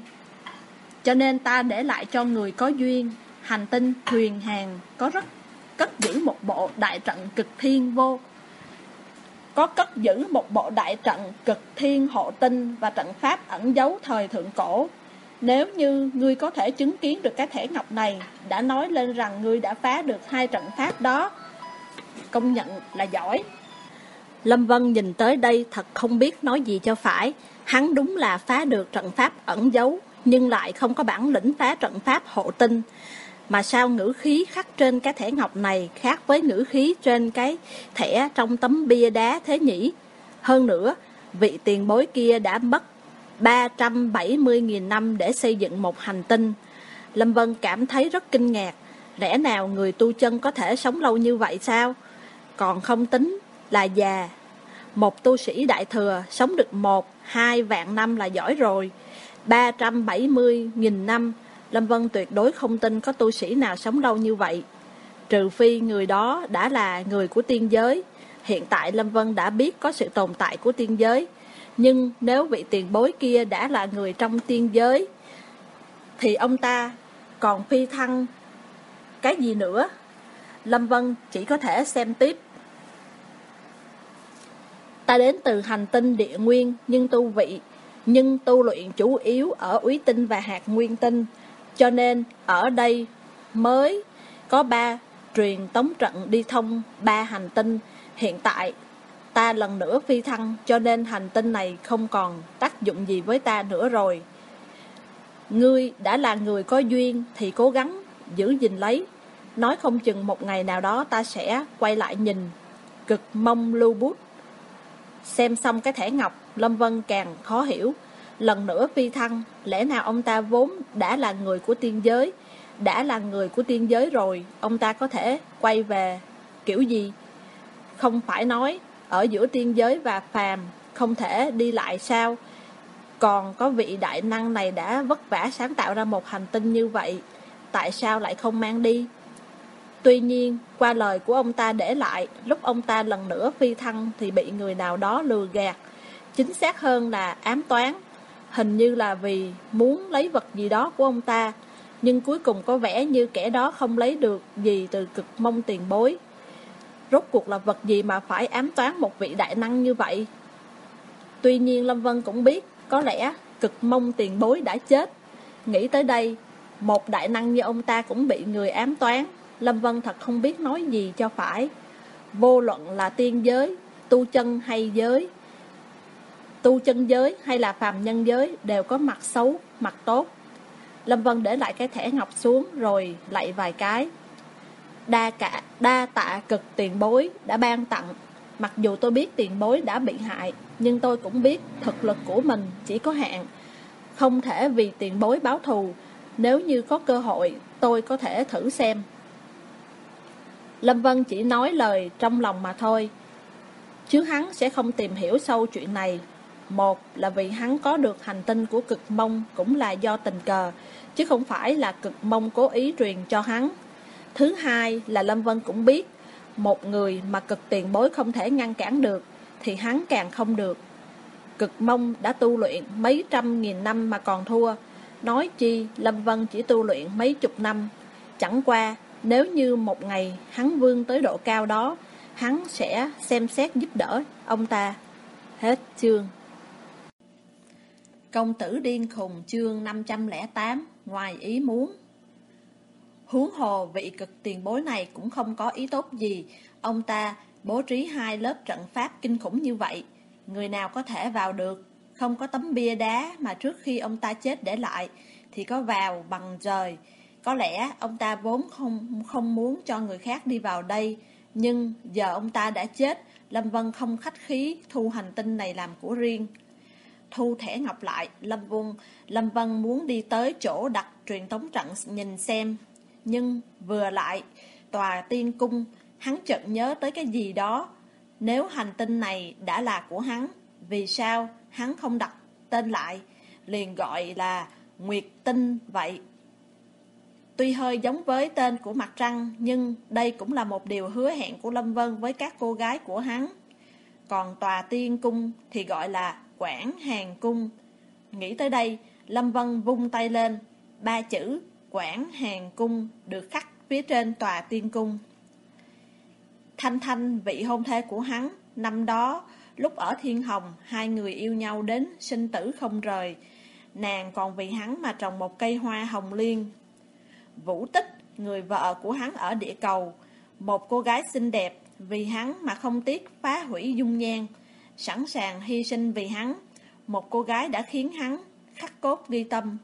Hành tinh huyền hoàng có cất giữ một bộ đại trận cực thiên hộ tinh và trận pháp ẩn giấu thời thượng cổ. Nếu như ngươi có thể chứng kiến được cái thẻ ngọc này, đã nói lên rằng ngươi đã phá được 2 trận pháp đó, công nhận là giỏi. Lâm Vân nhìn tới đây thật không biết nói gì cho phải. Hắn đúng là phá được trận pháp ẩn giấu, nhưng lại không có bản lĩnh phá trận pháp hộ tinh. Mà sao ngữ khí khắc trên cái thẻ ngọc này khác với ngữ khí trên cái thẻ trong tấm bia đá thế nhỉ? Hơn nữa, vị tiền bối kia đã mất 370.000 năm để xây dựng một hành tinh. Lâm Vân cảm thấy rất kinh ngạc. Lẽ nào người tu chân có thể sống lâu như vậy sao? Còn không tính là già. Một tu sĩ đại thừa sống được 1-2 vạn năm là giỏi rồi. 370.000 năm, Lâm Vân tuyệt đối không tin có tu sĩ nào sống lâu như vậy. Trừ phi người đó đã là người của tiên giới. Hiện tại Lâm Vân đã biết có sự tồn tại của tiên giới. Nhưng nếu vị tiền bối kia đã là người trong tiên giới, thì ông ta còn phi thăng cái gì nữa? Lâm Vân chỉ có thể xem tiếp. Ta đến từ hành tinh địa nguyên, nhưng tu luyện chủ yếu ở úy tinh và hạt nguyên tinh, cho nên ở đây mới có 3 truyền tống trận đi thông 3 hành tinh. Hiện tại ta lần nữa phi thăng, cho nên hành tinh này không còn tác dụng gì với ta nữa rồi. Ngươi đã là người có duyên thì cố gắng giữ gìn lấy. Nói không chừng một ngày nào đó ta sẽ quay lại nhìn. Cực mong lưu bút. Xem xong cái thẻ ngọc, Lâm Vân càng khó hiểu. Lần nữa phi thăng, lẽ nào ông ta vốn đã là người của tiên giới? Đã là người của tiên giới rồi, ông ta có thể quay về kiểu gì? Không phải nói ở giữa tiên giới và phàm không thể đi lại sao? Còn có vị đại năng này đã vất vả sáng tạo ra một hành tinh như vậy, tại sao lại không mang đi? Tuy nhiên, qua lời của ông ta để lại, lúc ông ta lần nữa phi thăng thì bị người nào đó lừa gạt. Chính xác hơn là ám toán. Hình như là vì muốn lấy vật gì đó của ông ta, nhưng cuối cùng có vẻ như kẻ đó không lấy được gì từ Cực Mông tiền bối. Rốt cuộc là vật gì mà phải ám toán một vị đại năng như vậy? Tuy nhiên Lâm Vân cũng biết, có lẽ Cực Mông tiền bối đã chết. Nghĩ tới đây, một đại năng như ông ta cũng bị người ám toán. Lâm Vân thật không biết nói gì cho phải. Vô luận là tiên giới, tu chân giới hay là phàm nhân giới đều có mặt xấu, mặt tốt. Lâm Vân để lại cái thẻ ngọc xuống rồi lạy vài cái. Đa tạ cực tiền bối đã ban tặng. Mặc dù tôi biết tiền bối đã bị hại, nhưng tôi cũng biết thực lực của mình chỉ có hạn, không thể vì tiền bối báo thù. Nếu như có cơ hội, tôi có thể thử xem. Lâm Vân chỉ nói lời trong lòng mà thôi, chứ hắn sẽ không tìm hiểu sâu chuyện này. Một là vì hắn có được hành tinh của Cực Mông cũng là do tình cờ, chứ không phải là Cực Mông cố ý truyền cho hắn. Thứ hai là Lâm Vân cũng biết, một người mà Cực tiền bối không thể ngăn cản được, thì hắn càng không được. Cực Mông đã tu luyện mấy trăm nghìn năm mà còn thua, nói chi Lâm Vân chỉ tu luyện mấy chục năm. Chẳng qua, nếu như một ngày hắn vươn tới độ cao đó, hắn sẽ xem xét giúp đỡ ông ta. Hết chương. Công tử điên khùng chương 508, ngoài ý muốn. Huống hồ vị Cực tiền bối này cũng không có ý tốt gì. Ông ta bố trí 2 lớp trận pháp kinh khủng như vậy, người nào có thể vào được? Không có tấm bia đá mà trước khi ông ta chết để lại, thì có vào bằng trời. Có lẽ ông ta vốn không muốn cho người khác đi vào đây, nhưng giờ ông ta đã chết, Lâm Vân không khách khí thu hành tinh này làm của riêng. Thu thẻ ngọc lại, Lâm Vân muốn đi tới chỗ đặt truyền tống trận nhìn xem. Nhưng vừa lại tòa tiên cung, hắn chợt nhớ tới cái gì đó. Nếu hành tinh này đã là của hắn, vì sao hắn không đặt tên lại, liền gọi là Nguyệt Tinh vậy? Tuy hơi giống với tên của mặt trăng, nhưng đây cũng là một điều hứa hẹn của Lâm Vân với các cô gái của hắn. Còn tòa tiên cung thì gọi là Quảng Hàn Cung. Nghĩ tới đây, Lâm Vân vung tay lên, 3 chữ Quảng Hàn Cung được khắc phía trên tòa tiên cung. Thanh Thanh, vị hôn thê của hắn, năm đó lúc ở Thiên Hồng, 2 người yêu nhau đến sinh tử không rời. Nàng còn vì hắn mà trồng một cây hoa hồng liên. Vũ Tích, người vợ của hắn ở địa cầu, một cô gái xinh đẹp, vì hắn mà không tiếc phá hủy dung nhan, sẵn sàng hy sinh vì hắn. Một cô gái đã khiến hắn khắc cốt ghi tâm.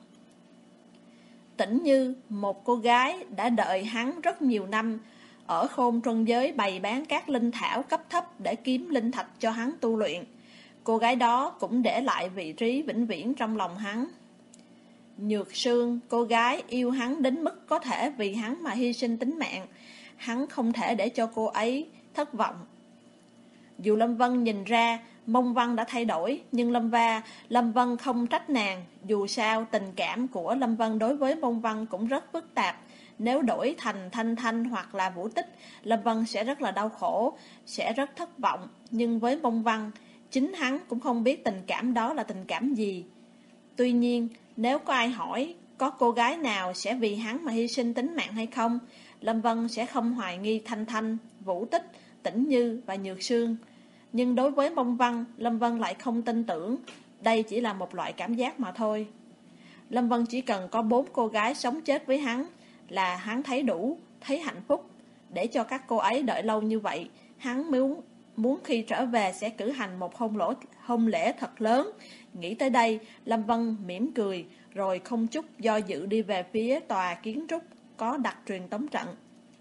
Tĩnh Như, một cô gái đã đợi hắn rất nhiều năm, ở Khôn Trân Giới bày bán các linh thảo cấp thấp để kiếm linh thạch cho hắn tu luyện. Cô gái đó cũng để lại vị trí vĩnh viễn trong lòng hắn. Nhược Sương, cô gái yêu hắn đến mức có thể vì hắn mà hy sinh tính mạng. Hắn không thể để cho cô ấy thất vọng. Dù Lâm Vân nhìn ra Mông Văn đã thay đổi, nhưng Lâm Vân không trách nàng. Dù sao tình cảm của Lâm Vân đối với Mông Văn cũng rất phức tạp. Nếu đổi thành Thanh Thanh hoặc là Vũ Tích, Lâm Vân sẽ rất là đau khổ, sẽ rất thất vọng. Nhưng với Mông Văn, chính hắn cũng không biết tình cảm đó là tình cảm gì. Tuy nhiên, nếu có ai hỏi có cô gái nào sẽ vì hắn mà hy sinh tính mạng hay không, Lâm Vân sẽ không hoài nghi Thanh Thanh, Vũ Tích, Tĩnh Như và Nhược Sương. Nhưng đối với Mông Văn, Lâm Vân lại không tin tưởng. Đây chỉ là một loại cảm giác mà thôi. Lâm Vân chỉ cần có 4 cô gái sống chết với hắn là hắn thấy đủ, thấy hạnh phúc. Để cho các cô ấy đợi lâu như vậy, hắn muốn khi trở về sẽ cử hành một hôn lễ thật lớn. Nghĩ tới đây, Lâm Vân mỉm cười, rồi không chút do dự đi về phía tòa kiến trúc có đặt truyền tống trận.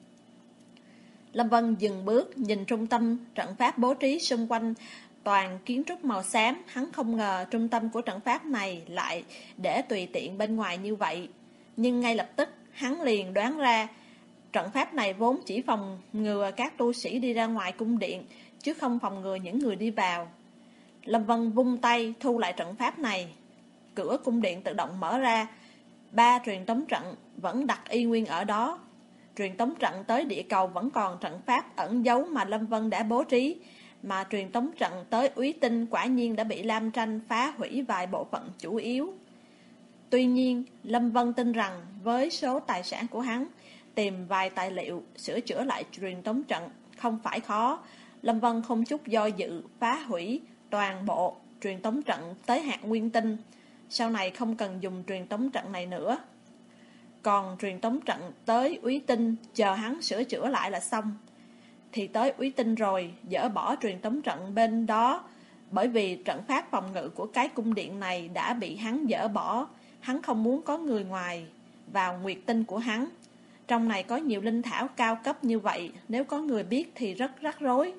Lâm Vân dừng bước, nhìn trung tâm trận pháp bố trí xung quanh toàn kiến trúc màu xám. Hắn không ngờ trung tâm của trận pháp này lại để tùy tiện bên ngoài như vậy. Nhưng ngay lập tức, hắn liền đoán ra, trận pháp này vốn chỉ phòng ngừa các tu sĩ đi ra ngoài cung điện, chứ không phòng ngừa những người đi vào. Lâm Vân vung tay thu lại trận pháp này. Cửa cung điện tự động mở ra. 3 truyền tống trận vẫn đặt y nguyên ở đó. Truyền tống trận tới địa cầu vẫn còn trận pháp ẩn giấu mà Lâm Vân đã bố trí. Mà truyền tống trận tới Úy Tinh quả nhiên đã bị Lam Tranh phá hủy vài bộ phận chủ yếu. Tuy nhiên, Lâm Vân tin rằng với số tài sản của hắn, tìm vài tài liệu sửa chữa lại truyền tống trận không phải khó. Lâm Vân không chút do dự phá hủy toàn bộ truyền tống trận tới hạt nguyên tinh. Sau này không cần dùng truyền tống trận này nữa. Còn truyền tống trận tới Úy Tinh chờ hắn sửa chữa lại là xong. Thì tới Úy Tinh rồi, dỡ bỏ truyền tống trận bên đó. Bởi vì trận pháp phòng ngự của cái cung điện này đã bị hắn dỡ bỏ. Hắn không muốn có người ngoài vào Nguyệt Tinh của hắn. Trong này có nhiều linh thảo cao cấp như vậy, nếu có người biết thì rất rắc rối.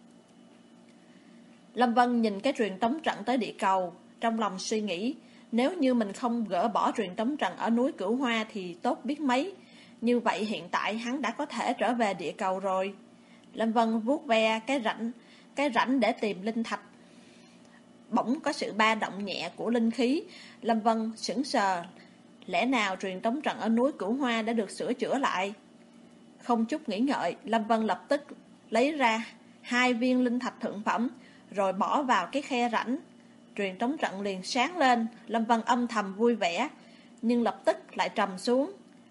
Lâm Vân nhìn cái truyền tống trận tới địa cầu, trong lòng suy nghĩ, nếu như mình không gỡ bỏ truyền tống trận ở núi Cửu Hoa thì tốt biết mấy. Như vậy hiện tại hắn đã có thể trở về địa cầu rồi. Lâm Vân vuốt ve cái rãnh để tìm linh thạch. Bỗng có sự ba động nhẹ của linh khí. Lâm Vân sững sờ. Lẽ nào truyền tống trận ở núi Cửu Hoa đã được sửa chữa lại? Không chút nghĩ ngợi, Lâm Vân lập tức lấy ra 2 viên linh thạch thượng phẩm, rồi bỏ vào cái khe rãnh. Truyền tống trận liền sáng lên. Lâm Vân âm thầm vui vẻ, nhưng lập tức lại trầm xuống.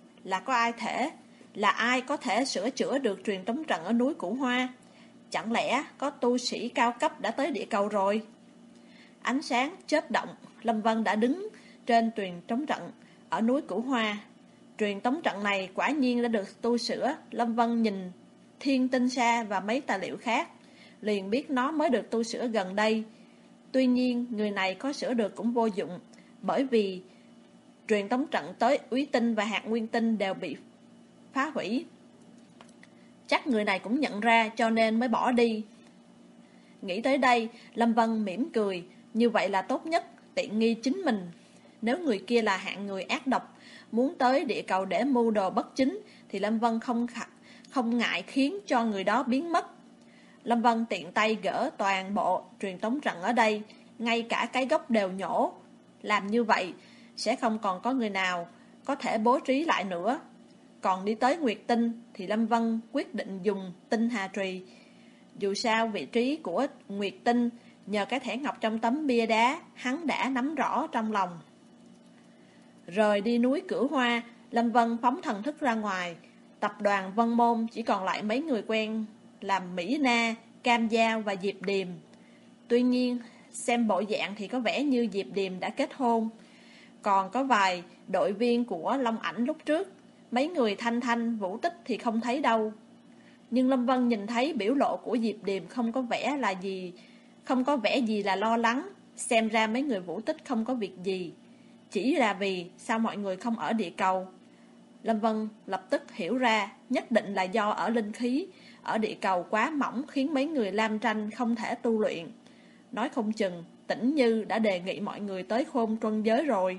Là ai có thể sửa chữa được truyền tống trận ở núi Cửu Hoa? Chẳng lẽ có tu sĩ cao cấp đã tới địa cầu rồi? Ánh sáng chớp động, Lâm Vân đã đứng trên truyền tống trận ở núi Cửu Hoa. Truyền tống trận này quả nhiên đã được tu sửa. Lâm Vân nhìn thiên tinh sa và mấy tài liệu khác, liền biết nó mới được tu sửa gần đây. Tuy nhiên, người này có sửa được cũng vô dụng, bởi vì truyền tống trận tới úy tinh và hạt nguyên tinh đều bị phá hủy. Chắc người này cũng nhận ra cho nên mới bỏ đi. Nghĩ tới đây, Lâm Vân mỉm cười, như vậy là tốt nhất, tiện nghi chính mình. Nếu người kia là hạng người ác độc, muốn tới địa cầu để mưu đồ bất chính, thì Lâm Vân không ngại khiến cho người đó biến mất. Lâm Vân tiện tay gỡ toàn bộ truyền tống trận ở đây, ngay cả cái gốc đều nhổ. Làm như vậy sẽ không còn có người nào có thể bố trí lại nữa. Còn đi tới Nguyệt Tinh thì Lâm Vân quyết định dùng tinh hà trùy. Dù sao vị trí của Nguyệt Tinh nhờ cái thẻ ngọc trong tấm bia đá hắn đã nắm rõ trong lòng. Rời đi núi Cửu Hoa, Lâm Vân phóng thần thức ra ngoài. Tập đoàn Vân Môn chỉ còn lại mấy người quen làm Mỹ Na, Cam Giao và Diệp Điềm. Tuy nhiên, xem bộ dạng thì có vẻ như Diệp Điềm đã kết hôn. Còn có vài đội viên của Long Ảnh lúc trước, mấy người Thanh Thanh, Vũ Tích thì không thấy đâu. Nhưng Lâm Vân nhìn thấy biểu lộ của Diệp Điềm không có vẻ gì là lo lắng. Xem ra mấy người Vũ Tích không có việc gì, chỉ là vì sao mọi người không ở địa cầu. Lâm Vân lập tức hiểu ra, nhất định là do ở linh khí ở địa cầu quá mỏng khiến mấy người Lam Tranh không thể tu luyện. Nói không chừng Tĩnh Như đã đề nghị mọi người tới Khôn Truân Giới rồi.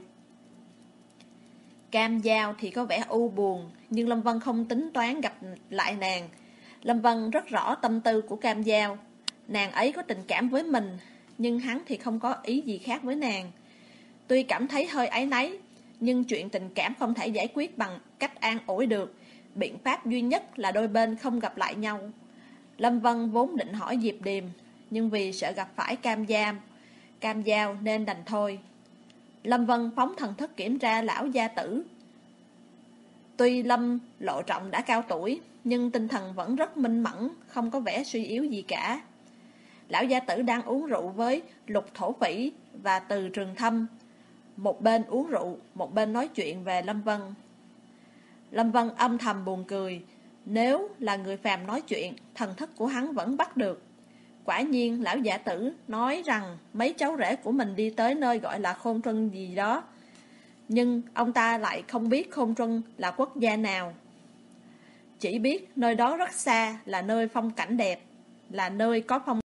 Cam Giao thì có vẻ u buồn, nhưng Lâm Vân không tính toán gặp lại nàng. Lâm Vân rất rõ tâm tư của Cam Giao. Nàng ấy có tình cảm với mình, nhưng hắn thì không có ý gì khác với nàng. Tuy cảm thấy hơi áy náy, nhưng chuyện tình cảm không thể giải quyết bằng cách an ủi được. Biện pháp duy nhất là đôi bên không gặp lại nhau. Lâm Vân vốn định hỏi Diệp Điềm, nhưng vì sợ gặp phải Cam Giao nên đành thôi. Lâm Vân phóng thần thức kiểm tra lão gia tử. Tuy Lâm Lộ Trọng đã cao tuổi, nhưng tinh thần vẫn rất minh mẫn, không có vẻ suy yếu gì cả. Lão gia tử đang uống rượu với Lục Thổ Phỉ và Từ Trường Thâm. Một bên uống rượu, một bên nói chuyện về Lâm Vân. Lâm Vân âm thầm buồn cười. Nếu là người phàm nói chuyện, thần thức của hắn vẫn bắt được. Quả nhiên lão giả tử nói rằng mấy cháu rể của mình đi tới nơi gọi là Khôn Truân gì đó. Nhưng ông ta lại không biết Khôn Truân là quốc gia nào. Chỉ biết nơi đó rất xa, là nơi phong cảnh đẹp, là nơi có phong